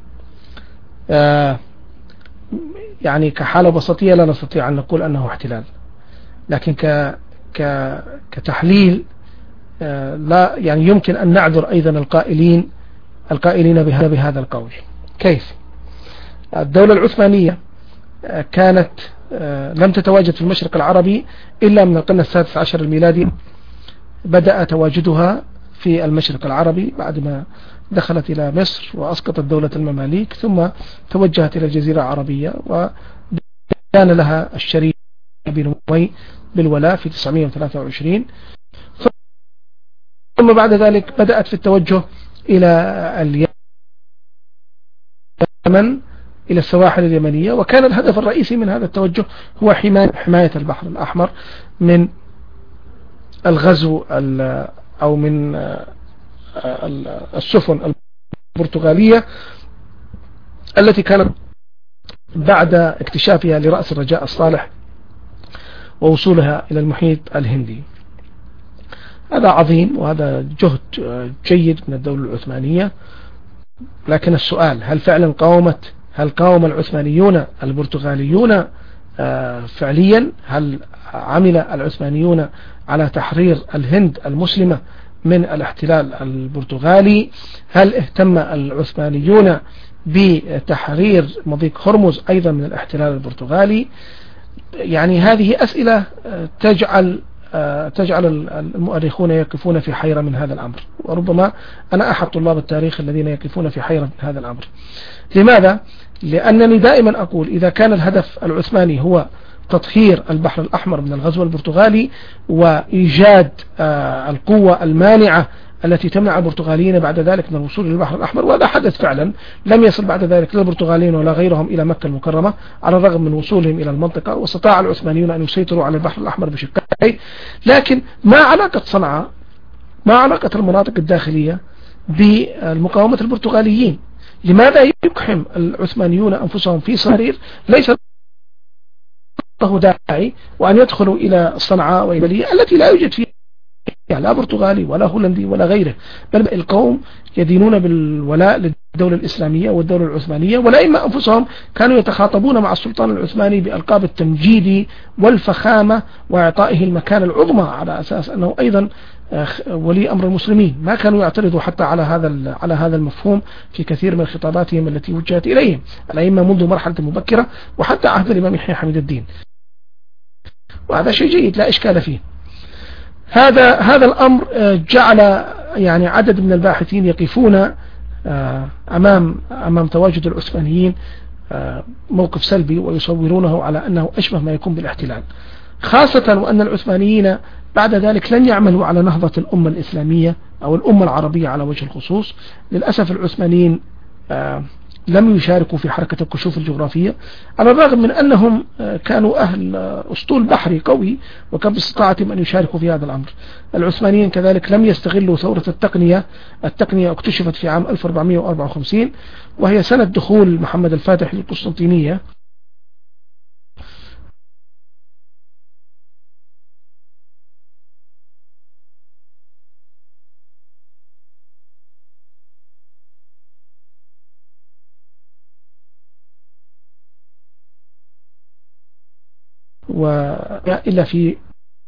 S1: آه يعني كحالة بسيطية لا نستطيع أن نقول أنه احتلال، لكن ك ك كتحليل آه لا يعني يمكن أن نعذر أيضا القائلين القائلين بهذا بهذا القول. كيف؟ الدولة العثمانية آه كانت آه لم تتواجد في المشرق العربي إلا من القرن السادس عشر الميلادي. بدأ تواجدها في المشرق العربي بعدما دخلت إلى مصر وأسقطت دولة المماليك، ثم توجهت إلى الجزيرة العربية، وكان لها الشريف بن أمية بالولاء في تسعمائة وثلاثة وعشرين. ثم بعد ذلك بدأت في التوجه إلى اليمن، إلى السواحل اليمنية، وكان الهدف الرئيسي من هذا التوجه هو حماية البحر الأحمر من الغزو أو من السفن البرتغالية التي كانت بعد اكتشافها لرأس الرجاء الصالح ووصولها إلى المحيط الهندي. هذا عظيم وهذا جهد جيد من الدولة العثمانية، لكن السؤال، هل فعلا قاومت هل قاوم العثمانيون البرتغاليون فعليا؟ هل عمل العثمانيون على تحرير الهند المسلمة من الاحتلال البرتغالي؟ هل اهتم العثمانيون بتحرير مضيق هرمز أيضا من الاحتلال البرتغالي؟ يعني هذه أسئلة تجعل تجعل المؤرخون يقفون في حيرة من هذا الأمر، وربما أنا أحد طلاب التاريخ الذين يقفون في حيرة من هذا الأمر. لماذا؟ لأنني دائما أقول إذا كان الهدف العثماني هو تطهير البحر الأحمر من الغزو البرتغالي وإيجاد القوة المانعة التي تمنع البرتغاليين بعد ذلك من الوصول إلى البحر الأحمر، وهذا حدث فعلا، لم يصل بعد ذلك لا البرتغاليين ولا غيرهم إلى مكة المكرمة على الرغم من وصولهم إلى المنطقة، واستطاع العثمانيون أن يسيطروا على البحر الأحمر بشقيه. لكن ما علاقة صنعاء، ما علاقة المناطق الداخلية بالمقاومة البرتغاليين؟ لماذا يقحم العثمانيون أنفسهم في صرير ليس له داعي، وأن يدخلوا إلى صنعاء وإلى التي لا يوجد فيها لا برتغالي ولا هولندي ولا غيره، بل القوم يدينون بالولاء للدولة الإسلامية والدولة العثمانية، والأئمة أنفسهم كانوا يتخاطبون مع السلطان العثماني بألقاب التمجيد والفخامة وإعطائه المكانة العظمى على أساس أنه أيضا ولي أمر المسلمين. ما كانوا يعترضوا حتى على هذا على هذا المفهوم في كثير من خطاباتهم التي وجهت إليهم الأئمة منذ مرحلة مبكرة وحتى عهد الإمام يحيى حميد الدين، وهذا شيء جيد لا إشكال فيه. هذا هذا الأمر جعل يعني عدد من الباحثين يقفون أمام أمام تواجد العثمانيين موقف سلبي، ويصورونه على أنه أشبه ما يكون بالاحتلال، خاصة وأن العثمانيين بعد ذلك لن يعملوا على نهضة الأمة الإسلامية أو الأمة العربية على وجه الخصوص. للأسف العثمانيين لم يشاركوا في حركة الكشوف الجغرافية، على الرغم من أنهم كانوا أهل أسطول بحري قوي وكان باستطاعتهم أن يشاركوا في هذا الأمر. العثمانيين كذلك لم يستغلوا ثورة التقنية. التقنية اكتشفت في عام ألف وأربعمائة وأربعة وخمسين، وهي سنة دخول محمد الفاتح للقسطنطينية، وإلا في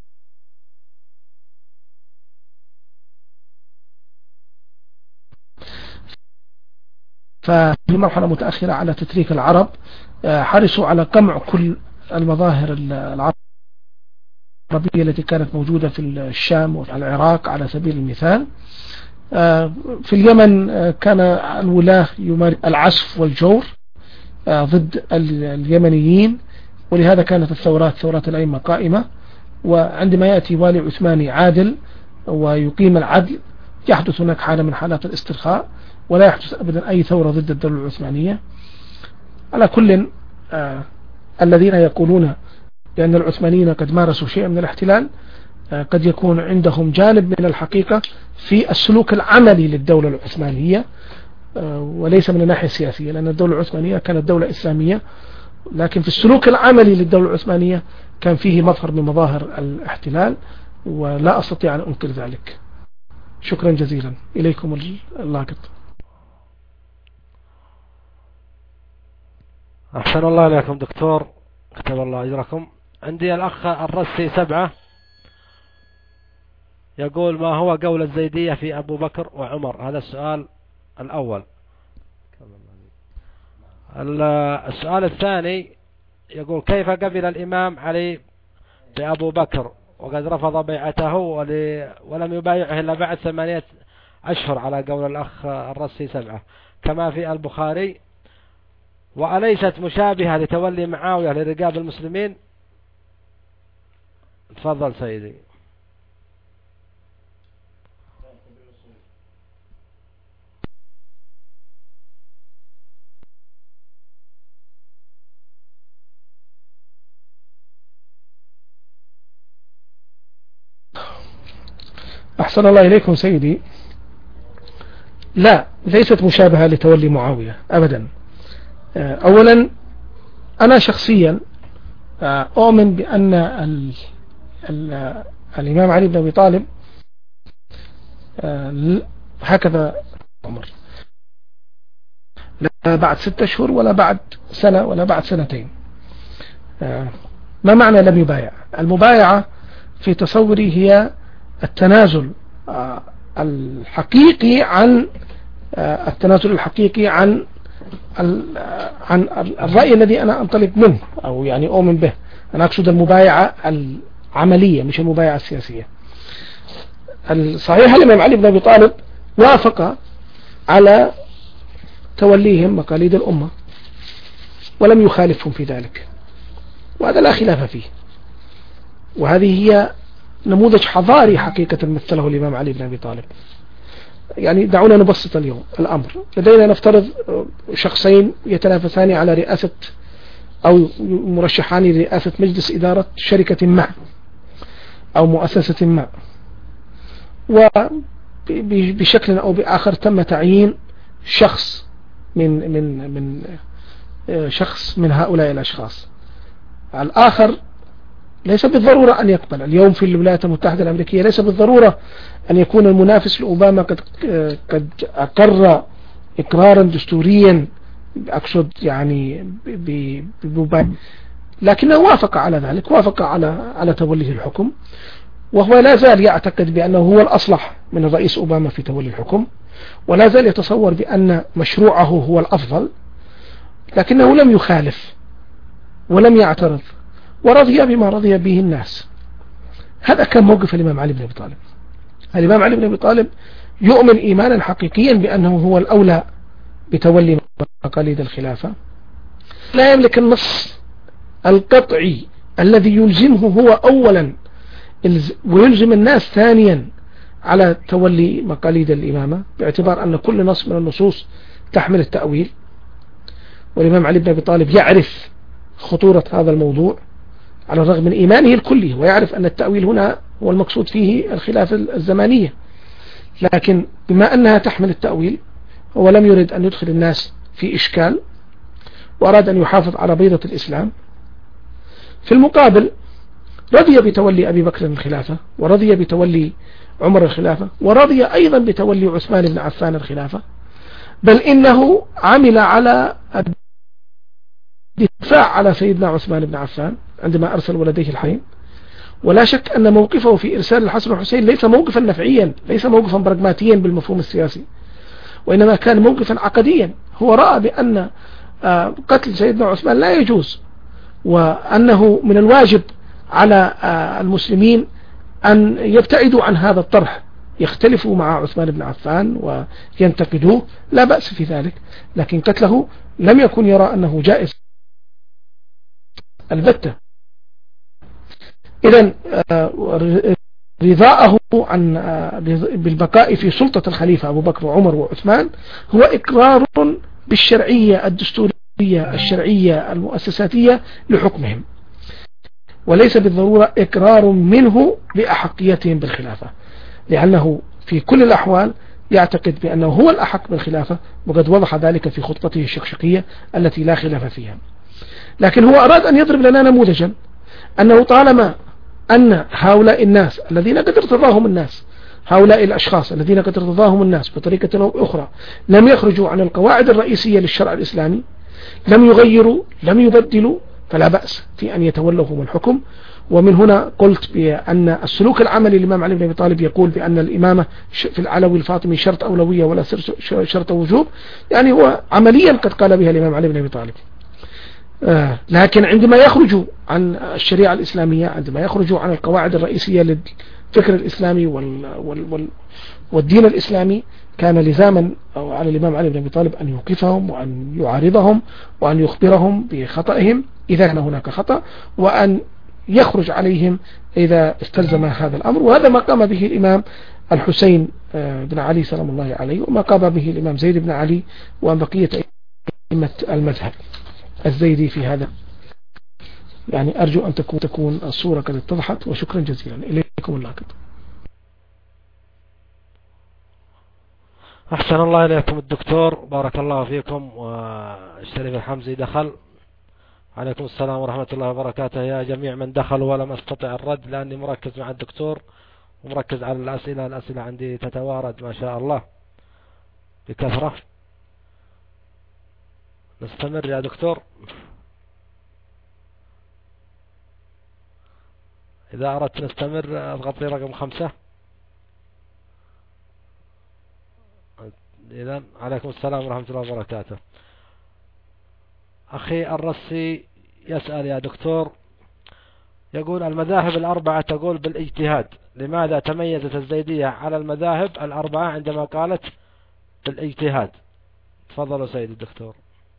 S1: ففي مرحلة متأخرة على تتريك العرب، حرصوا على قمع كل المظاهر العربية التي كانت موجودة في الشام وفي العراق على سبيل المثال. في اليمن كان الولاة يمارس العسف والجور ضد اليمنيين، ولهذا كانت الثورات ثورات الأئمة قائمة. وعندما يأتي والي عثماني عادل ويقيم العدل يحدث هناك حالة من حالات الاسترخاء، ولا يحدث أبدا أي ثورة ضد الدولة العثمانية. على كل آه الذين يقولون بأن العثمانيين قد مارسوا شيئا من الاحتلال آه قد يكون عندهم جانب من الحقيقة في السلوك العملي للدولة العثمانية آه وليس من الناحية السياسية، لأن الدولة العثمانية كانت دولة إسلامية، لكن في السلوك العملي للدولة العثمانية كان فيه مظهر من مظاهر الاحتلال، ولا أستطيع أن أنكر ذلك. شكرا جزيلا. إليكم اللاقط.
S2: أحسن الله إليكم دكتور، كتب الله أجركم. عندي الأخ الرسي سبعة يقول: ما هو قول الزيدية في أبو بكر وعمر؟ هذا السؤال الأول. السؤال الثاني يقول: كيف قبل الإمام علي بأبو بكر وقد رفض بيعته ولم يبايعه إلا بعد ثمانية أشهر على قول الأخ الرسي سبعة كما في البخاري؟ وأليست مشابهة لتولي معاوية لرقاب المسلمين؟ تفضل سيدي.
S1: أحسن الله إليكم سيدي. لا، ليست مشابهة لتولي معاوية أبدا. أولا أنا شخصيا أؤمن بأن ال ال الإمام علي بن أبي طالب هكذا عمر لا بعد ستة أشهر ولا بعد سنة ولا بعد سنتين. ما معنى لم يبايع؟ المبايعة في تصوري هي التنازل الحقيقي عن التنازل الحقيقي عن عن الرأي الذي أنا أنطلق منه أو يعني أؤمن به. أنا أقصد المبايعة العملية مش المبايعة السياسية. الصحيح الإمام علي بن أبي طالب وافق على توليهم مقاليد الأمة ولم يخالفهم في ذلك، وهذا لا خلاف فيه، وهذه هي نموذج حضاري حقيقة مثله الإمام علي بن أبي طالب. يعني دعونا نبسط اليوم الأمر. لدينا نفترض شخصين يتنافسان على رئاسة أو مرشحان لرئاسة مجلس إدارة شركة ما أو مؤسسة ما، وبشكل أو بآخر تم تعيين شخص من من من شخص من هؤلاء الأشخاص. الآخر ليس بالضرورة أن يقبل. اليوم في الولايات المتحدة الأمريكية ليس بالضرورة أن يكون المنافس لأوباما قد قد أقر إقرارا دستوريا، أقصد يعني بمبايع، لكنه وافق على ذلك، وافق على على توليه الحكم، وهو لا زال يعتقد بأنه هو الأصلح من الرئيس أوباما في تولي الحكم، ولا زال يتصور بأن مشروعه هو الأفضل، لكنه لم يخالف ولم يعترض ورضي بما رضي به الناس. هذا كان موقف الإمام علي بن أبي طالب. الإمام علي بن أبي طالب يؤمن إيمانا حقيقيا بأنه هو الأولى بتولي مقاليد الخلافة، لا يملك النص القطعي الذي يلزمه هو أولا ويلزم الناس ثانيا على تولي مقاليد الإمامة، باعتبار أن كل نص من النصوص تحمل التأويل، والإمام علي بن أبي طالب يعرف خطورة هذا الموضوع على الرغم من إيمانه الكلي، ويعرف أن التأويل هنا هو المقصود فيه الخلافة الزمانية، لكن بما أنها تحمل التأويل هو لم يرد أن يدخل الناس في إشكال، وأراد أن يحافظ على بيضة الإسلام. في المقابل رضي بتولي أبي بكر الخلافة، ورضي بتولي عمر الخلافة، ورضي أيضا بتولي عثمان بن عفان الخلافة، بل إنه عمل على الدفاع على سيدنا عثمان بن عفان عندما أرسل ولديه الحين. ولا شك أن موقفه في إرسال الحسن والحسين ليس موقفا نفعيا، ليس موقفا براغماتيا بالمفهوم السياسي، وإنما كان موقفا عقديا. هو رأى بأن قتل سيدنا عثمان لا يجوز، وأنه من الواجب على المسلمين أن يبتعدوا عن هذا الطرح، يختلفوا مع عثمان بن عفان وينتقدوه، لا بأس في ذلك، لكن قتله لم يكن يرى أنه جائز البتة. إذن رضاءه عن بالبقاء في سلطة الخليفة أبو بكر وعمر وعثمان هو إقرار بالشرعية الدستورية الشرعية المؤسساتية لحكمهم، وليس بالضرورة إقرار منه بأحقيتهم بالخلافة، لأنه في كل الأحوال يعتقد بأنه هو الأحق بالخلافة، وقد وضح ذلك في خطبته الشقشقية التي لا خلاف فيها. لكن هو أراد أن يضرب لنا نموذجا أنه طالما أن هؤلاء الناس الذين قد ارتضاهم الناس، هؤلاء الأشخاص الذين قد ارتضاهم الناس بطريقة أو أخرى، لم يخرجوا عن القواعد الرئيسية للشرع الإسلامي، لم يغيروا، لم يبدلوا، فلا بأس في أن يتولوا هم الحكم. ومن هنا قلت بأن السلوك العملي للإمام علي بن أبي طالب يقول بأن الإمامة في العلوي الفاطمي شرط أولوية ولا شرط وجوب، يعني هو عمليا قد قال بها الإمام علي بن أبي طالب. آه لكن عندما يخرجوا عن الشريعة الإسلامية، عندما يخرجوا عن القواعد الرئيسية للفكر الإسلامي وال وال وال والدين الإسلامي، كان لزاما على الإمام علي بن أبي طالب أن يوقفهم وأن يعارضهم وأن يخبرهم بخطئهم إذا كان هناك خطأ، وأن يخرج عليهم إذا استلزم هذا الأمر. وهذا ما قام به الإمام الحسين بن علي سلام الله عليه، وما قام به الإمام زيد بن علي وبقية أئمة المذهب الزيدي في هذا. يعني أرجو أن تكون تكون الصورة قد اتضحت، وشكرا جزيلا إليكم الله.
S2: أحسن الله إليكم الدكتور، بارك الله فيكم. والشريف الحمزي دخل. عليكم السلام ورحمة الله وبركاته يا جميع من دخل، ولم أستطع الرد لأني مركز مع الدكتور ومركز على الأسئلة. الأسئلة عندي تتوارد ما شاء الله بكثرة. نستمر يا دكتور. إذا أردت نستمر اضغط لي رقم خمسة. إذن عليكم السلام ورحمة الله وبركاته. أخي الرسي يسأل يا دكتور، يقول المذاهب الأربعة تقول بالاجتهاد، لماذا تميزت الزيدية على المذاهب الأربعة عندما قالت بالاجتهاد؟ تفضلوا سيد الدكتور.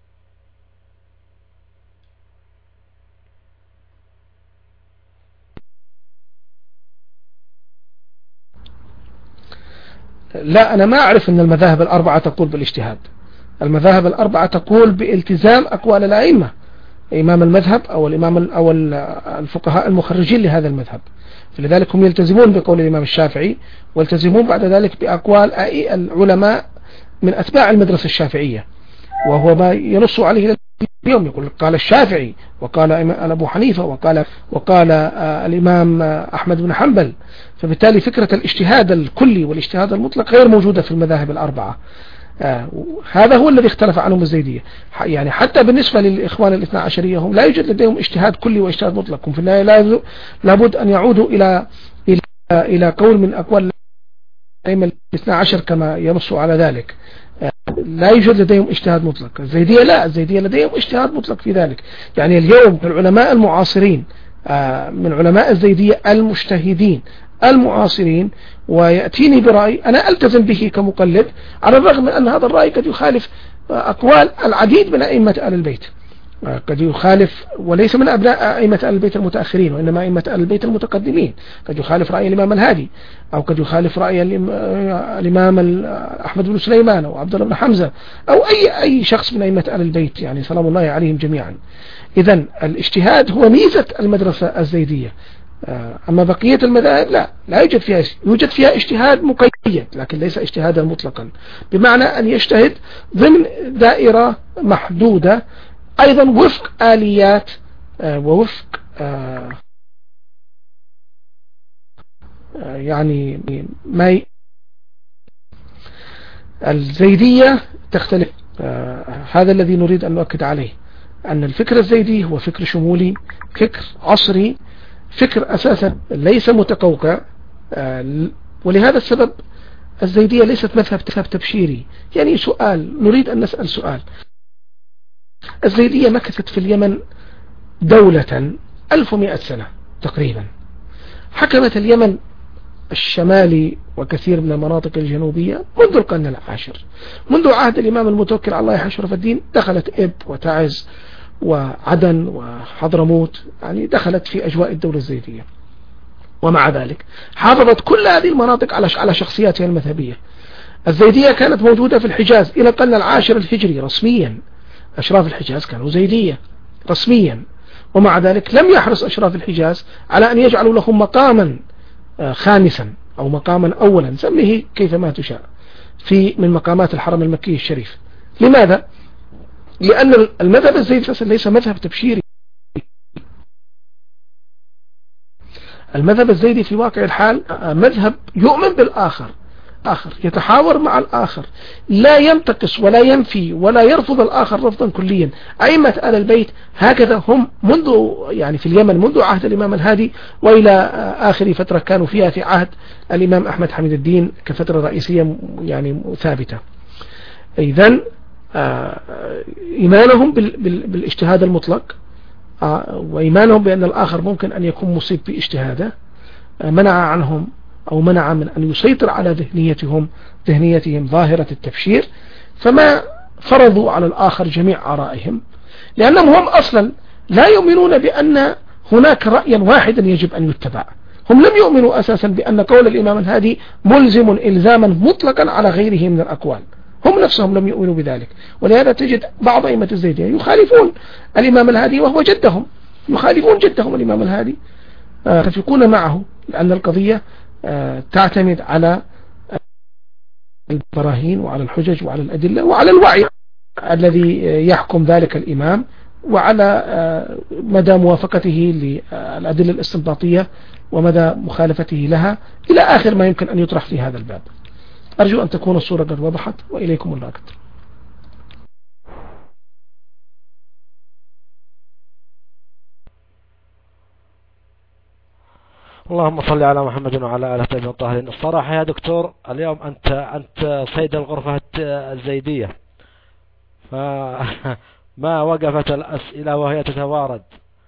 S1: لا، أنا ما أعرف أن المذاهب الأربعة تقول بالاجتهاد. المذاهب الأربعة تقول بالتزام أقوال الأئمة، إمام المذهب أو الإمام أو الفقهاء المخرجين لهذا المذهب، فلذلك هم يلتزمون بقول الإمام الشافعي، ويلتزمون بعد ذلك بأقوال العلماء من أتباع المدرسة الشافعية، وهو ما ينص عليه اليوم. يقول قال الشافعي، وقال أبو حنيفة، وقال وقال الإمام أحمد بن حنبل. فبالتالي فكرة الاجتهاد الكلي والاجتهاد المطلق غير موجودة في المذاهب الأربعة. آه هذا هو الذي اختلف عنهم الزيدية. يعني حتى بالنسبة للإخوان الاثنى عشرية هم لا يوجد لديهم اجتهاد كلي واجتهاد مطلق. هم في النهاية لابد أن يعودوا إلى إلى إلى قول من أقوال الأئمة الاثنى عشر كما ينص على ذلك. آه لا يوجد لديهم اجتهاد مطلق. الزيدية لا، الزيدية لديهم اجتهاد مطلق في ذلك. يعني اليوم العلماء المعاصرين آه من علماء الزيدية المجتهدين المعاصرين ويأتيني برأي أنا ألتزم به كمقلد، على الرغم من أن هذا الرأي قد يخالف أقوال العديد من أئمة آل البيت، قد يخالف، وليس من أبناء أئمة آل البيت المتأخرين وإنما أئمة آل البيت المتقدمين. قد يخالف رأي الإمام الهادي، أو قد يخالف رأي الإمام أحمد بن سليمان أو عبد الله بن حمزة، أو أي أي شخص من أئمة آل البيت، يعني سلام الله عليهم جميعا. إذن الاجتهاد هو ميزة المدرسة الزيدية. أما بقية المذاهب لا لا يوجد فيها يوجد فيها اجتهاد مقيد، لكن ليس اجتهادا مطلقا، بمعنى أن يجتهد ضمن دائرة محدودة، أيضا وفق آليات ووفق يعني ما الزيدية تختلف. هذا الذي نريد أن نؤكد عليه، أن الفكر الزيدي هو فكر شمولي، فكر عصري، فكر أساسا ليس متقوقع. ولهذا السبب الزيدية ليست مذهب تبشيري. يعني سؤال، نريد أن نسأل سؤال. الزيدية مكثت في اليمن دولة ألف ومئة سنة تقريبا، حكمت اليمن الشمالي وكثير من المناطق الجنوبية منذ القرن العاشر، منذ عهد الإمام المتوكل على الله حشرف الدين. دخلت إب وتعز وعدن وحضرموت، يعني دخلت في أجواء الدولة الزيدية. ومع ذلك حافظت كل هذه المناطق على على شخصياتها المذهبية. الزيدية كانت موجودة في الحجاز إلى القرن العاشر الهجري رسميا، أشراف الحجاز كانوا زيدية رسميا، ومع ذلك لم يحرص أشراف الحجاز على أن يجعلوا لهم مقاما خامسا أو مقاما أولا، سميه كيفما تشاء، في من مقامات الحرم المكي الشريف. لماذا؟ لأن المذهب الزيدي ليس مذهب تبشيري. المذهب الزيدي في واقع الحال مذهب يؤمن بالآخر، آخر يتحاور مع الآخر، لا ينتقص ولا ينفي ولا يرفض الآخر رفضا كليا. أئمة آل البيت هكذا هم منذ يعني في اليمن منذ عهد الإمام الهادي وإلى آخر فترة كانوا فيها في عهد الإمام أحمد حميد الدين كفترة رئيسية يعني ثابتة. إذن إيمانهم بالاجتهاد المطلق وإيمانهم بأن الآخر ممكن أن يكون مصيب باجتهاده منع عنهم أو منع من أن يسيطر على ذهنيتهم ذهنيتهم ظاهرة التبشير، فما فرضوا على الآخر جميع آرائهم، لأنهم هم أصلا لا يؤمنون بأن هناك رأيا واحدا يجب أن يتبع. هم لم يؤمنوا أساسا بأن قول الإمام الهادي ملزم إلزاما مطلقا على غيره من الأقوال، هم نفسهم لم يؤمنوا بذلك. ولهذا تجد بعض أئمة الزيدية يخالفون الإمام الهادي وهو جدهم، يخالفون جدهم الإمام الهادي، يتفقون معه، لأن القضية تعتمد على البراهين وعلى الحجج وعلى الأدلة وعلى الوعي الذي يحكم ذلك الإمام، وعلى مدى موافقته للأدلة الاستنباطية ومدى مخالفته لها إلى آخر ما يمكن أن يطرح في هذا الباب. أرجو أن تكون الصورة قد وضحت، وإليكم الناقد.
S2: اللهم صل على محمد وعلى آله الطيبين الطاهرين. الصراحة يا دكتور اليوم أنت أنت صيد الغرفة الزيدية، فما وقفت الأسئلة وهي تتوارد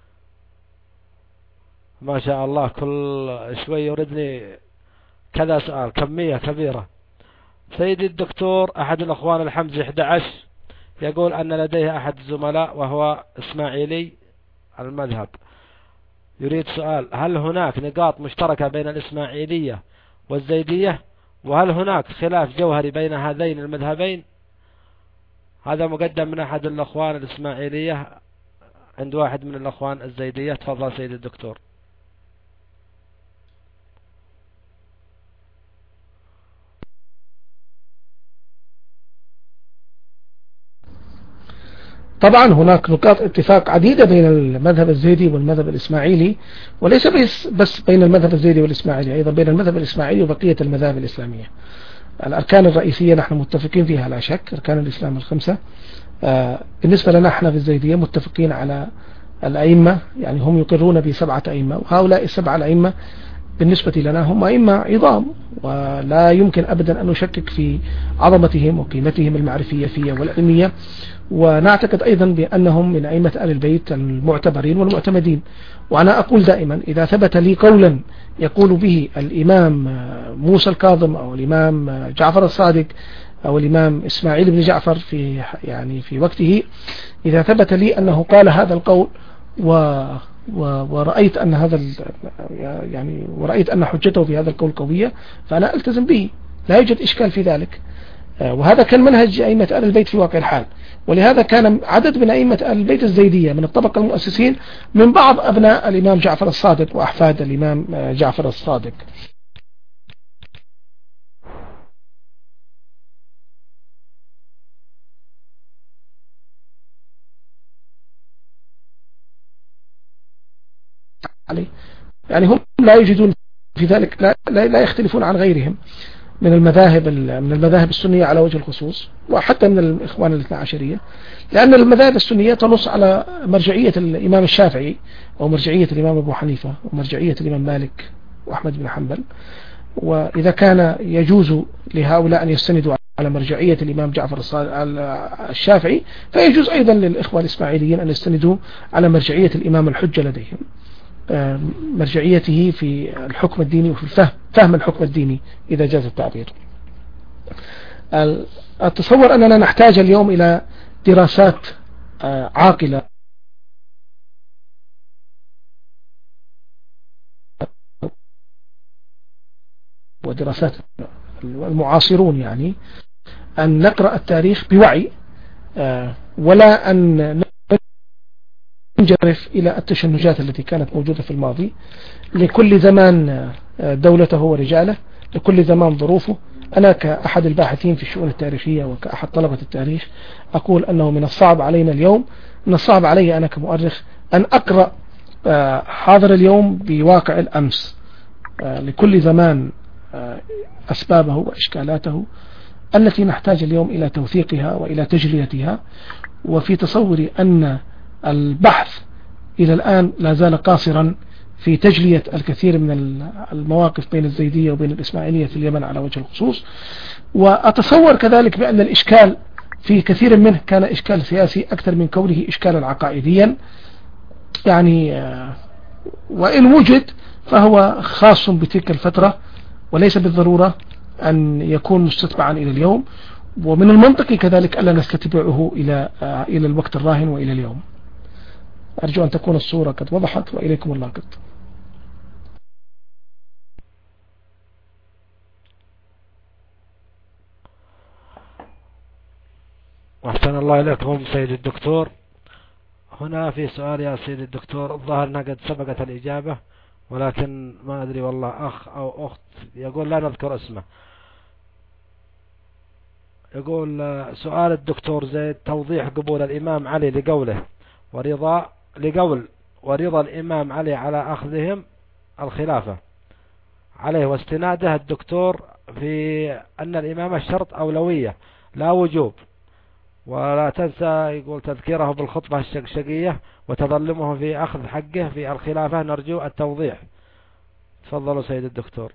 S2: ما شاء الله، كل شوي يردني كذا سؤال، كمية كبيرة. سيدي الدكتور، أحد الأخوان الحمزي أحد عشر يقول أن لديه أحد الزملاء وهو إسماعيلي المذهب، يريد سؤال: هل هناك نقاط مشتركة بين الإسماعيلية والزيدية؟ وهل هناك خلاف جوهري بين هذين المذهبين؟ هذا مقدم من أحد الأخوان الإسماعيلية عند واحد من الأخوان الزيدية. تفضل سيدي الدكتور.
S1: طبعا هناك نقاط اتفاق عديدة بين المذهب الزيدي والمذهب الإسماعيلي، وليس بس, بس بين المذهب الزيدي والإسماعيلي، أيضا بين المذهب الإسماعيلي وبقية المذاهب الإسلامية. الأركان الرئيسية نحن متفقين فيها لا شك، أركان الإسلام الخمسة. بالنسبة لنا احنا في الزيدية متفقين على الأئمة، يعني هم يقرون بسبعة أئمة، وهؤلاء السبعة الأئمة بالنسبة لنا هم أئمة عظام، ولا يمكن أبدا أن نشكك في عظمتهم وقيمتهم المعرفية فيها والعلمية. ونعتقد أيضا بأنهم من أئمة آل البيت المعتبرين والمعتمدين. وأنا أقول دائما إذا ثبت لي قولا يقول به الإمام موسى الكاظم أو الإمام جعفر الصادق أو الإمام إسماعيل بن جعفر في يعني في وقته، إذا ثبت لي أنه قال هذا القول و ورأيت أن هذا يعني ورأيت أن حجته في هذا القول قوية، فأنا ألتزم به، لا يوجد إشكال في ذلك. وهذا كان منهج أئمة آل البيت في واقع الحال. ولهذا كان عدد من أئمة آل البيت الزيدية من الطبقة المؤسسين من بعض أبناء الإمام جعفر الصادق وأحفاد الإمام جعفر الصادق. يعني هم لا يجدون في ذلك، لا, لا يختلفون عن غيرهم من المذاهب من المذاهب السنية على وجه الخصوص، وحتى من الإخوان الاثنى عشرية، لأن المذاهب السنية تنص على مرجعية الإمام الشافعي ومرجعية الإمام أبو حنيفة ومرجعية الإمام مالك وأحمد بن حنبل. وإذا كان يجوز لهؤلاء أن يستندوا على مرجعية الإمام جعفر الشافعي، فيجوز أيضا للإخوة الإسماعيليين أن يستندوا على مرجعية الإمام الحجة لديهم، مرجعيته في الحكم الديني وفي الفهم فهم الحكم الديني إذا جاز التعبير. أتصور أننا نحتاج اليوم إلى دراسات عاقلة ودراسات المعاصرون، يعني أن نقرأ التاريخ بوعي ولا أن ننجرف إلى التشنجات التي كانت موجودة في الماضي. لكل زمان دولته ورجاله، لكل زمان ظروفه. أنا كأحد الباحثين في الشؤون التاريخية وكأحد طلبة التاريخ أقول أنه من الصعب علينا اليوم، من الصعب علي أنا كمؤرخ أن أقرأ حاضر اليوم بواقع الأمس. لكل زمان أسبابه وإشكالاته التي نحتاج اليوم إلى توثيقها وإلى تجليتها. وفي تصوري أن البحث إلى الآن لا زال قاصرا في تجلية الكثير من المواقف بين الزيدية وبين الإسماعيلية في اليمن على وجه الخصوص. وأتصور كذلك بأن الإشكال في كثير منه كان إشكال سياسي أكثر من كونه إشكالا عقائديا، يعني وإن وجد فهو خاص بتلك الفترة وليس بالضرورة أن يكون مستتبعا إلى اليوم. ومن المنطقي كذلك ألا نستتبعه إلى إلى الوقت الراهن وإلى اليوم. أرجو أن تكون الصورة قد وضحت، وإليكم الله قد.
S2: أحسن الله إليكم سيد الدكتور. هنا في سؤال يا سيد الدكتور، الظاهر أنها قد سبقت الإجابة ولكن ما أدري والله، أخ أو أخت يقول لا نذكر اسمه، يقول سؤال الدكتور زيد: توضيح قبول الإمام علي لقوله ورضا لقول ورضا الإمام علي على أخذهم الخلافة عليه، واستناده الدكتور في أن الإمامة شرط أولوية لا وجوب، ولا تنسى يقول تذكيره بالخطبة الشقشقية وتظلمه في أخذ حقه في الخلافة. نرجو التوضيح. تفضلوا سيد الدكتور.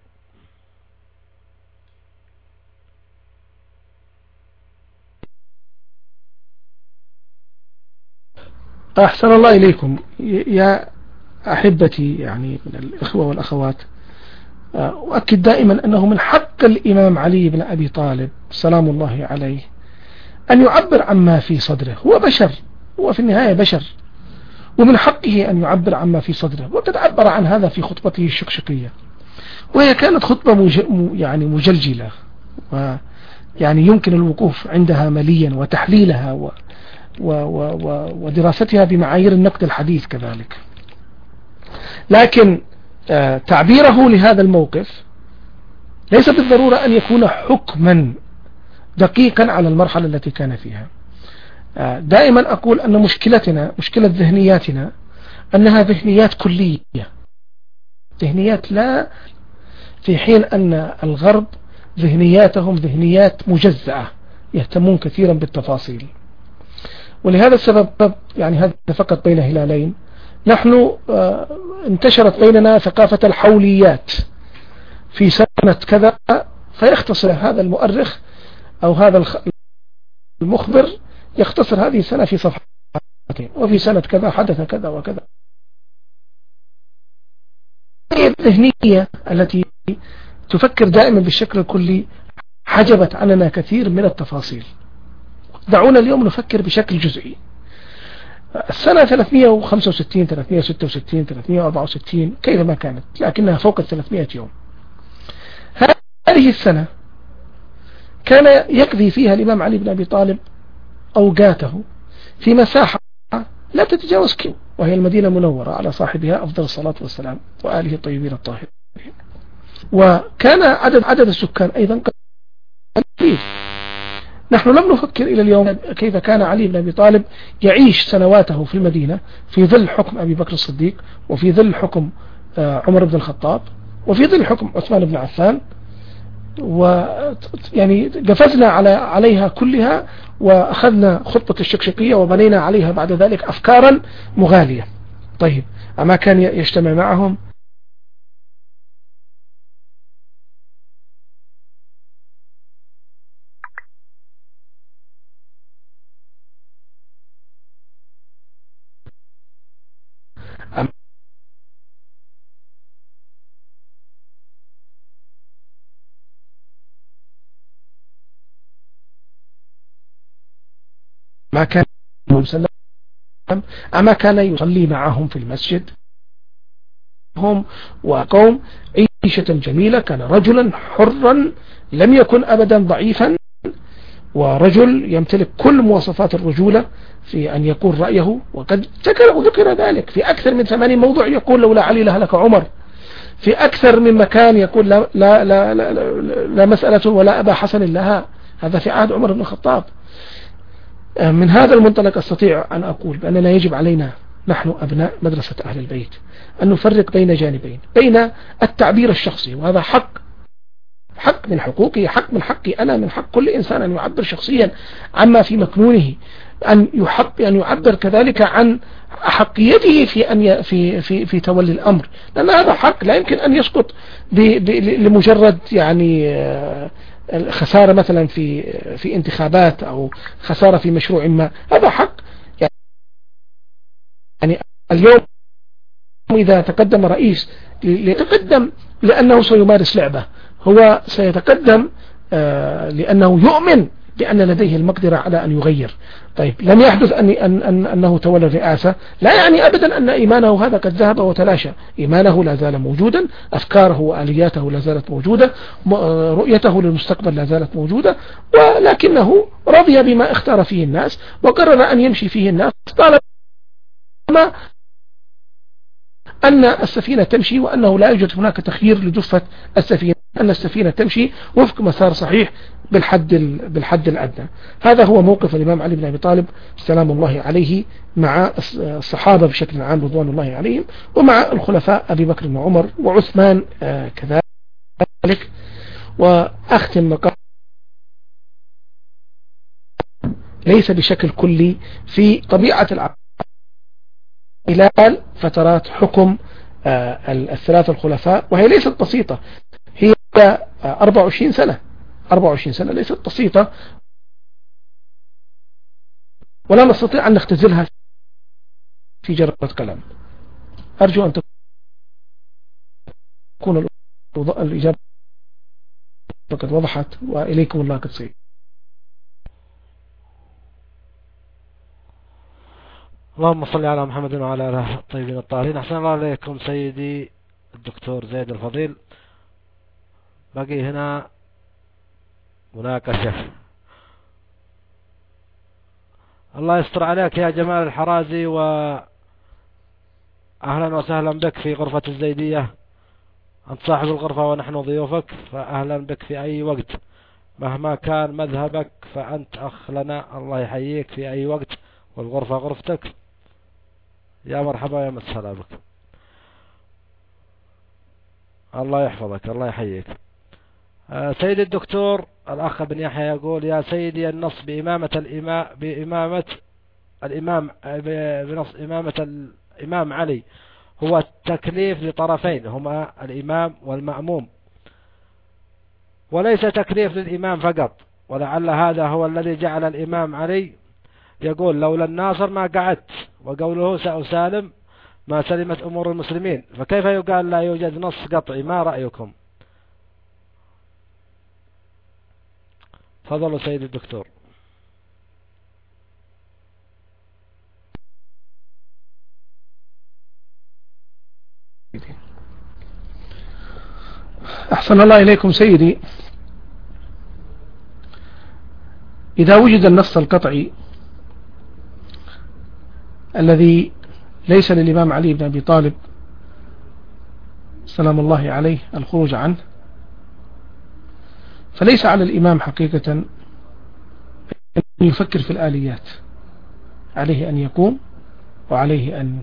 S1: أحسن الله إليكم يا أحبتي، يعني من الإخوة والأخوات. أؤكد دائما أنه من حق الإمام علي بن أبي طالب سلام الله عليه أن يعبر عما في صدره. هو بشر، هو في النهاية بشر، ومن حقه أن يعبر عما في صدره. وقد عبر عن هذا في خطبته الشقشقية، وهي كانت خطبة مج... يعني مجلجلة، ويعني يمكن الوقوف عندها مليا وتحليلها و... و... و... و... ودراستها بمعايير النقد الحديث كذلك. لكن آه تعبيره لهذا الموقف ليس بالضرورة أن يكون حكما دقيقا على المرحلة التي كان فيها. آه دائما أقول أن مشكلتنا، مشكلة ذهنياتنا، أنها ذهنيات كلية، ذهنيات لا، في حين أن الغرب ذهنياتهم ذهنيات مجزأة يهتمون كثيرا بالتفاصيل. ولهذا السبب يعني هذا فقط بين هلالين. نحن آه انتشرت بيننا ثقافة الحوليات في سنة كذا، فيختصر هذا المؤرخ أو هذا المخبر يختصر هذه السنة في صفحتين، وفي سنة كذا حدث كذا وكذا. هي الذهنية التي تفكر دائما بالشكل الكلي حجبت عننا كثير من التفاصيل. دعونا اليوم نفكر بشكل جزئي. السنة ثلاثمئة وخمسة وستين ثلاثمئة وستة وستين ثلاثمئة وأربعة وستين كيفما كانت، لكنها فوق الثلاثمئة يوم. هذه السنة كان يقضي فيها الإمام علي بن أبي طالب أوقاته في مساحة لا تتجاوز كيلو، وهي المدينة المنورة على صاحبها أفضل الصلاة والسلام وآله الطيبين الطاهرين. وكان عدد عدد السكان أيضا قليل. نحن لم نفكر إلى اليوم كيف كان علي بن أبي طالب يعيش سنواته في المدينة في ظل حكم أبي بكر الصديق، وفي ظل حكم عمر بن الخطاب، وفي ظل حكم عثمان بن عفان. ويعني قفزنا على عليها كلها، وأخذنا خطبة الشقشقية وبنينا عليها بعد ذلك أفكارا مغالية. طيب، أما كان يجتمع معهم؟ ما كان يسلم، أما كان يصلي معهم في المسجد هم وقوم عيشة جميلة. كان رجلا حرا، لم يكن أبدا ضعيفا، ورجل يمتلك كل مواصفات الرجولة في أن يقول رأيه، وقد ذكر وذكر ذلك في أكثر من ثمانين موضوع، يقول لولا علي لهلك عمر، في أكثر من مكان يقول لا, لا, لا, لا, لا, لا مسألة ولا أبا حسن لها، هذا في عهد عمر بن الخطاب. من هذا المنطلق أستطيع أن أقول بأننا يجب علينا نحن أبناء مدرسة أهل البيت أن نفرق بين جانبين، بين التعبير الشخصي، وهذا حق حق من حقوقي، حق من حقي أنا، من حق كل إنسان أن يعبر شخصيا عما في مكنونه، أن يحق أن يعبر كذلك عن أحقيته في أن في في في تولي الأمر، لأن هذا حق لا يمكن أن يسقط لمجرد يعني خسارة مثلا في في انتخابات أو خسارة في مشروع ما. هذا حق. يعني اليوم إذا تقدم رئيس يتقدم لأنه سيمارس لعبة، هو سيتقدم لأنه يؤمن بأن لديه المقدرة على أن يغير. طيب لم يحدث أن أن أن أنه تولى الرئاسة، لا يعني أبدا أن إيمانه هذا قد ذهب وتلاشى، إيمانه لا زال موجودا، أفكاره وآلياته لا زالت موجودة، رؤيته للمستقبل لا زالت موجودة، ولكنه رضي بما اختار فيه الناس وقرر أن يمشي فيه الناس طالما أن السفينة تمشي، وأنه لا يوجد هناك تخيير لجفة السفينة، أن السفينة تمشي وفق مسار صحيح بالحد بالحد الأدنى. هذا هو موقف الإمام علي بن أبي طالب سلام الله عليه مع الصحابة بشكل عام رضوان الله عليهم، ومع الخلفاء أبي بكر وعمر وعثمان كذلك. وأختم مقام ليس بشكل كلي في طبيعة العقل خلال فترات حكم الثلاثة الخلفاء، وهي ليست بسيطة، هي أربع وعشرين سنة، أربع وعشرين سنة ليست بسيطة، ولا نستطيع أن نختزلها في جرة كلام. أرجو أن تكون الإجابة قد وضحت، وإليكم الله قد سيد.
S2: اللهم صل على محمد وعلى آله الطيبين الطاهرين. أحسن الله عليكم سيدي الدكتور زيد الفضيل. بقي هنا مناقشة. الله يستر عليك يا جمال الحرازي، وأهلا وسهلا بك في غرفة الزيدية. أنت صاحب الغرفة ونحن ضيوفك، فأهلا بك في أي وقت مهما كان مذهبك، فأنت أخ لنا. الله يحييك في أي وقت، والغرفة غرفتك. يا مرحبا يا مسهلا بك. الله يحفظك، الله يحييك. آه سيدي الدكتور الأخ بن يحيى يقول: يا سيدي النص بإمامة الإمام بإمامة الإمام بنص إمامة الإمام علي هو التكليف لطرفين، هما الإمام والمأموم، وليس تكليف للإمام فقط. ولعل هذا هو الذي جعل الإمام علي يقول: لولا الناصر ما قعدت، وقوله سأسالم ما سلمت أمور المسلمين. فكيف يقال لا يوجد نص قطعي؟ ما رأيكم؟ تفضلوا سيد الدكتور.
S1: أحسن الله إليكم سيدي. إذا وجد النص القطعي الذي ليس للإمام علي بن أبي طالب سلام الله عليه الخروج عنه، فليس على الإمام حقيقة أن يفكر في الآليات، عليه أن يقوم وعليه أن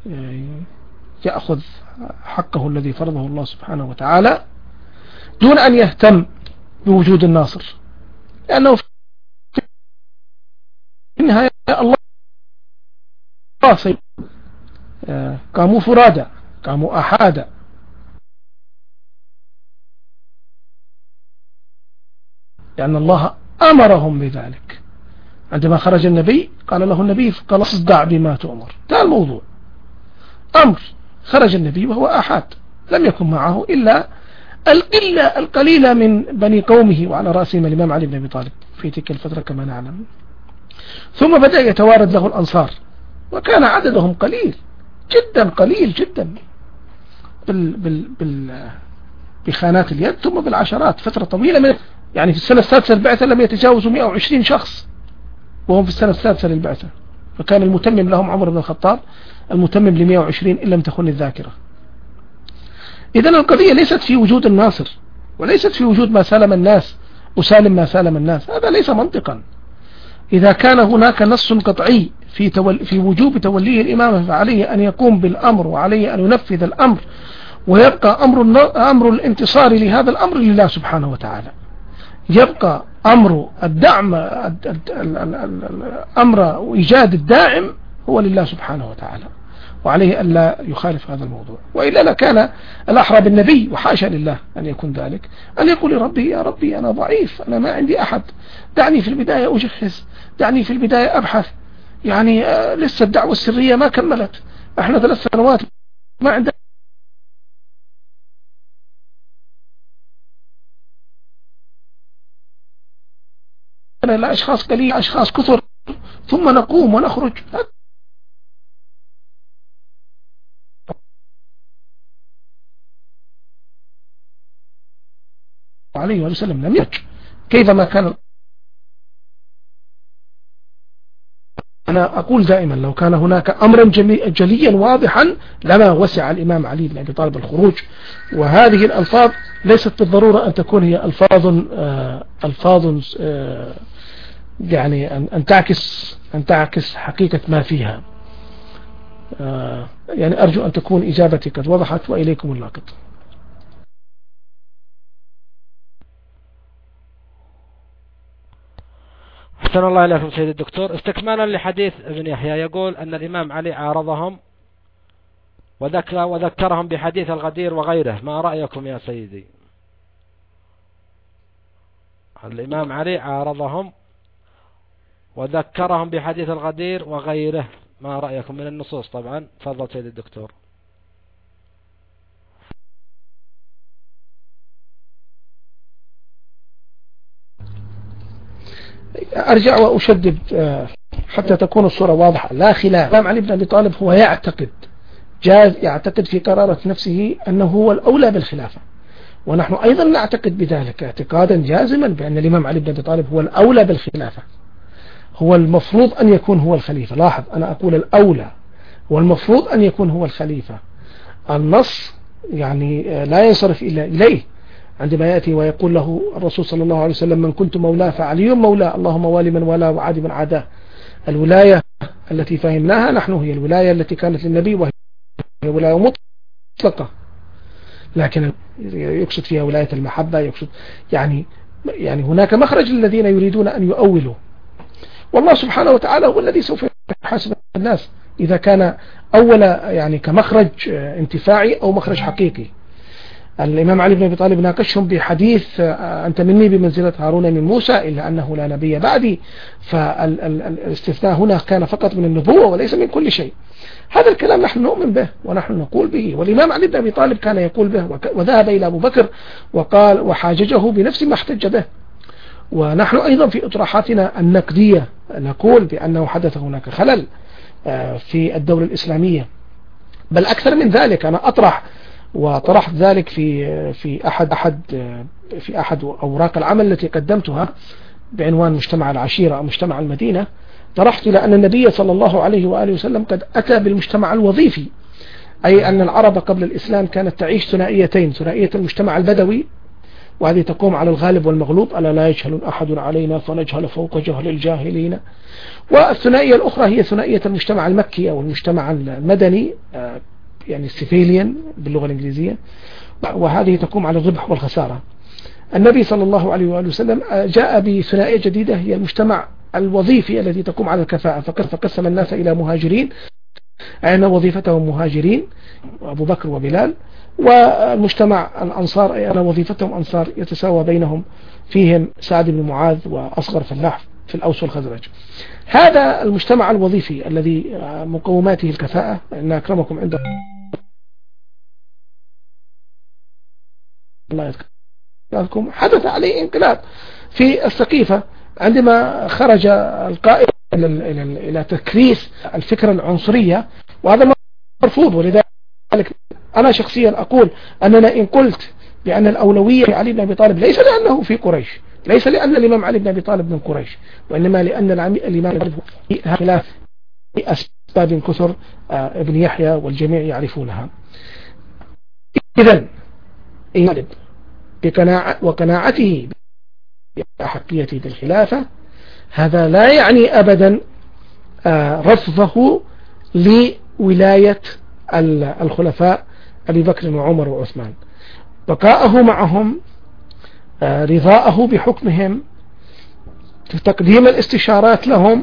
S1: يأخذ حقه الذي فرضه الله سبحانه وتعالى دون أن يهتم بوجود الناصر، لأنه في النهاية الله قاموا فرادا، قاموا أحادا. لأن الله أمرهم بذلك. عندما خرج النبي قال له النبي قال: اصدع بما تؤمر. ده الموضوع، أمر. خرج النبي وهو أحد، لم يكن معه إلا القلة القليلة من بني قومه، وعلى رأسهم الإمام علي بن أبي طالب في تلك الفترة كما نعلم. ثم بدأ يتوارد له الأنصار، وكان عددهم قليل جدا، قليل جدا بال بال بال بخانات اليد، ثم بالعشرات، فترة طويلة من يعني في السنة السادسة للبعثة لم يتجاوزوا مئة وعشرين شخص وهم في السنة السادسة للبعثة، فكان المتمم لهم عمر بن الخطاب، المتمم ل مئة وعشرين إن لم تخن الذاكرة. إذن القضية ليست في وجود الناصر، وليست في وجود ما سالم الناس وسالم ما سالم الناس، هذا ليس منطقا. إذا كان هناك نص قطعي في, تول في وجوب توليه الإمامة فعليه أن يقوم بالأمر وعليه أن ينفذ الأمر، ويبقى أمر, أمر الانتصار لهذا الأمر لله سبحانه وتعالى، يبقى أمر الدعم أمر إيجاد الداعم هو لله سبحانه وتعالى، وعليه أن لا يخالف هذا الموضوع. وإلا لكان الأحرى بالنبي، وحاشا لله أن يكون ذلك، أن يقول لربي يا ربي أنا ضعيف، أنا ما عندي أحد، دعني في البداية أجهز، دعني في البداية أبحث، يعني آه لسه الدعوة السرية ما كملت، احنا ثلاث سنوات ما عندنا لا أشخاص قليل أشخاص كثر، ثم نقوم ونخرج. عليه وسلم لم يرج كيفما كان. أنا أقول دائما لو كان هناك أمرا جليا واضحا لما وسع الإمام علي بن أبي طالب الخروج. وهذه الألفاظ ليست بالضرورة أن تكون هي ألفاظ آه ألفاظ آه يعني أن تعكس أن تعكس حقيقة ما فيها. آه يعني أرجو أن تكون إجابتي قد وضحت، وإليكم اللاقط.
S2: أحسن الله إليكم سيد الدكتور. استكمالا لحديث ابن يحيى، يقول أن الإمام علي عارضهم وذكر وذكرهم بحديث الغدير وغيره، ما رأيكم يا سيدي؟ الإمام علي عارضهم وذكرهم بحديث الغدير وغيره، ما رأيكم من النصوص؟ طبعا تفضل سيد الدكتور.
S1: أرجع وأشدد حتى تكون الصورة واضحة. لا خلاف، الإمام علي بن أبي طالب هو يعتقد جاز يعتقد في قرارة نفسه أنه هو الأولى بالخلافة، ونحن أيضا نعتقد بذلك اعتقادا جازما بأن الإمام علي بن أبي طالب هو الأولى بالخلافة، هو المفروض أن يكون هو الخليفة. لاحظ أنا أقول الأولى، هو المفروض أن يكون هو الخليفة. النص يعني لا ينصرف إلا إليه عندما يأتي ويقول له الرسول صلى الله عليه وسلم من كنت مولاه فعلي مولاه، اللهم والي من والاه وعاد من عاداه. الولاية التي فهمناها نحن هي الولاية التي كانت للنبي، وهي ولاية مطلقة، لكن يقصد فيها ولاية المحبة، يقصد يعني يعني هناك مخرج للذين يريدون أن يؤولوا، والله سبحانه وتعالى هو الذي سوف يحاسب الناس إذا كان أول يعني كمخرج انتفاعي أو مخرج حقيقي. الإمام علي بن أبي طالب ناقشهم بحديث أنت مني بمنزلة هارون من موسى إلا أنه لا نبي بعدي، فالاستثناء هنا كان فقط من النبوة وليس من كل شيء. هذا الكلام نحن نؤمن به ونحن نقول به، والإمام علي بن أبي طالب كان يقول به، وذهب إلى أبو بكر وقال وحاججه بنفس ما احتج به. ونحن أيضا في إطراحاتنا النقدية نقول بأنه حدث هناك خلل في الدولة الإسلامية، بل أكثر من ذلك. أنا أطرح وطرحت ذلك في في أحد أحد في أحد أوراق العمل التي قدمتها بعنوان مجتمع العشيرة أو مجتمع المدينة. طرحت إلى أن النبي صلى الله عليه وآله وسلم قد أتى بالمجتمع الوظيفي، أي أن العرب قبل الإسلام كانت تعيش ثنائيتين، ثنائية المجتمع البدوي وهذه تقوم على الغالب والمغلوب، ألا لا يجهل أحد علينا فنجهل فوق جهل الجاهلين. والثنائية الأخرى هي ثنائية المجتمع المكي أو المجتمع المدني، يعني السيفيليان باللغة الإنجليزية، وهذه تقوم على الربح والخسارة. النبي صلى الله عليه وآله وسلم جاء بثنائية جديدة هي المجتمع الوظيفي الذي تقوم على الكفاءة، فقسم الناس إلى مهاجرين أين وظيفتهم مهاجرين أبو بكر وبلال، والمجتمع الأنصار أي أن وظيفتهم أنصار يتساوى بينهم، فيهم سعد بن معاذ وأصغر فلاح في الأوس والخزرج. هذا المجتمع الوظيفي الذي مقوماته الكفاءة، إن أكرمكم عند الله يذكركم، حدث عليه انقلاب في السقيفة عندما خرج القائد إلى تكريس الفكرة العنصرية، وهذا مرفوض. ولذلك أنا شخصيا أقول أننا إن قلت بأن الأولوية في علي بن أبي طالب ليس لأنه في قريش، ليس لأن الإمام علي بن أبي طالب من قريش، وإنما لأن الإمام علي خلاف أسباب كثر ابن يحيى والجميع يعرفونها. إذن يغلب بقناعة وقناعته بأحقيته بالخلافة، هذا لا يعني أبدا رفضه لولاية الخلفاء أبي بكر وعمر وعثمان، بقاءه معهم، رضاءه بحكمهم، تقديم الاستشارات لهم،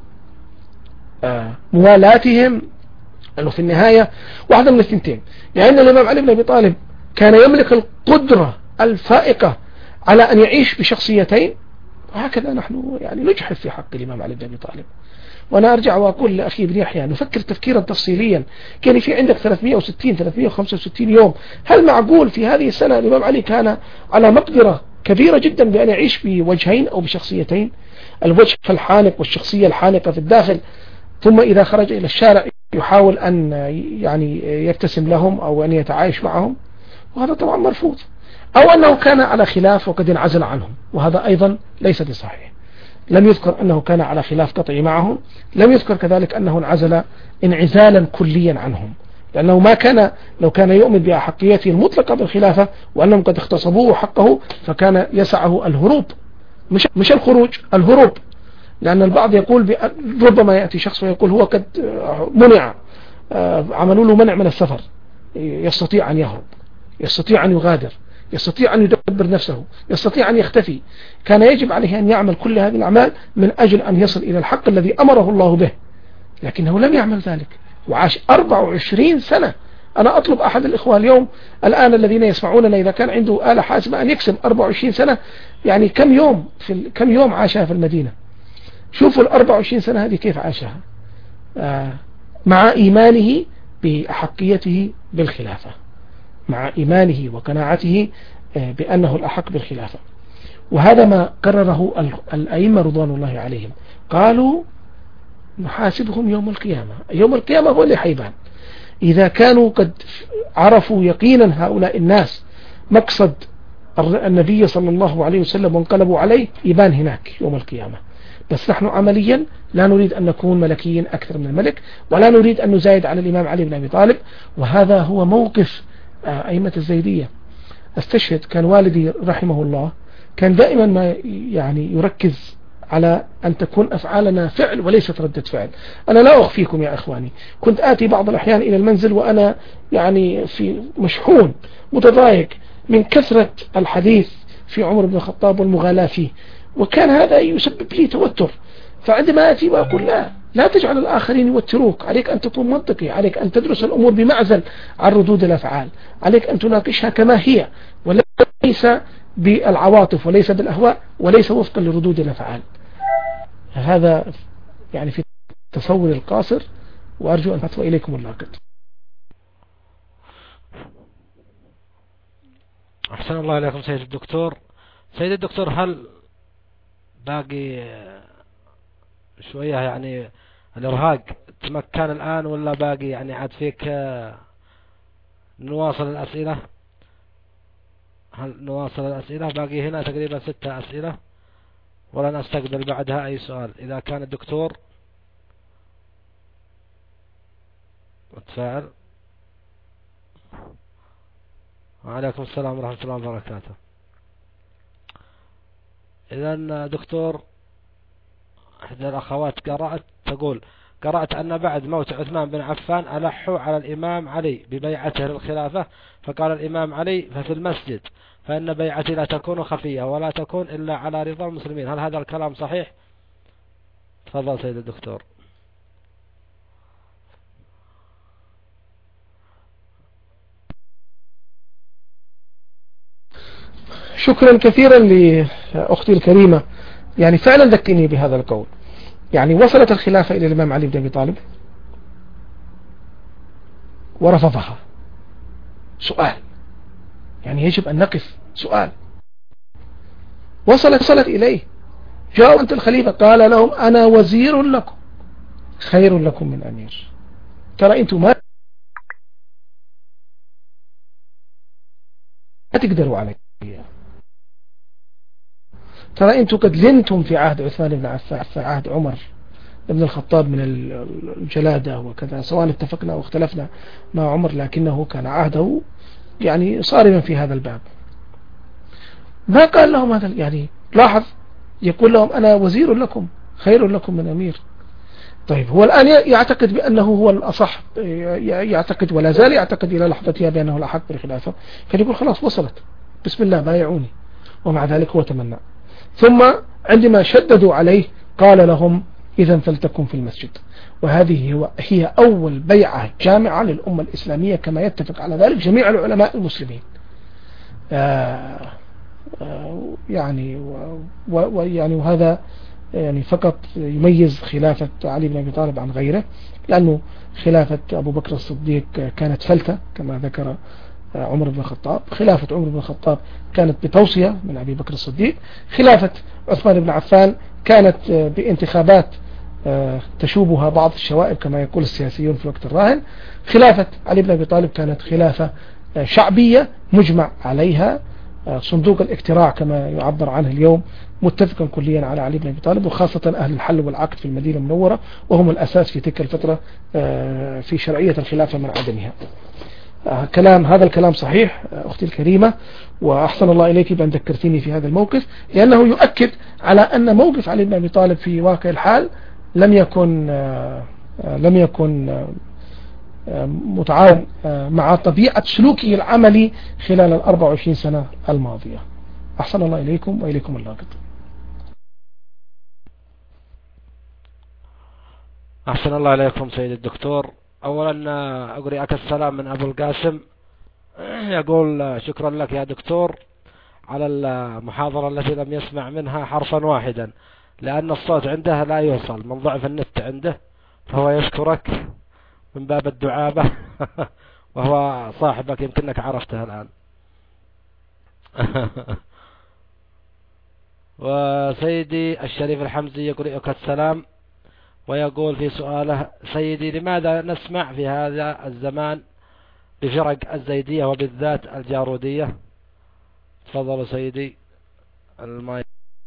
S1: موالاتهم، أنه في النهاية واحدة من الثنتين، لأن الإمام علي بن أبي طالب كان يملك القدرة الفائقة على أن يعيش بشخصيتين، وهكذا نحن يعني نجحف في حق الإمام علي بن أبي طالب. وأنا أرجع وأقول لأخي ابن يحيى نفكر تفكيرا تفصيليا، كان في عندك ثلاثمئة وستين ثلاثمئة وخمسة وستين يوم، هل معقول في هذه السنة الإمام علي كان على مقدرة كبيرة جدا بأن يعيش بوجهين أو بشخصيتين، الوجه الحانق والشخصية الحانقة في الداخل، ثم إذا خرج إلى الشارع يحاول أن يعني يبتسم لهم أو أن يتعايش معهم، وهذا طبعا مرفوض. أو أنه كان على خلاف وقد انعزل عنهم، وهذا أيضا ليس بصحيح. لم يذكر أنه كان على خلاف قطعي معهم، لم يذكر كذلك أنه انعزل انعزالا كليا عنهم، لأنه ما كان، لو كان يؤمن بأحقيته المطلقة بالخلافة وأنهم قد اختصبوه حقه فكان يسعه الهروب، مش, مش الخروج، الهروب. لأن البعض يقول ربما يأتي شخص ويقول هو قد منع، عملوا له منع من السفر، يستطيع أن يهرب، يستطيع أن يغادر، يستطيع أن يدبر نفسه، يستطيع أن يختفي. كان يجب عليه أن يعمل كل هذه الأعمال من أجل أن يصل إلى الحق الذي أمره الله به، لكنه لم يعمل ذلك، وعاش أربع وعشرين سنة. أنا أطلب أحد الإخوة اليوم الآن الذين يسمعوننا إذا كان عنده آلة حاسبة أن يقسم أربع وعشرين سنة، يعني كم يوم في كم يوم عاشها في المدينة. شوفوا الأربع وعشرين سنة هذه كيف عاشها، آه مع إيمانه بأحقيته بالخلافة، مع إيمانه وقناعته آه بأنه الأحق بالخلافة. وهذا ما قرره الأئمة رضوان الله عليهم، قالوا نحاسبهم يوم القيامة. يوم القيامة هو اللي حيبان، إذا كانوا قد عرفوا يقينا هؤلاء الناس مقصد النبي صلى الله عليه وسلم وانقلبوا عليه، يبان هناك يوم القيامة. بس نحن عمليا لا نريد أن نكون ملكيين أكثر من الملك، ولا نريد أن نزايد على الإمام علي بن أبي طالب، وهذا هو موقف أئمة الزيدية. استشهد كان والدي رحمه الله كان دائما ما يعني يركز على أن تكون أفعالنا فعل وليست ردة فعل. أنا لا أخفيكم يا أخواني، كنت آتي بعض الأحيان إلى المنزل وأنا يعني في مشحون متضايق من كثرة الحديث في عمر بن الخطاب والمغالاة فيه، وكان هذا يسبب لي توتر. فعندما أتي وأقول لا لا تجعل الآخرين يوتروك، عليك أن تكون منطقي، عليك أن تدرس الأمور بمعزل عن ردود الأفعال، عليك أن تناقشها كما هي وليس بالعواطف وليس بالأهواء وليس وفقا لردود الأفعال. هذا يعني في التصور القاصر، وأرجو أن أطوى إليكم اللاقط.
S2: أحسن الله إليكم سيد الدكتور. سيد الدكتور، هل باقي شوية يعني الإرهاق تمكن الآن، ولا باقي يعني عاد فيك نواصل الأسئلة؟ هل نواصل الأسئلة؟ باقي هنا تقريبا ستة أسئلة، ولا نستقبل بعدها أي سؤال؟ إذا كان الدكتور متفاعل. وعليكم السلام ورحمة الله وبركاته. إذن دكتور، إحدى الأخوات قرأت تقول: قرأت أن بعد موت عثمان بن عفان ألحوا على الإمام علي ببيعته للخلافة، فقال الإمام علي: ففي المسجد، فإن بيعتي لا تكون خفية ولا تكون إلا على رضا المسلمين. هل هذا الكلام صحيح؟ تفضل سيد الدكتور.
S1: شكرا كثيرا لأختي الكريمة، يعني فعلا ذكرني بهذا القول. يعني وصلت الخلافة إلى الإمام علي بن أبي طالب ورفضها. سؤال، يعني يجب أن نقف سؤال. وصلت وصلت إليه، جاءوا أنت الخليفة، قال لهم: أنا وزير لكم خير لكم من أمير. ترى أنتم ما تقدروا عليه. ترى أنتم قد لنتم في عهد عثمان بن عفان، في عهد عمر ابن الخطاب من الجلادة وكذا، سواء اتفقنا واختلفنا مع عمر، لكنه كان عهده يعني صارما في هذا الباب. ما قال لهم هذا، يعني لاحظ يقول لهم أنا وزير لكم خير لكم من أمير. طيب هو الآن يعتقد بأنه هو الأصح، يعتقد ولا زال يعتقد إلى لحظتها بأنه الأحق بالخلافة، فيقول خلاص وصلت بسم الله بايعوني، ومع ذلك هو تمنع. ثم عندما شددوا عليه قال لهم إذا فلتكن في المسجد. وهذه هو هي أول بيعة جامعة للأمة الإسلامية كما يتفق على ذلك جميع العلماء المسلمين. آه آه يعني ويعني وهذا يعني فقط يميز خلافة علي بن أبي طالب عن غيره، لأنه خلافة أبو بكر الصديق كانت فلتة كما ذكر عمر بن الخطاب، خلافة عمر بن الخطاب كانت بتوصية من أبي بكر الصديق، خلافة عثمان بن عفان كانت بانتخابات تشوبها بعض الشوائب كما يقول السياسيون في الوقت الراهن، خلافة علي بن أبي طالب كانت خلافة شعبية مجمع عليها، صندوق الاقتراع كما يعبر عنه اليوم متفقا كليا على علي بن أبي طالب، وخاصة أهل الحل والعقد في المدينة المنورة، وهم الأساس في تلك الفترة في شرعية الخلافة من عدمها. كلام هذا الكلام صحيح أختي الكريمة، وأحسن الله إليك بأن ذكرتني في هذا الموقف، لأنه يؤكد على أن موقف علي بن أبي طالب في واقع الحال لم يكن لم يكن متعاون مع طبيعة سلوكه العملي خلال الأربع وعشرين سنة الماضية. أحسن الله إليكم وإليكم اللاقط.
S2: أحسن الله إليكم سيد الدكتور. أولا أقرئك السلام من أبو القاسم، يقول شكرا لك يا دكتور على المحاضرة التي لم يسمع منها حرفا واحدا، لأن الصوت عنده لا يوصل من ضعف النت عنده، فهو يشكرك من باب الدعابة وهو صاحبك يمكنك عرفته الآن. وسيدي الشريف الحمزي يقرئك السلام ويقول في سؤاله: سيدي لماذا نسمع في هذا الزمان بفرق الزيدية وبالذات الجارودية؟ تفضلوا سيدي المايك.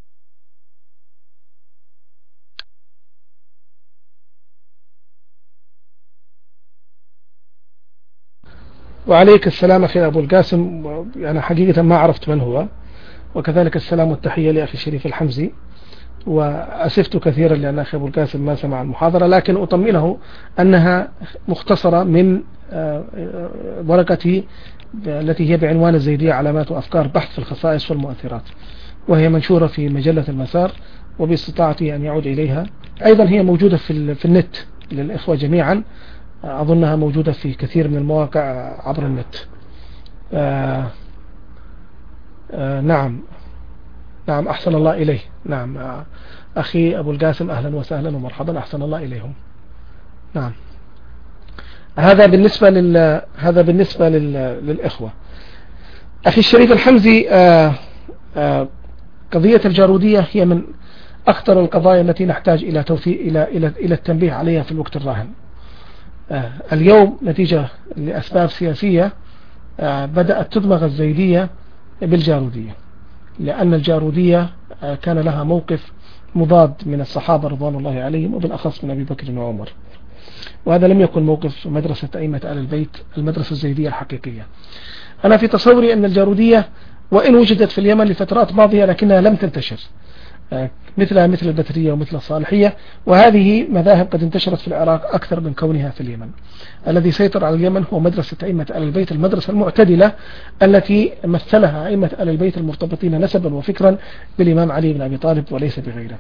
S1: وعليك السلام أخي أبو القاسم، أنا حقيقة ما عرفت من هو، وكذلك السلام والتحية لأخي الشريف الحمزي، وأسفت كثيرا لأن أخي أبو القاسم ما سمع المحاضرة، لكن أطمئنه أنها مختصرة من ورقتي التي هي بعنوان الزيدية علامات وأفكار بحث في الخصائص والمؤثرات، وهي منشورة في مجلة المسار، وباستطاعتي أن يعود إليها. أيضا هي موجودة في, في النت للإخوة جميعا، أظنها موجودة في كثير من المواقع عبر النت. آآ آآ نعم نعم أحسن الله إليه. نعم أخي أبو القاسم أهلا وسهلا ومرحبا، أحسن الله إليهم. نعم هذا بالنسبة لل هذا بالنسبة لل... للإخوة. أخي الشريف الحمزي، آآ آآ قضية الجارودية هي من أخطر القضايا التي نحتاج إلى توثيق إلى إلى إلى التنبيه عليها في الوقت الراهن. اليوم نتيجة لأسباب سياسية بدأت تدمغ الزيدية بالجارودية، لأن الجارودية كان لها موقف مضاد من الصحابة رضوان الله عليهم، وبالأخص من أبي بكر وعمر، وهذا لم يكن موقف مدرسة أئمة آل البيت المدرسة الزيدية الحقيقية. أنا في تصوري أن الجارودية وإن وجدت في اليمن لفترات ماضية لكنها لم تنتشر، مثلها مثل البترية ومثل الصالحية، وهذه مذاهب قد انتشرت في العراق أكثر من كونها في اليمن. الذي سيطر على اليمن هو مدرسة أئمة آل البيت، المدرسة المعتدلة التي مثلها أئمة آل البيت المرتبطين نسبا وفكرا بالإمام علي بن أبي طالب وليس بغيره.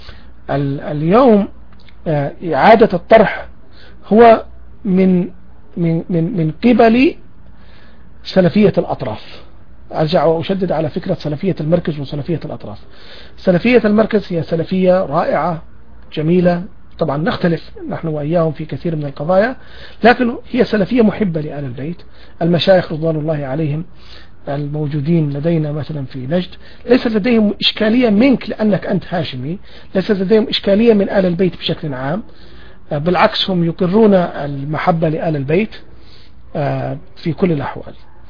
S1: اليوم إعادة الطرح هو من من من من قبل سلفية الأطراف. أرجع وأشدد على فكرة سلفية المركز وسلفية الأطراف. سلفية المركز هي سلفية رائعة جميلة، طبعا نختلف نحن وإياهم في كثير من القضايا، لكن هي سلفية محبة لآل البيت. المشايخ رضوان الله عليهم الموجودين لدينا مثلا في نجد ليست لديهم إشكالية منك لأنك أنت هاشمي، ليست لديهم إشكالية من آل البيت بشكل عام، بالعكس هم يقرون المحبة لآل البيت في كل الأحوال.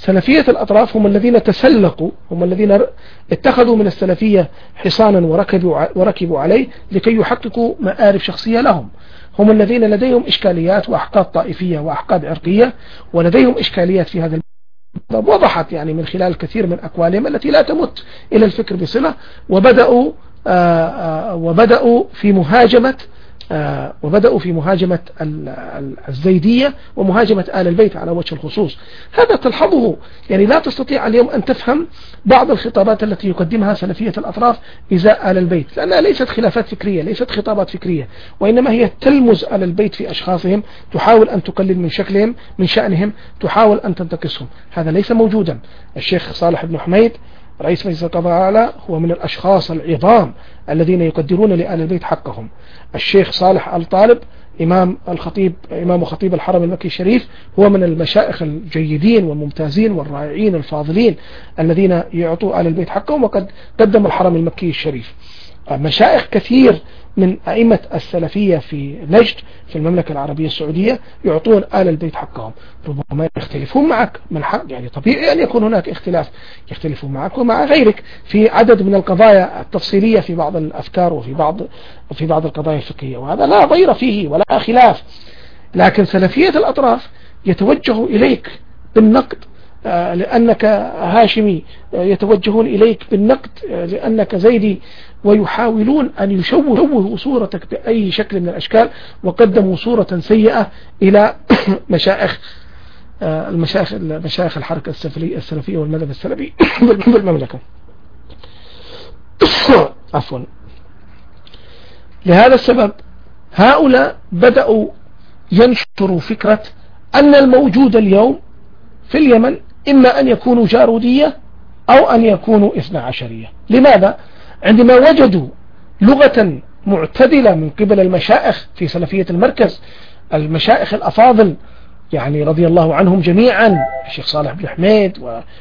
S1: سلفية الأطراف هم الذين تسلقوا، هم الذين اتخذوا من السلفية حصانا وركبوا وركبوا عليه لكي يحققوا مآرب شخصية لهم. هم الذين لديهم إشكاليات وأحقاد طائفية وأحقاد عرقية، ولديهم إشكاليات في هذا الموضوع وضحت يعني من خلال كثير من أقوالهم التي لا تمت إلى الفكر بصلة، وبدأوا آآ آآ وبدأوا في مهاجمة آه وبدأوا في مهاجمة الزيدية ومهاجمة آل البيت على وجه الخصوص. هذا تلحظه، يعني لا تستطيع اليوم أن تفهم بعض الخطابات التي يقدمها سلفية الأطراف إزاء آل البيت، لأنها ليست خلافات فكرية، ليست خطابات فكرية، وإنما هي تلمز آل البيت في أشخاصهم، تحاول أن تقلل من شكلهم من شأنهم، تحاول أن تنتقصهم. هذا ليس موجودا. الشيخ صالح بن حميد رئيس مجلس القضاء الأعلى هو من الأشخاص العظام الذين يقدرون لآل البيت حقهم. الشيخ صالح الطالب إمام الخطيب إمام خطيب الحرم المكي الشريف هو من المشائخ الجيدين والممتازين والرائعين الفاضلين الذين يعطوا آل البيت حقهم، وقد قدم الحرم المكي الشريف. مشائخ كثير من أئمة السلفية في نجد في المملكة العربية السعودية يعطون آل البيت حقهم. ربما يختلفون معك، من حق يعني طبيعي أن يكون هناك اختلاف، يختلفون معك ومع غيرك في عدد من القضايا التفصيلية في بعض الأفكار وفي بعض في بعض القضايا الفقهية، وهذا لا ضير فيه ولا خلاف. لكن سلفية الأطراف يتوجه إليك بالنقد لأنك هاشمي، يتوجهون إليك بالنقد لأنك زيدي، ويحاولون أن يشوهوا صورتك بأي شكل من الأشكال، وقدموا صورة سيئة إلى مشايخ المشايخ مشايخ الحركة السلفية والمذهب السلفي بالمملكة. عفوا. لهذا السبب هؤلاء بدأوا ينشروا فكرة أن الموجود اليوم في اليمن إما أن يكونوا جارودية أو أن يكونوا إثنى عشرية. لماذا؟ عندما وجدوا لغة معتدلة من قبل المشائخ في سلفية المركز، المشائخ الأفاضل يعني رضي الله عنهم جميعا، الشيخ صالح بن حميد،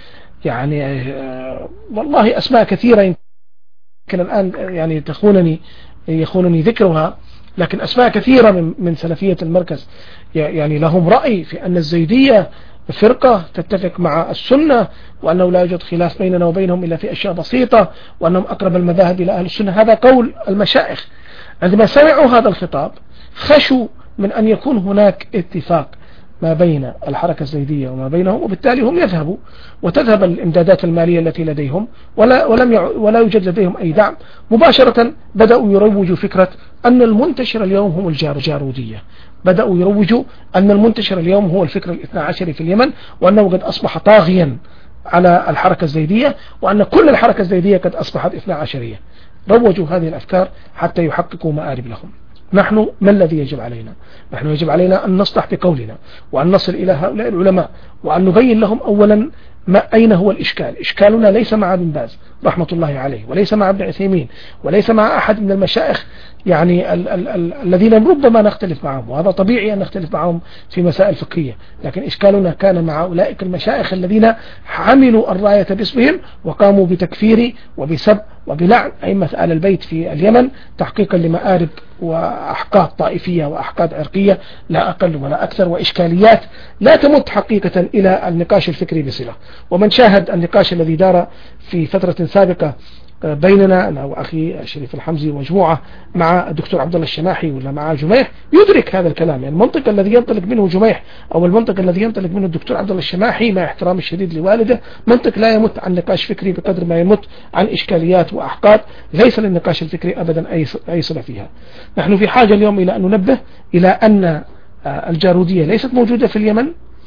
S1: ويعني آه والله أسماء كثيرة يمكن الآن يعني تخونني يخونني ذكرها، لكن أسماء كثيرة من, من سلفية المركز يعني لهم رأي في أن الزيدية فرقة تتفق مع السنة، وأنه لا يوجد خلاف بيننا وبينهم إلا في أشياء بسيطة، وأنهم أقرب المذاهب إلى أهل السنة. هذا قول المشائخ. عندما سمعوا هذا الخطاب خشوا من أن يكون هناك اتفاق ما بين الحركة الزيدية وما بينهم، وبالتالي هم يذهبوا وتذهب الإمدادات المالية التي لديهم، ولا, ولم يع... ولا يوجد لديهم أي دعم. مباشرة بدأوا يروجوا فكرة أن المنتشر اليوم هم الجارودية، بدأوا يروجوا أن المنتشر اليوم هو الفكر الاثنى عشري في اليمن، وأنه قد أصبح طاغيا على الحركة الزيدية، وأن كل الحركة الزيدية قد أصبحت اثنى عشرية. روجوا هذه الأفكار حتى يحققوا مآرب لهم. نحن ما الذي يجب علينا؟ نحن يجب علينا أن نصلح بقولنا، وأن نصل إلى هؤلاء العلماء، وأن نبين لهم أولا ما أين هو الإشكال. إشكالنا ليس مع ابن باز رحمة الله عليه، وليس مع ابن عثيمين، وليس مع أحد من المشائخ يعني ال ال ال الذين ربما نختلف معهم، وهذا طبيعي أن نختلف معهم في مسائل فقهية، لكن إشكالنا كان مع أولئك المشائخ الذين حملوا الراية باسمهم وقاموا بتكفير وبسب وبلعن أئمة آل البيت في اليمن تحقيقا لمآرب وأحقاد طائفية وأحقاد عرقية لا أقل ولا أكثر، وإشكاليات لا تمت حقيقة إلى النقاش الفكري بصلة. ومن شاهد النقاش الذي دار في فترة سابقة بيننا أنا وأخي الشريف الحمزي ومجموعة مع الدكتور عبد الله الشماحي ولا مع جميح يدرك هذا الكلام. يعني المنطق الذي ينطلق منه جميح أو المنطق الذي ينطلق منه الدكتور عبد الله الشماحي مع احترام الشديد لوالده منطق لا يمت عن نقاش فكري بقدر ما يمت عن إشكاليات وأحقاد ليس للنقاش الفكري أبدا أي أي صلة فيها. نحن في حاجة اليوم إلى أن ننبه إلى أن الجارودية ليست موجودة في اليمن.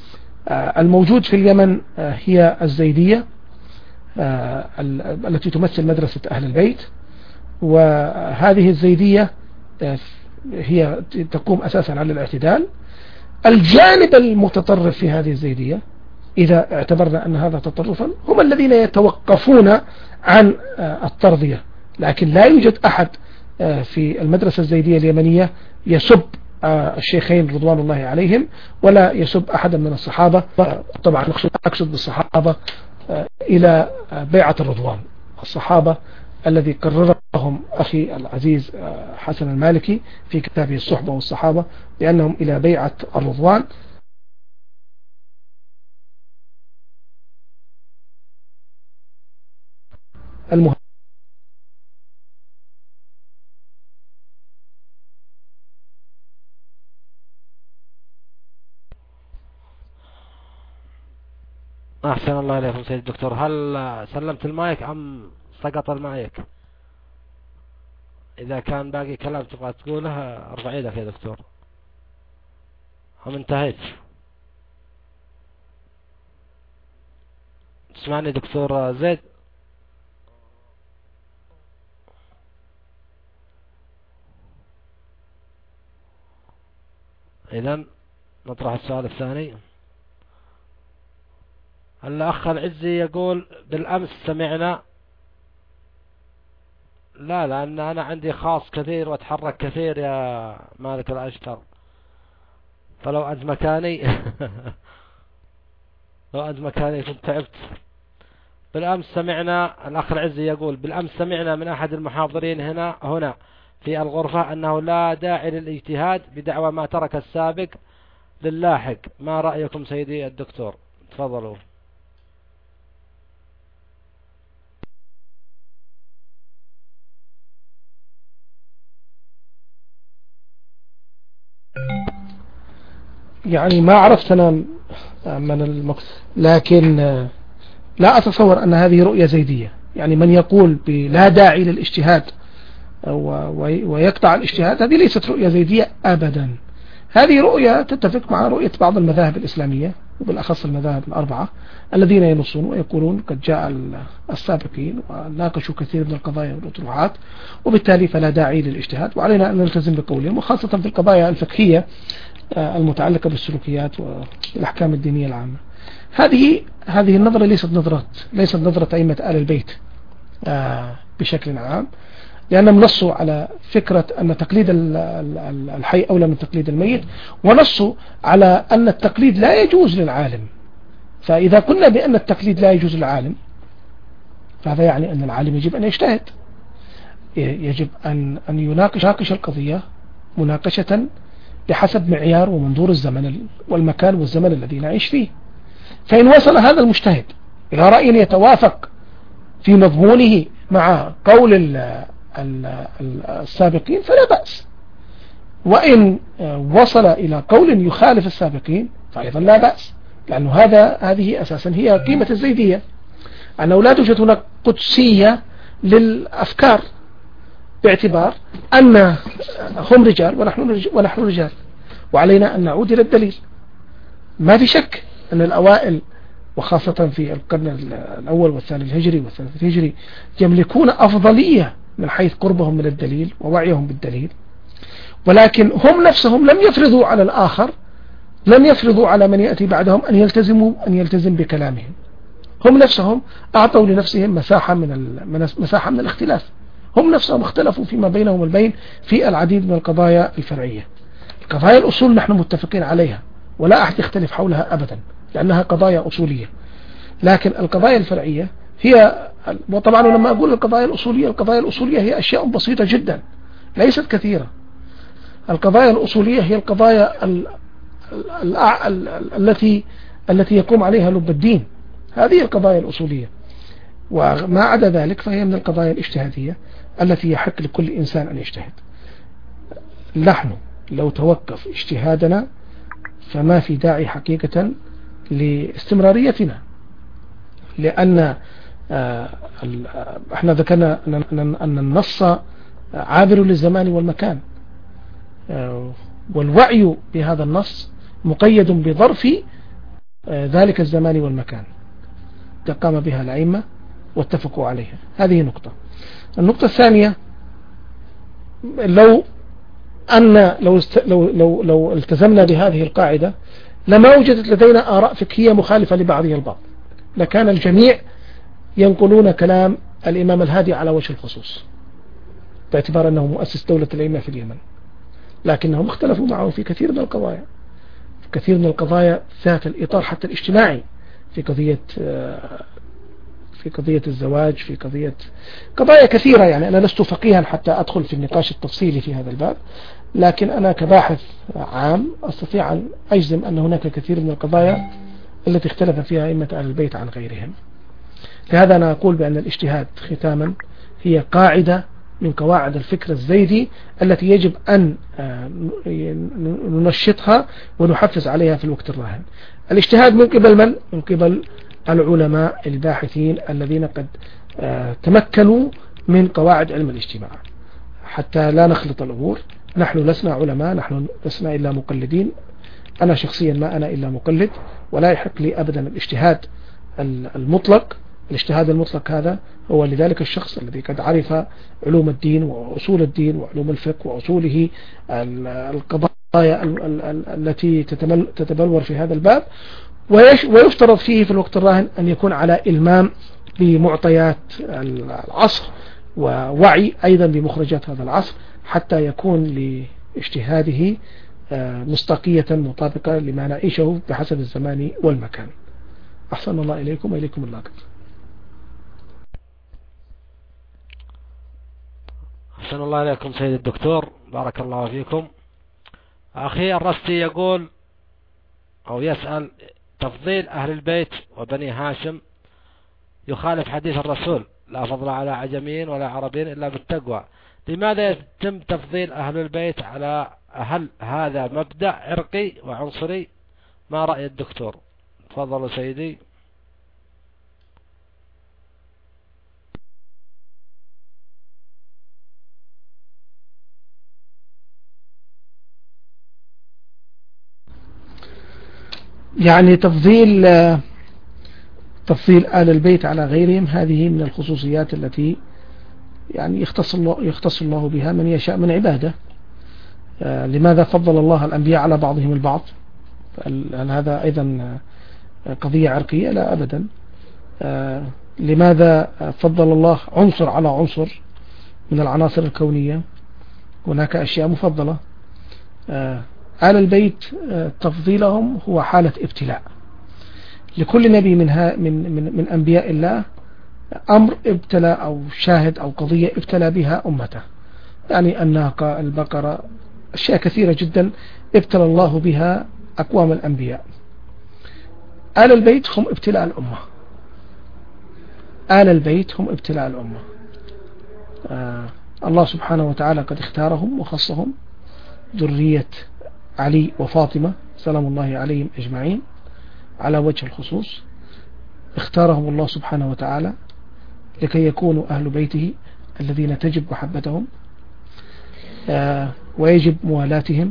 S1: الموجود في اليمن هي الزيدية التي تمثل مدرسة أهل البيت، وهذه الزيدية هي تقوم أساسا على الاعتدال. الجانب المتطرف في هذه الزيدية إذا اعتبرنا أن هذا تطرفا هم الذين يتوقفون عن الترضية، لكن لا يوجد أحد في المدرسة الزيدية اليمنية يسب الشيخين رضوان الله عليهم ولا يسب أحدا من الصحابة. طبعا أقصد بالصحابة إلى بيعة الرضوان، الصحابة الذي قررهم أخي العزيز حسن المالكي في كتابه الصحبة والصحابة بأنهم إلى بيعة الرضوان. المهم.
S2: أحسن الله إليكم سيد الدكتور. هل سلمت المايك أم سقط المايك؟ إذا كان باقي كلام تبغى تقوله ارفع يدك يا دكتور. أم انتهيت؟ تسمعني دكتور زيد؟ إذن نطرح السؤال الثاني. الأخ العزي يقول بالأمس سمعنا. لا لأن أنا عندي خاص كثير وأتحرك كثير يا مالك الأشتر، فلو أنت مكاني لو أنت مكاني كنت تعبت. بالأمس سمعنا، الأخ العزي يقول بالأمس سمعنا من أحد المحاضرين هنا هنا في الغرفة أنه لا داعي للاجتهاد بدعوى ما ترك السابق للاحق. ما رأيكم سيدي الدكتور؟ تفضلوا.
S1: يعني ما عرفت أنا من المقصد، لكن لا أتصور أن هذه رؤية زيدية. يعني من يقول بلا داعي للاجتهاد ويقطع الاجتهاد، هذه ليست رؤية زيدية أبدا. هذه رؤية تتفق مع رؤية بعض المذاهب الإسلامية، وبالأخص المذاهب الأربعة الذين ينصون ويقولون قد جاء السابقين وناقشوا كثير من القضايا والأطروحات، وبالتالي فلا داعي للاجتهاد وعلينا أن نلتزم بقولهم، وخاصة في القضايا الفقهية المتعلقة بالسلوكيات والأحكام الدينية العامة. هذه هذه النظرة ليست نظرة ليست نظرة أئمة آل البيت بشكل عام، لأنهم نصوا على فكرة أن تقليد الحي أولى من تقليد الميت، ونصوا على أن التقليد لا يجوز للعالم. فإذا قلنا بأن التقليد لا يجوز للعالم، فهذا يعني أن العالم يجب أن يجتهد، يجب أن أن يناقش القضية مناقشة بحسب معيار ومنظور الزمن والمكان والزمن الذي نعيش فيه. فإن وصل هذا المجتهد إلى رأي يتوافق في مضمونه مع قول السابقين فلا بأس، وإن وصل إلى قول يخالف السابقين فأيضا لا بأس، لأنه هذا هذه أساسا هي قيمة الزيدية، أنه لا توجد هناك قدسية للأفكار، باعتبار أن هم رجال ونحن ونحن رجال، وعلينا أن نعود إلى الدليل. ما في شك أن الأوائل وخاصة في القرن الأول والثاني الهجري والثالث الهجري يملكون أفضلية من حيث قربهم من الدليل ووعيهم بالدليل، ولكن هم نفسهم لم يفرضوا على الآخر، لم يفرضوا على من يأتي بعدهم أن يلتزموا أن يلتزم بكلامهم. هم نفسهم أعطوا لنفسهم مساحة من مساحة من الاختلاف. هم نفسهم اختلفوا فيما بينهم البين في العديد من القضايا الفرعية. قضايا الأصول نحن متفقين عليها ولا أحد يختلف حولها أبدا، لأنها قضايا أصولية. لكن القضايا الفرعية هي، وطبعا لما أقول القضايا الأصولية، القضايا الأصولية هي أشياء بسيطة جدا ليست كثيرة. القضايا الأصولية هي القضايا ال ال ال ال التي التي يقوم عليها لب الدين، هذه القضايا الأصولية. وما عدا ذلك فهي من القضايا الاجتهادية التي يحق لكل إنسان أن يجتهد. نحن لو توقف اجتهادنا فما في داعي حقيقة لاستمراريتنا، لأن احنا ذكرنا أن النص عابر للزمان والمكان، والوعي بهذا النص مقيد بظرف ذلك الزمان والمكان قام بها الأئمة واتفقوا عليها. هذه نقطة. النقطة الثانية، لو أن لو لو لو, لو التزمنا بهذه القاعدة لما وجدت لدينا آراء فقهية مخالفة لبعضها البعض، لكان الجميع ينقلون كلام الإمام الهادي على وجه الخصوص، باعتبار أنه مؤسس دولة الأئمة في اليمن. لكنهم اختلفوا معه في كثير من القضايا، في كثير من القضايا ذات الإطار حتى الاجتماعي، في قضية في قضية الزواج، في قضية قضايا كثيرة. يعني أنا لست فقيها حتى أدخل في النقاش التفصيلي في هذا الباب، لكن أنا كباحث عام أستطيع أن أجزم أن هناك كثير من القضايا التي اختلف فيها أئمة أهل البيت عن غيرهم. لهذا أنا أقول بأن الاجتهاد ختاما هي قاعدة من قواعد الفكر الزيدي التي يجب أن ننشطها ونحفز عليها في الوقت الراهن. الاجتهاد من قبل من؟ من قبل العلماء الباحثين الذين قد تمكنوا من قواعد علم الاجتماع، حتى لا نخلط الأمور. نحن لسنا علماء، نحن لسنا إلا مقلدين. أنا شخصيا ما أنا إلا مقلد، ولا يحق لي أبدا الاجتهاد المطلق. الاجتهاد المطلق هذا هو لذلك الشخص الذي قد عرف علوم الدين وأصول الدين وعلوم الفقه وأصوله القضايا التي تتبلور في هذا الباب، ويفترض فيه في الوقت الراهن أن يكون على إلمام بمعطيات العصر ووعي أيضا بمخرجات هذا العصر، حتى يكون لاجتهاده مصداقية مطابقة لما نعيشه بحسب الزمان والمكان. أحسن الله إليكم وإليكم اللاقط.
S2: أحسن الله إليكم سيد الدكتور، بارك الله فيكم. أخي الرستي يقول أو يسأل: تفضيل أهل البيت وبني هاشم يخالف حديث الرسول: لا فضل على عجمين ولا عربين إلا بالتقوى. لماذا يتم تفضيل أهل البيت على هل هذا مبدأ عرقي وعنصري؟ ما رأي الدكتور؟ تفضلوا سيدي.
S1: يعني تفضيل تفضيل آل البيت على غيرهم هذه من الخصوصيات التي يعني يختص الله, يختص الله بها من يشاء من عباده. لماذا فضل الله الأنبياء على بعضهم البعض؟ هل هذا أيضا قضية عرقية؟ لا أبدا. لماذا فضل الله عنصر على عنصر من العناصر الكونية؟ هناك أشياء مفضلة. آل البيت تفضيلهم هو حالة ابتلاء لكل نبي منها من, من, من أنبياء الله، أمر ابتلى أو شاهد أو قضية ابتلى بها أمته، يعني الناقة، البقرة، أشياء كثيرة جدا ابتلى الله بها أقوام الأنبياء. آل البيت هم ابتلاء الأمة. آل البيت هم ابتلاء الأمة. آه الله سبحانه وتعالى قد اختارهم وخصهم، ذرية علي وفاطمة سلام الله عليهم أجمعين على وجه الخصوص. اختارهم الله سبحانه وتعالى لكي يكونوا أهل بيته الذين تجب محبتهم آه ويجب موالاتهم،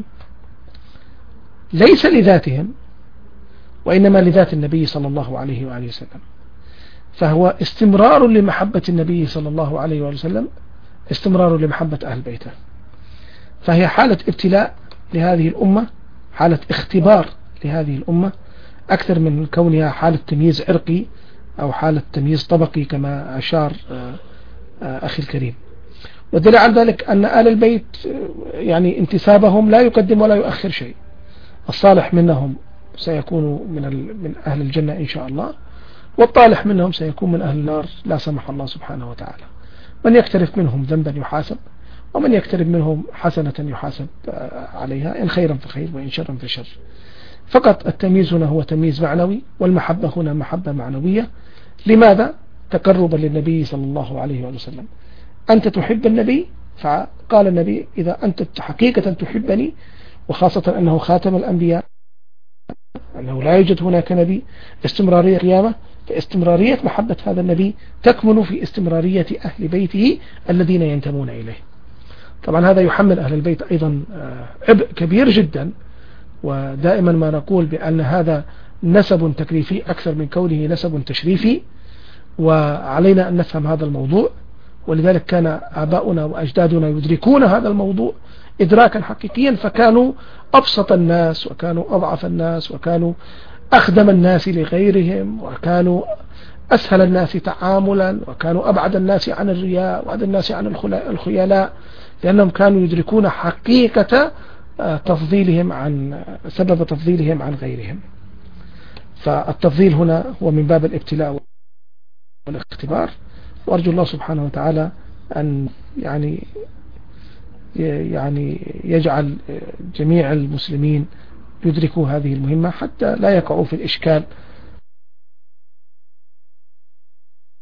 S1: ليس لذاتهم وإنما لذات النبي صلى الله عليه وآله وسلم. فهو استمرار لمحبة النبي صلى الله عليه وآله وسلم، استمرار لمحبة أهل بيته. فهي حالة ابتلاء لهذه الأمة، حالة اختبار لهذه الأمة، أكثر من كونها حالة تمييز عرقي أو حالة تمييز طبقي كما أشار أخي الكريم. والدليل على ذلك أن آل البيت يعني انتسابهم لا يقدم ولا يؤخر شيء. الصالح منهم سيكون من من أهل الجنة إن شاء الله، والطالح منهم سيكون من أهل النار لا سمح الله سبحانه وتعالى. من يقترف منهم ذنبا يحاسب، ومن يقترب منهم حسنة يحاسب عليها، إن خيرا فخير وإن شرا فشر. فقط التمييز هنا هو تمييز معنوي، والمحبة هنا محبة معنوية. لماذا؟ تقربا للنبي صلى الله عليه وسلم. أنت تحب النبي، فقال النبي: إذا أنت حقيقة تحبني، وخاصة أنه خاتم الأنبياء، أنه لا يوجد هناك نبي استمرارية قيامة، فاستمرارية محبة هذا النبي تكمن في استمرارية أهل بيته الذين ينتمون إليه. طبعا هذا يحمل أهل البيت أيضا عبء كبير جدا، ودائما ما نقول بأن هذا نسب تكليفي أكثر من كونه نسب تشريفي، وعلينا أن نفهم هذا الموضوع. ولذلك كان آباؤنا وأجدادنا يدركون هذا الموضوع إدراكا حقيقيا، فكانوا أبسط الناس، وكانوا أضعف الناس، وكانوا أخدم الناس لغيرهم، وكانوا أسهل الناس تعاملا، وكانوا أبعد الناس عن الرياء وأبعد الناس عن الخيلاء، لأنهم كانوا يدركون حقيقة تفضيلهم عن سبب تفضيلهم عن غيرهم. فالتفضيل هنا هو من باب الابتلاء والاختبار، وأرجو الله سبحانه وتعالى أن يعني يعني يجعل جميع المسلمين يدركوا هذه المهمة حتى لا يقعوا في الإشكال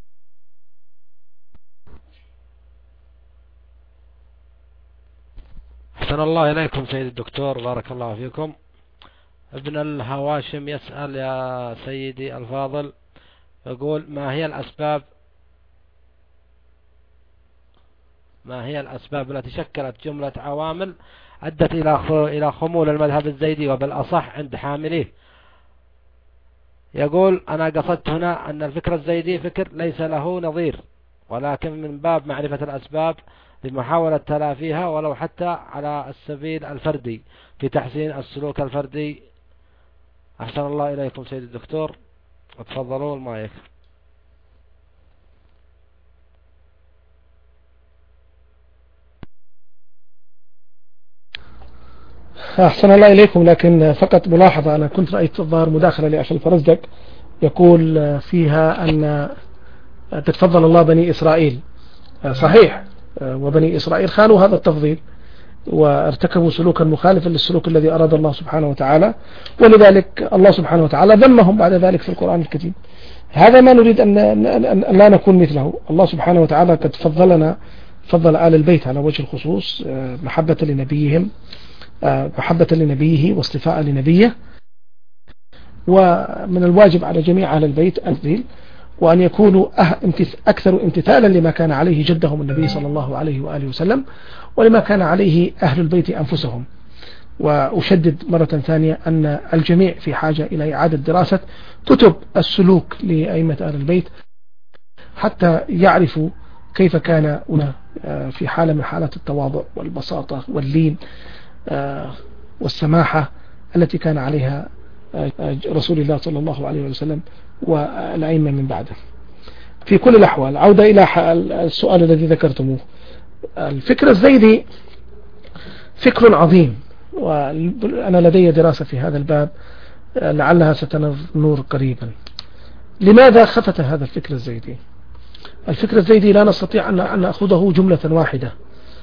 S2: أحسن الله إليكم سيد الدكتور، بارك الله فيكم. ابن الهواشم يسأل يا سيدي الفاضل، يقول ما هي الأسباب ما هي الأسباب التي شكلت جملة عوامل أدت إلى إلى خمول المذهب الزيدي وبالأصح عند حامليه؟ يقول أنا قصدت هنا أن الفكر الزيدي فكر ليس له نظير، ولكن من باب معرفة الأسباب لمحاولة تلافيها ولو حتى على السبيل الفردي في تحسين السلوك الفردي. أحسن الله إليكم سيد الدكتور، وتفضلوا المايك.
S1: أحسن الله إليكم، لكن فقط ملاحظة، أنا كنت رأيت الظاهر مداخلة لأخي الفرزدق يقول فيها أن تتفضل الله بني إسرائيل. صحيح، وبني إسرائيل خانوا هذا التفضيل وارتكبوا سلوكا مخالفا للسلوك الذي أراد الله سبحانه وتعالى، ولذلك الله سبحانه وتعالى ذمهم بعد ذلك في القرآن الكريم. هذا ما نريد أن لا نكون مثله. الله سبحانه وتعالى قد فضلنا، فضل آل البيت على وجه الخصوص محبة لنبيهم محبة لنبيه واصطفاء لنبيه، ومن الواجب على جميع أهل البيت أن وأن يكونوا أكثر امتثالا لما كان عليه جدهم النبي صلى الله عليه وآله وسلم ولما كان عليه أهل البيت أنفسهم. وأشدد مرة ثانية أن الجميع في حاجة إلى إعادة دراسة كتب السلوك لأئمة أهل البيت حتى يعرفوا كيف كان في حالة من حالات التواضع والبساطة واللين والسماحة التي كان عليها رسول الله صلى الله عليه وسلم والأئمة من بعده. في كل الأحوال، عودة إلى السؤال الذي ذكرتموه، الفكر الزيدي فكر عظيم، وأنا لدي دراسة في هذا الباب لعلها ستنور قريبا. لماذا خفت هذا الفكر الزيدي؟ الفكر الزيدي لا نستطيع أن نأخذه جملة واحدة.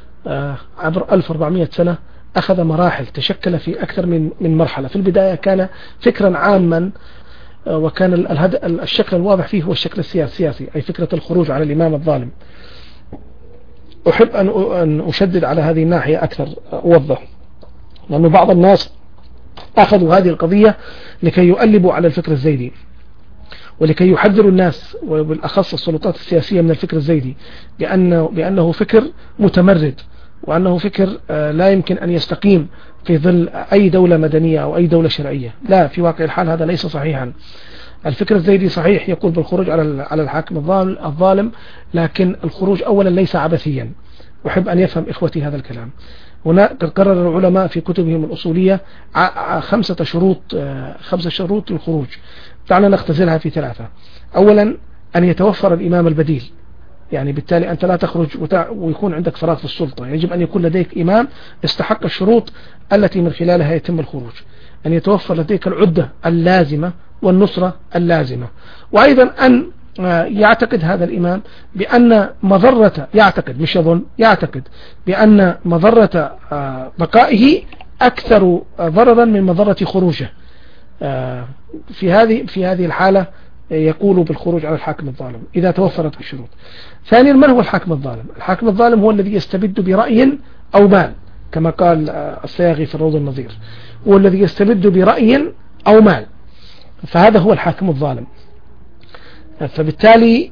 S1: عبر ألف وأربعمائة سنة أخذ مراحل، تشكل في أكثر من من مرحلة. في البداية كان فكرا عاما، وكان الشكل الواضح فيه هو الشكل السياسي، أي فكرة الخروج على الإمام الظالم. أحب أن أشدد على هذه الناحية أكثر، أوضح، لأن بعض الناس أخذوا هذه القضية لكي يؤلبوا على الفكر الزيدي ولكي يحذروا الناس وبالأخص السلطات السياسية من الفكر الزيدي بأنه, بأنه فكر متمرد، وأنه فكر لا يمكن أن يستقيم في ظل أي دولة مدنية أو أي دولة شرعية. لا، في واقع الحال هذا ليس صحيحا. الفكر الزيدي صحيح يقول بالخروج على على الحاكم الظالم، لكن الخروج أولا ليس عبثيا. أحب أن يفهم إخوتي هذا الكلام. هنا قد قرر العلماء في كتبهم الأصولية خمسة شروط خمسة شروط للخروج. دعنا نختزلها في ثلاثة. أولا أن يتوفر الإمام البديل، يعني بالتالي أنت لا تخرج ويكون عندك فراغ في السلطة، يجب أن يكون لديك إمام استحق الشروط التي من خلالها يتم الخروج. أن يتوفر لديك العدة اللازمة والنصرة اللازمة، وأيضا أن يعتقد هذا الإمام بأن مضرة يعتقد مش يظن يعتقد بأن مضرة بقائه أكثر ضررا من مضرة خروجه. في هذه في هذه الحالة يقول بالخروج على الحاكم الظالم إذا توفرت الشروط. ثانيا، من هو الحاكم الظالم؟ الحاكم الظالم هو الذي يستبد برأي أو مال، كما قال الصياغي في الروض النظير، هو الذي يستبد برأي أو مال، فهذا هو الحاكم الظالم. فبالتالي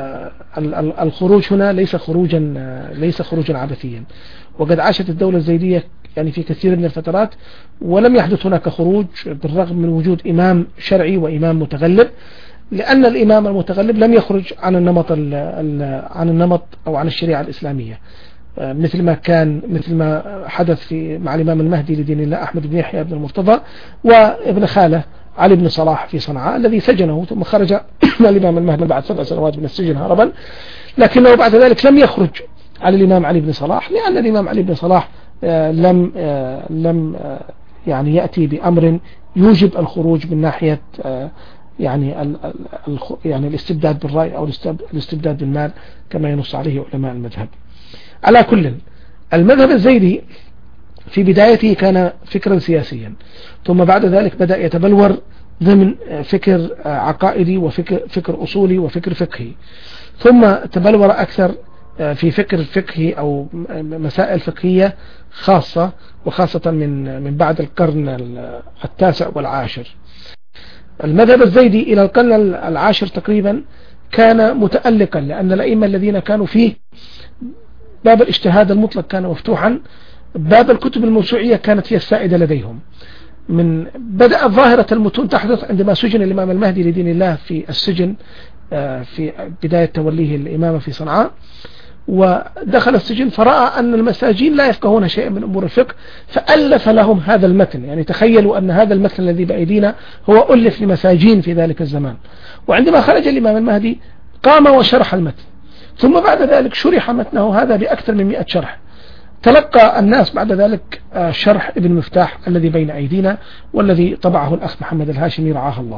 S1: الخروج هنا ليس خروجا ليس خروجا عبثيا. وقد عاشت الدولة الزيدية يعني في كثير من الفترات ولم يحدث هناك خروج بالرغم من وجود إمام شرعي وإمام متغلب، لأن الإمام المتغلب لم يخرج عن النمط عن النمط أو عن الشريعة الإسلامية، مثل ما كان مثل ما حدث في مع الإمام المهدي لدين الله أحمد بن يحيى بن المرتضى وابن خاله علي بن صلاح في صنعاء الذي سجنه ثم خرج الإمام المهدي بعد سبع سنوات من السجن هربا، لكنه بعد ذلك لم يخرج على الإمام علي بن صلاح، لأن الإمام علي بن صلاح لم لم يعني يأتي بأمر يوجب الخروج من ناحية يعني يعني الاستبداد بالرأي أو الاستبداد بالمال كما ينص عليه علماء المذهب. على كل، المذهب الزيدي في بدايته كان فكرا سياسيا، ثم بعد ذلك بدأ يتبلور ضمن فكر عقائدي وفكر فكر أصولي وفكر فقهي، ثم تبلور أكثر في فكر فقهي أو مسائل فقهية خاصة، وخاصة من من بعد القرن التاسع والعاشر. المذهب الزيدي إلى القرن العاشر تقريبا كان متألقا، لأن الأئمة الذين كانوا فيه باب الاجتهاد المطلق كان مفتوحا، باب الكتب الموسوعية كانت هي السائدة لديهم. من بدأ ظاهرة المتون تحدث عندما سجن الإمام المهدي لدين الله في السجن في بداية توليه الإمامة في صنعاء، ودخل السجن فرأى أن المساجين لا يفقهون شيئا من أمور الفقه، فألف لهم هذا المتن. يعني تخيلوا أن هذا المتن الذي بأيدينا هو ألف لمساجين في ذلك الزمان. وعندما خرج الإمام المهدي قام وشرح المتن، ثم بعد ذلك شرح متنه هذا بأكثر من مئة شرح. تلقى الناس بعد ذلك شرح ابن مفتاح الذي بين أيدينا، والذي طبعه الأخ محمد الهاشمي رعاه الله.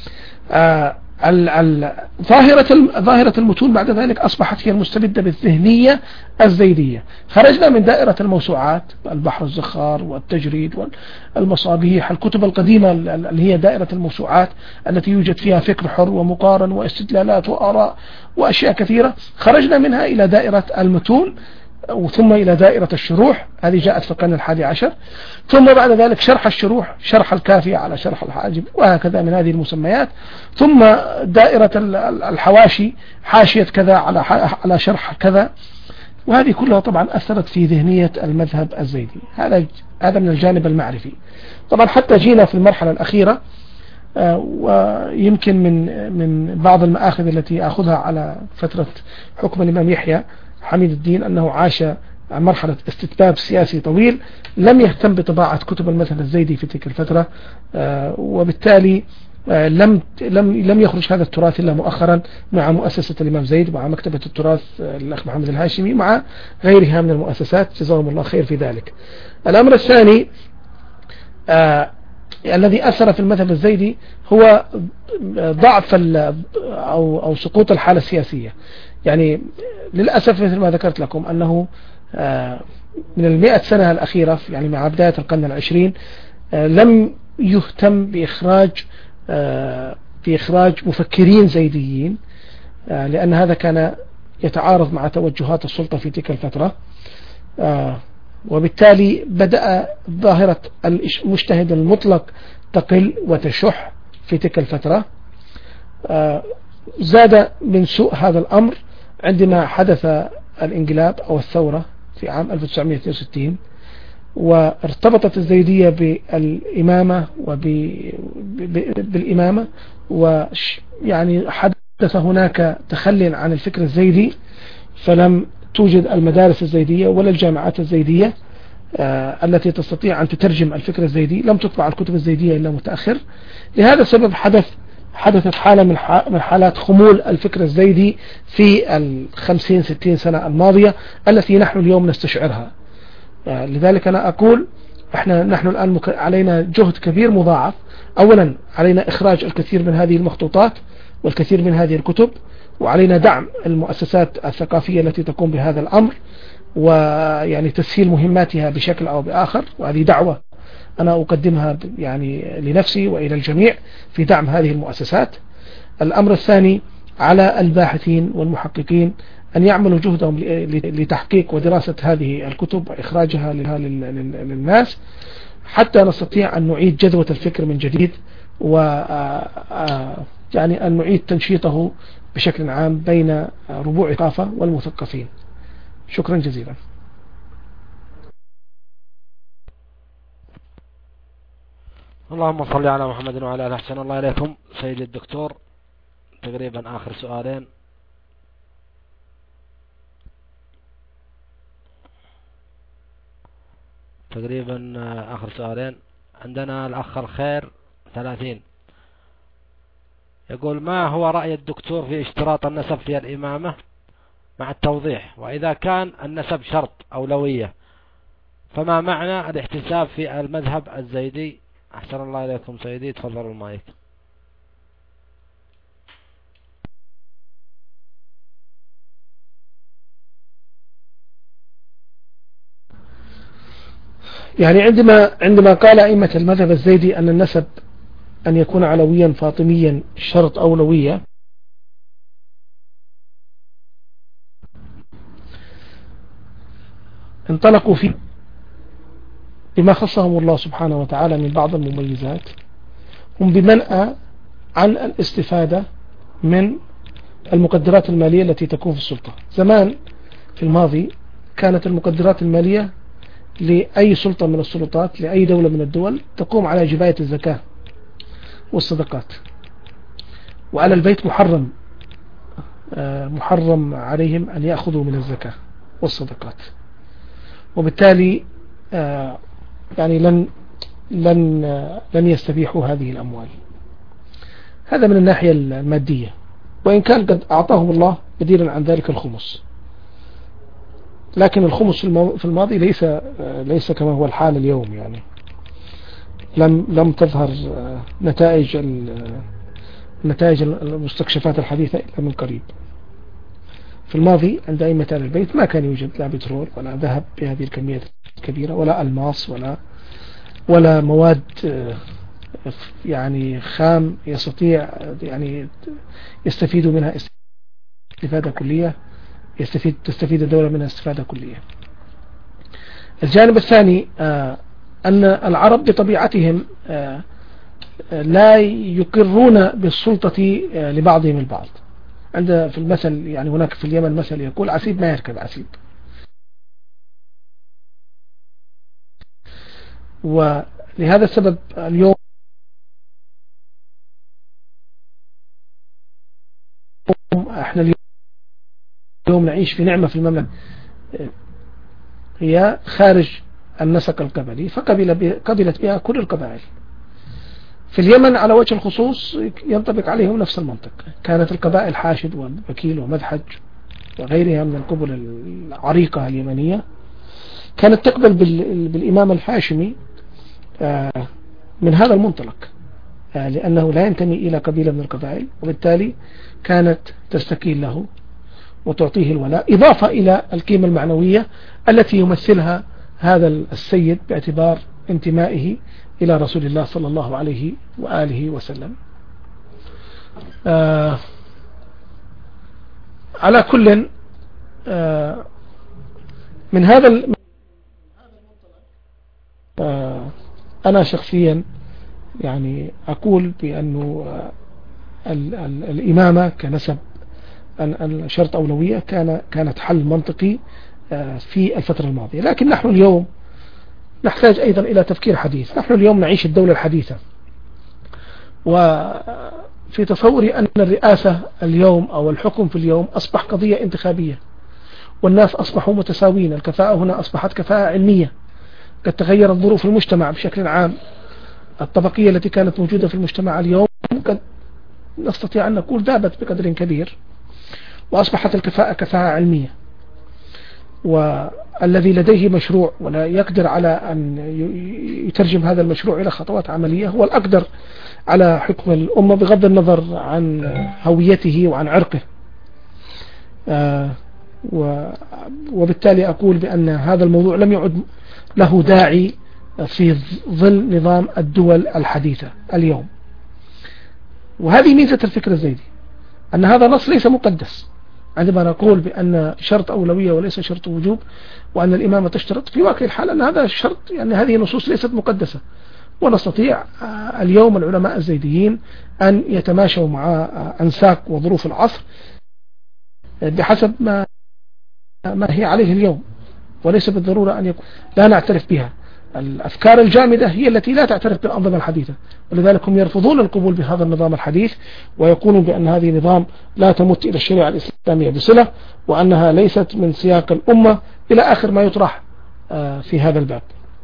S1: ظاهرة ظاهرة المتون بعد ذلك أصبحت هي المستبدة بالذهنية الزيدية. خرجنا من دائرة الموسوعات، البحر الزخار والتجريد والمصابيح، الكتب القديمة اللي هي دائرة الموسوعات التي يوجد فيها فكر حر ومقارن واستدلالات وآراء وأشياء كثيرة. خرجنا منها إلى دائرة المتون، ثم إلى دائرة الشروح، هذه جاءت في القرن الحادي عشر، ثم بعد ذلك شرح الشروح، شرح الكافية على شرح الحاجب، وهكذا من هذه المسميات، ثم دائرة الحواشي، حاشية كذا على على شرح كذا، وهذه كلها طبعا أثرت في ذهنية المذهب الزيدي. هذا هذا من الجانب المعرفي. طبعا حتى جينا في المرحلة الأخيرة، ويمكن من من بعض المآخذ التي أخذها على فترة حكم الإمام يحيى حميد الدين أنه عاش مرحلة استتباب سياسي طويل، لم يهتم بطباعة كتب المذهب الزيدي في تلك الفترة، وبالتالي لم لم لم يخرج هذا التراث إلا مؤخرا مع مؤسسة الإمام زيد، مع مكتبة التراث الأخ محمد الهاشمي، مع غيرها من المؤسسات، جزاهم الله خير في ذلك. الأمر الثاني آه الذي أثر في المذهب الزيدي هو ضعف أو أو سقوط الحالة السياسية. يعني للأسف مثل ما ذكرت لكم أنه من المئة سنة الأخيرة، يعني مع بداية القرن العشرين، لم يهتم بإخراج بإخراج مفكرين زيديين، لأن هذا كان يتعارض مع توجهات السلطة في تلك الفترة، وبالتالي بدأ ظاهرة المجتهد المطلق تقل وتشح في تلك الفترة. زاد من سوء هذا الأمر عندما حدث الانقلاب أو الثورة في عام ألف وتسعمئة واثنين وستين، وارتبطت الزيدية بالإمامة وبالإمامة، ويعني حدث هناك تخلي عن الفكر الزيدي، فلم توجد المدارس الزيدية ولا الجامعات الزيدية آه التي تستطيع أن تترجم الفكر الزيدي، لم تطبع الكتب الزيدية إلا متأخر. لهذا السبب حدث حدثت حالة من حالات خمول الفكر الزيدي في الخمسين ستين سنة الماضية التي نحن اليوم نستشعرها. آه لذلك أنا أقول احنا نحن الآن علينا جهد كبير مضاعف. أولا علينا إخراج الكثير من هذه المخطوطات والكثير من هذه الكتب، وعلينا دعم المؤسسات الثقافية التي تقوم بهذا الأمر، ويعني تسهيل مهماتها بشكل أو بآخر، وهذه دعوة أنا أقدمها يعني لنفسي وإلى الجميع في دعم هذه المؤسسات. الأمر الثاني على الباحثين والمحققين أن يعملوا جهدهم لتحقيق ودراسة هذه الكتب وإخراجها للناس، حتى نستطيع أن نعيد جذوة الفكر من جديد، و يعني أن نعيد تنشيطه بشكل عام بين ربوع الثقافة والمثقفين. شكرا جزيلا.
S2: اللهم صل على محمد وعلى آله. أحسن الله إليكم سيد الدكتور. تقريبا آخر سؤالين. تقريبا آخر سؤالين عندنا. الأخ الخير ثلاثين يقول: ما هو رأي الدكتور في اشتراط النسب في الإمامة مع التوضيح؟ وإذا كان النسب شرط أولوية فما معنى الاحتساب في المذهب الزيدي؟ أحسن الله إليكم سيدي، تفضلوا المايك.
S1: يعني عندما عندما قال أئمة المذهب الزيدي أن النسب أن يكون علويا فاطميا شرط أولوية، انطلقوا فيه بما خصهم الله سبحانه وتعالى من بعض المميزات، هم بمنأى عن الاستفادة من المقدرات المالية التي تكون في السلطة. زمان في الماضي كانت المقدرات المالية لأي سلطة من السلطات، لأي دولة من الدول، تقوم على جباية الزكاة والصدقات، وعلى البيت محرم محرم عليهم أن يأخذوا من الزكاة والصدقات، وبالتالي يعني لن لن لن يستبيحوا هذه الأموال. هذا من الناحية المادية، وإن كان قد أعطاهم الله بديلا عن ذلك الخمس، لكن الخمس في الماضي ليس ليس كما هو الحال اليوم. يعني لم لم تظهر نتائج نتائج المستكشفات الحديثة إلا من قريب. في الماضي عند أئمة آل البيت ما كان يوجد لا بترول ولا ذهب بهذه الكميات الكبيرة، ولا ألماس، ولا ولا مواد يعني خام يستطيع يعني يستفيد منها استفادة كلية، يستفيد تستفيد الدولة منها استفادة كلية. الجانب الثاني آه أن العرب بطبيعتهم آه لا يقرون بالسلطة آه لبعضهم البعض. عند في المثل يعني هناك في اليمن مثل يقول: عسيب ما يركب عسيب. ولهذا السبب اليوم احنا اليوم نعيش في نعمة في المملكة هي خارج النسق القبلي، فقبل قبلت بها كل القبائل. في اليمن على وجه الخصوص ينطبق عليهم نفس المنطق. كانت القبائل حاشد وبكيل ومذحج وغيرها من القبل العريقة اليمنية كانت تقبل بالإمام الهاشمي من هذا المنطلق، لأنه لا ينتمي إلى قبيلة من القبائل، وبالتالي كانت تستكين له وتعطيه الولاء، إضافة إلى القيمة المعنوية التي يمثلها هذا السيد باعتبار انتمائه إلى رسول الله صلى الله عليه وآله وسلم. آه على كل آه من هذا آه أنا شخصيا يعني أقول بأنه ال ال الإمامة كنسب الشرط أولوية كان كانت حل منطقي في الفترة الماضية، لكن نحن اليوم نحتاج أيضا إلى تفكير حديث. نحن اليوم نعيش الدولة الحديثة، وفي تصوري أن الرئاسة اليوم أو الحكم في اليوم أصبح قضية انتخابية، والناس أصبحوا متساوين. الكفاءة هنا أصبحت كفاءة علمية، قد تغيرت ظروف المجتمع بشكل عام. الطبقية التي كانت موجودة في المجتمع اليوم قد نستطيع أن نقول ذابت بقدر كبير، وأصبحت الكفاءة كفاءة علمية. والذي لديه مشروع ولا يقدر على أن يترجم هذا المشروع إلى خطوات عملية هو الأقدر على حكم الأمة بغض النظر عن هويته وعن عرقه. وبالتالي أقول بأن هذا الموضوع لم يعد له داعي في ظل نظام الدول الحديثة اليوم. وهذه ميزة الفكر الزيدي، أن هذا نص ليس مقدس. عندما نقول بأن شرط أولوية وليس شرط وجوب، وأن الإمامة تشترط، في واقع الحال أن هذا الشرط يعني هذه النصوص ليست مقدسة، ونستطيع اليوم العلماء الزيديين أن يتماشوا مع أنساق وظروف العصر بحسب ما ما هي عليه اليوم، وليس بالضرورة أن يكون لا نعترف بها. الأفكار الجامدة هي التي لا تعترف بالأنظمة الحديثة، ولذلك هم يرفضون القبول بهذا النظام الحديث، ويقولون بأن هذه نظام لا تمت إلى الشريعة الإسلامية بصلة، وأنها ليست من سياق الأمة، إلى آخر ما يطرح في هذا الباب.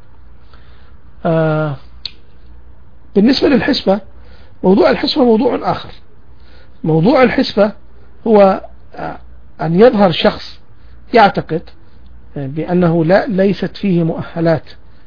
S1: بالنسبة للحسبة، موضوع الحسبة موضوع آخر. موضوع الحسبة هو أن يظهر شخص يعتقد بأنه لا ليست فيه مؤهلات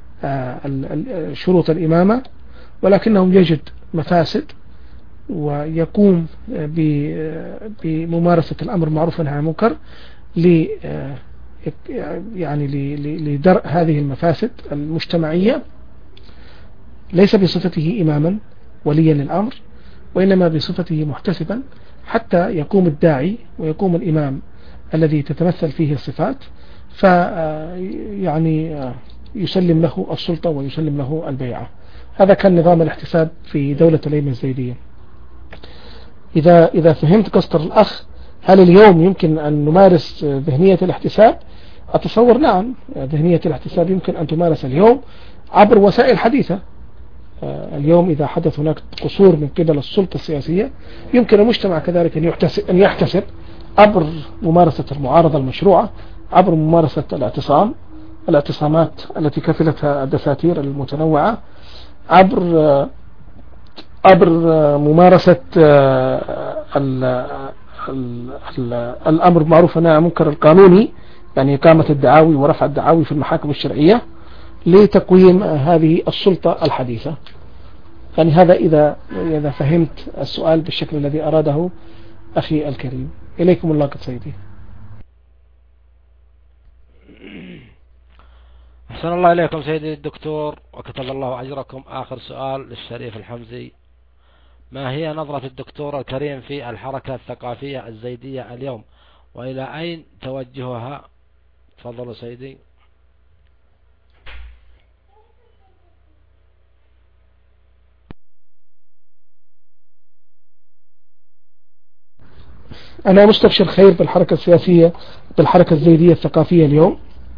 S1: شروط الإمامة، ولكنه يجد مفاسد ويقوم بممارسة الأمر معروف عن المنكر ل يعني لدرء هذه المفاسد المجتمعية، ليس بصفته إماما وليا للأمر، وإنما بصفته محتسبا، حتى يقوم الداعي ويقوم الإمام الذي تتمثل فيه الصفات ف يعني يسلم له السلطة ويسلم له البيعة. هذا كان نظام الاحتساب في دولة الأئمة الزيدية. إذا إذا فهمت قصة الأخ، هل اليوم يمكن أن نمارس ذهنية الاحتساب؟ أتصور نعم، ذهنية الاحتساب يمكن أن تمارس اليوم عبر وسائل حديثة. اليوم إذا حدث هناك قصور من قبل السلطة السياسية، يمكن المجتمع كذلك أن يحتسب, أن يحتسب عبر ممارسة المعارضة المشروعة، عبر ممارسة الاعتصام، الاعتصامات التي كفلتها الدساتير المتنوعة، عبر عبر ممارسة ال ال ال الأمر بالمعروف والنهي عن المنكر القانوني، يعني إقامة الدعاوي ورفع الدعاوي في المحاكم الشرعية لتقويم هذه السلطة الحديثة. يعني هذا إذا إذا فهمت السؤال بالشكل الذي أراده أخي الكريم. إليكم الله قد سيدي.
S2: أحسن الله إليكم سيدي الدكتور وكتب الله أجركم. آخر سؤال للشريف الحمزي: ما هي نظرة الدكتور الكريم في الحركة الثقافية الزيدية اليوم، وإلى أين توجهها؟ تفضلوا سيدي.
S1: أنا مستبشر خير بالحركة السياسية، بالحركة الزيدية الثقافية اليوم.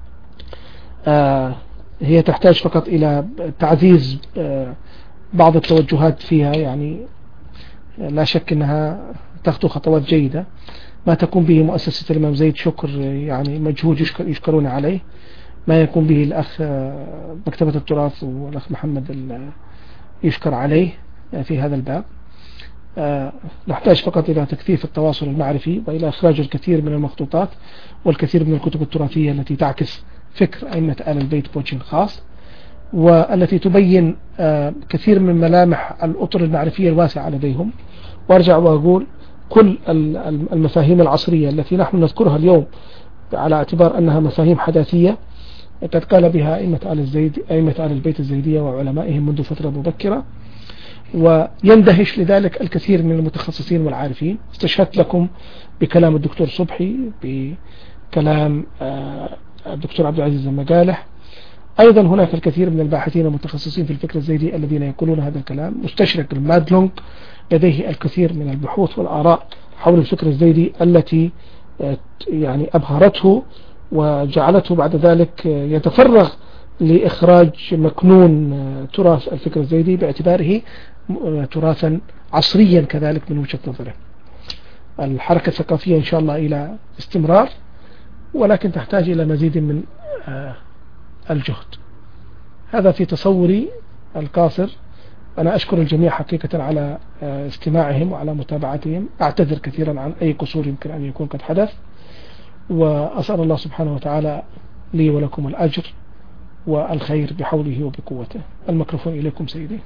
S1: آه هي تحتاج فقط إلى تعزيز آه بعض التوجهات فيها، يعني لا شك أنها تخطو خطوات جيدة. ما تقوم به مؤسسة الإمام زيد شكر، يعني مجهود يشكر يشكرون عليه. ما يقوم به الأخ مكتبة التراث والأخ محمد يشكر عليه في هذا الباب. نحتاج فقط إلى تكثيف التواصل المعرفي وإلى إخراج الكثير من المخطوطات والكثير من الكتب التراثية التي تعكس فكر أئمة آل البيت بوجه خاص، والتي تبين كثير من ملامح الأطر المعرفية الواسعة لديهم. وارجع وأقول كل المفاهيم العصرية التي نحن نذكرها اليوم على اعتبار أنها مفاهيم حداثية قد قال بها أئمة آل الزيد أئمة آل البيت الزيدية وعلمائهم منذ فترة مبكرة، ويندهش لذلك الكثير من المتخصصين والعارفين. استشهدت لكم بكلام الدكتور صبحي، بكلام الدكتور عبد العزيز المقالح. أيضا هناك الكثير من الباحثين المتخصصين في الفكر الزيدي الذين يقولون هذا الكلام. مستشرق المادلونج لديه الكثير من البحوث والآراء حول الفكر الزيدي التي يعني أبهرته وجعلته بعد ذلك يتفرغ لإخراج مكنون تراث الفكر الزيدي باعتباره تراثا عصريا كذلك من وجهة نظره. الحركة الثقافية إن شاء الله إلى استمرار، ولكن تحتاج إلى مزيد من الجهد. هذا في تصوري القاصر. أنا أشكر الجميع حقيقة على استماعهم وعلى متابعتهم. أعتذر كثيرا عن أي قصور يمكن أن يكون قد حدث، وأسأل الله سبحانه وتعالى لي ولكم الأجر والخير بحوله وبقوته. الميكروفون إليكم سيدي.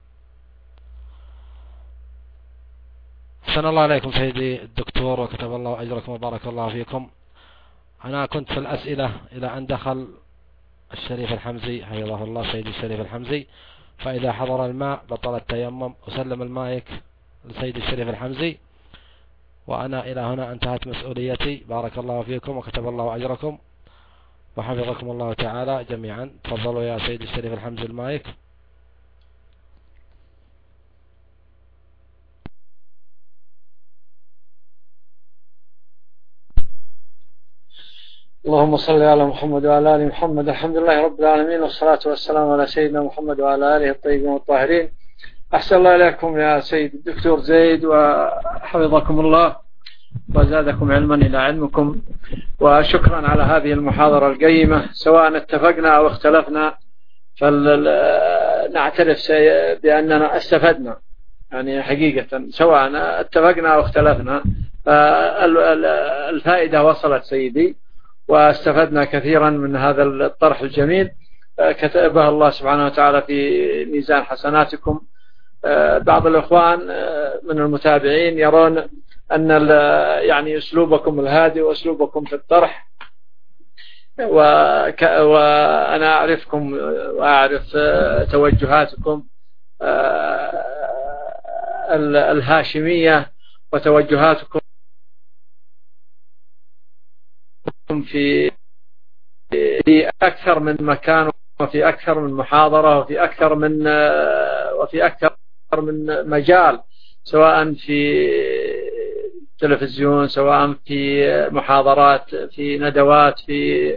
S2: أحسن الله عليكم سيدي الدكتور وكتب الله أجركم وبارك الله فيكم. أنا كنت في الأسئلة إلى أن دخل الشريف الحمزي حفظه الله سيدي الشريف الحمزي، فإذا حضر الماء بطل التيمم. أسلم المايك لسيدي الشريف الحمزي، وأنا إلى هنا انتهت مسؤوليتي. بارك الله فيكم وكتب الله أجركم وحفظكم الله تعالى جميعا. تفضلوا يا سيدي الشريف الحمزي المايك.
S3: اللهم صل على محمد وعلى آل محمد. الحمد لله رب العالمين، والصلاة والسلام على سيدنا محمد وعلى آله الطيبين والطاهرين. أحسن الله إليكم يا سيد الدكتور زيد، وحفظكم الله وزادكم علما إلى علمكم، وشكرا على هذه المحاضرة القيمة. سواء اتفقنا أو اختلفنا فلنعترف بأننا استفدنا، يعني حقيقة سواء اتفقنا أو اختلفنا الفائدة وصلت سيدي، واستفدنا كثيرا من هذا الطرح الجميل كتبه الله سبحانه وتعالى في ميزان حسناتكم. بعض الإخوان من المتابعين يرون أن يعني أسلوبكم الهادئ وأسلوبكم في الطرح، وأنا أعرفكم وأعرف توجهاتكم الهاشمية وتوجهاتكم في في أكثر من مكان وفي أكثر من محاضرة وفي أكثر من وفي أكثر من مجال، سواء في تلفزيون، سواء في محاضرات، في ندوات، في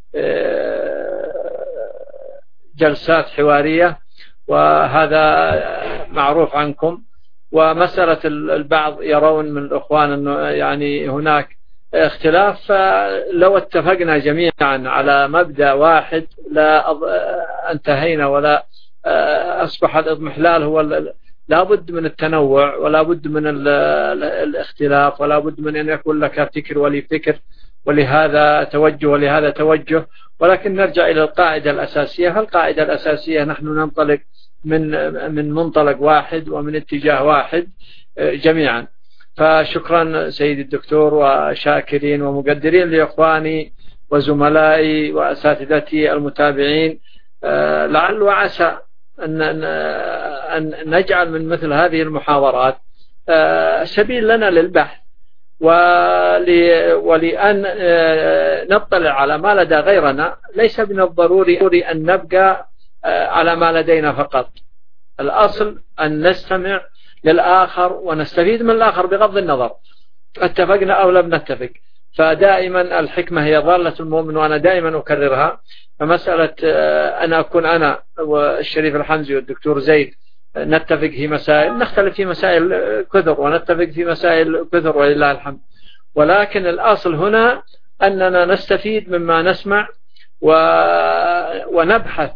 S3: جلسات حوارية، وهذا معروف عنكم. ومسألة البعض يرون من الأخوان أنه يعني هناك اختلاف، لو اتفقنا جميعا على مبدأ واحد لا انتهينا ولا أصبح الإضمحلال هو لابد من التنوع، ولا بد من الاختلاف، ولا بد من أن يكون لك فكر ولي فكر، ولهذا توجه ولهذا توجه. ولكن نرجع إلى القاعدة الأساسية. فالقاعدة الأساسية نحن ننطلق من من منطلق واحد ومن اتجاه واحد جميعا. فشكرا سيدي الدكتور، وشاكرين ومقدرين لإخواني وزملائي وأساتذتي المتابعين. لعل وعسى أن نجعل من مثل هذه المحاضرات سبيل لنا للبحث، ولأن نطلع على ما لدى غيرنا. ليس من الضروري أن نبقى على ما لدينا فقط. الأصل أن نستمع للآخر ونستفيد من الآخر بغض النظر اتفقنا أو لم نتفق. فدائما الحكمة هي ضالة المؤمن، وأنا دائما أكررها. فمسألة أنا أكون أنا والشريف الحمزي والدكتور زيد نتفق في مسائل، نختلف في مسائل كثر، ونتفق في مسائل كثر ولله الحمد. ولكن الأصل هنا أننا نستفيد مما نسمع ونبحث.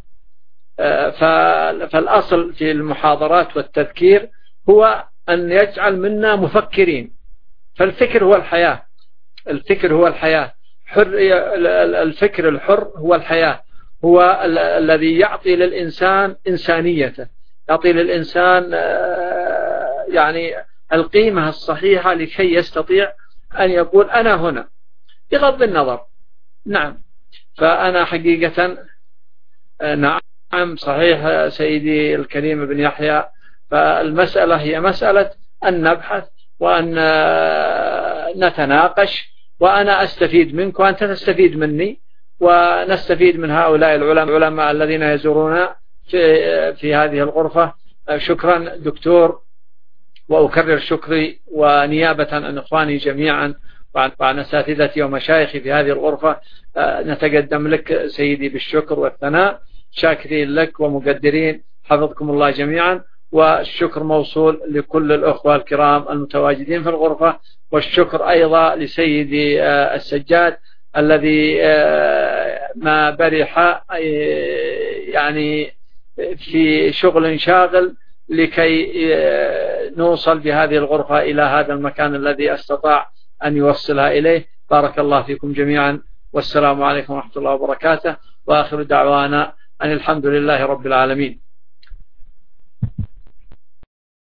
S3: فالأصل في المحاضرات والتذكير هو أن يجعل منا مفكرين. فالفكر هو الحياة، الفكر هو الحياة. حر الفكر الحر هو الحياة، هو الذي يعطي للإنسان إنسانيته، يعطي للإنسان يعني القيمة الصحيحة لكي يستطيع أن يقول أنا هنا بغض النظر. نعم. فأنا حقيقة نعم صحيح سيدي الكريم بن يحيى. فالمسألة هي مسألة أن نبحث وأن نتناقش، وأنا أستفيد منك وأنت تستفيد مني، ونستفيد من هؤلاء العلماء الذين يزورون في, في هذه الغرفة. شكرا دكتور، وأكرر شكري ونيابة عن إخواني جميعا وعن أساتذتي ومشايخي في هذه الغرفة نتقدم لك سيدي بالشكر والثناء، شاكرين لك ومقدرين، حفظكم الله جميعا. والشكر موصول لكل الأخوة الكرام المتواجدين في الغرفة، والشكر أيضا لسيدي السجاد الذي ما برح يعني في شغل شاغل لكي نوصل بهذه الغرفة إلى هذا المكان الذي استطاع أن يوصلها إليه. بارك الله فيكم جميعا، والسلام عليكم ورحمة الله وبركاته، وآخر دعوانا أن الحمد لله رب العالمين.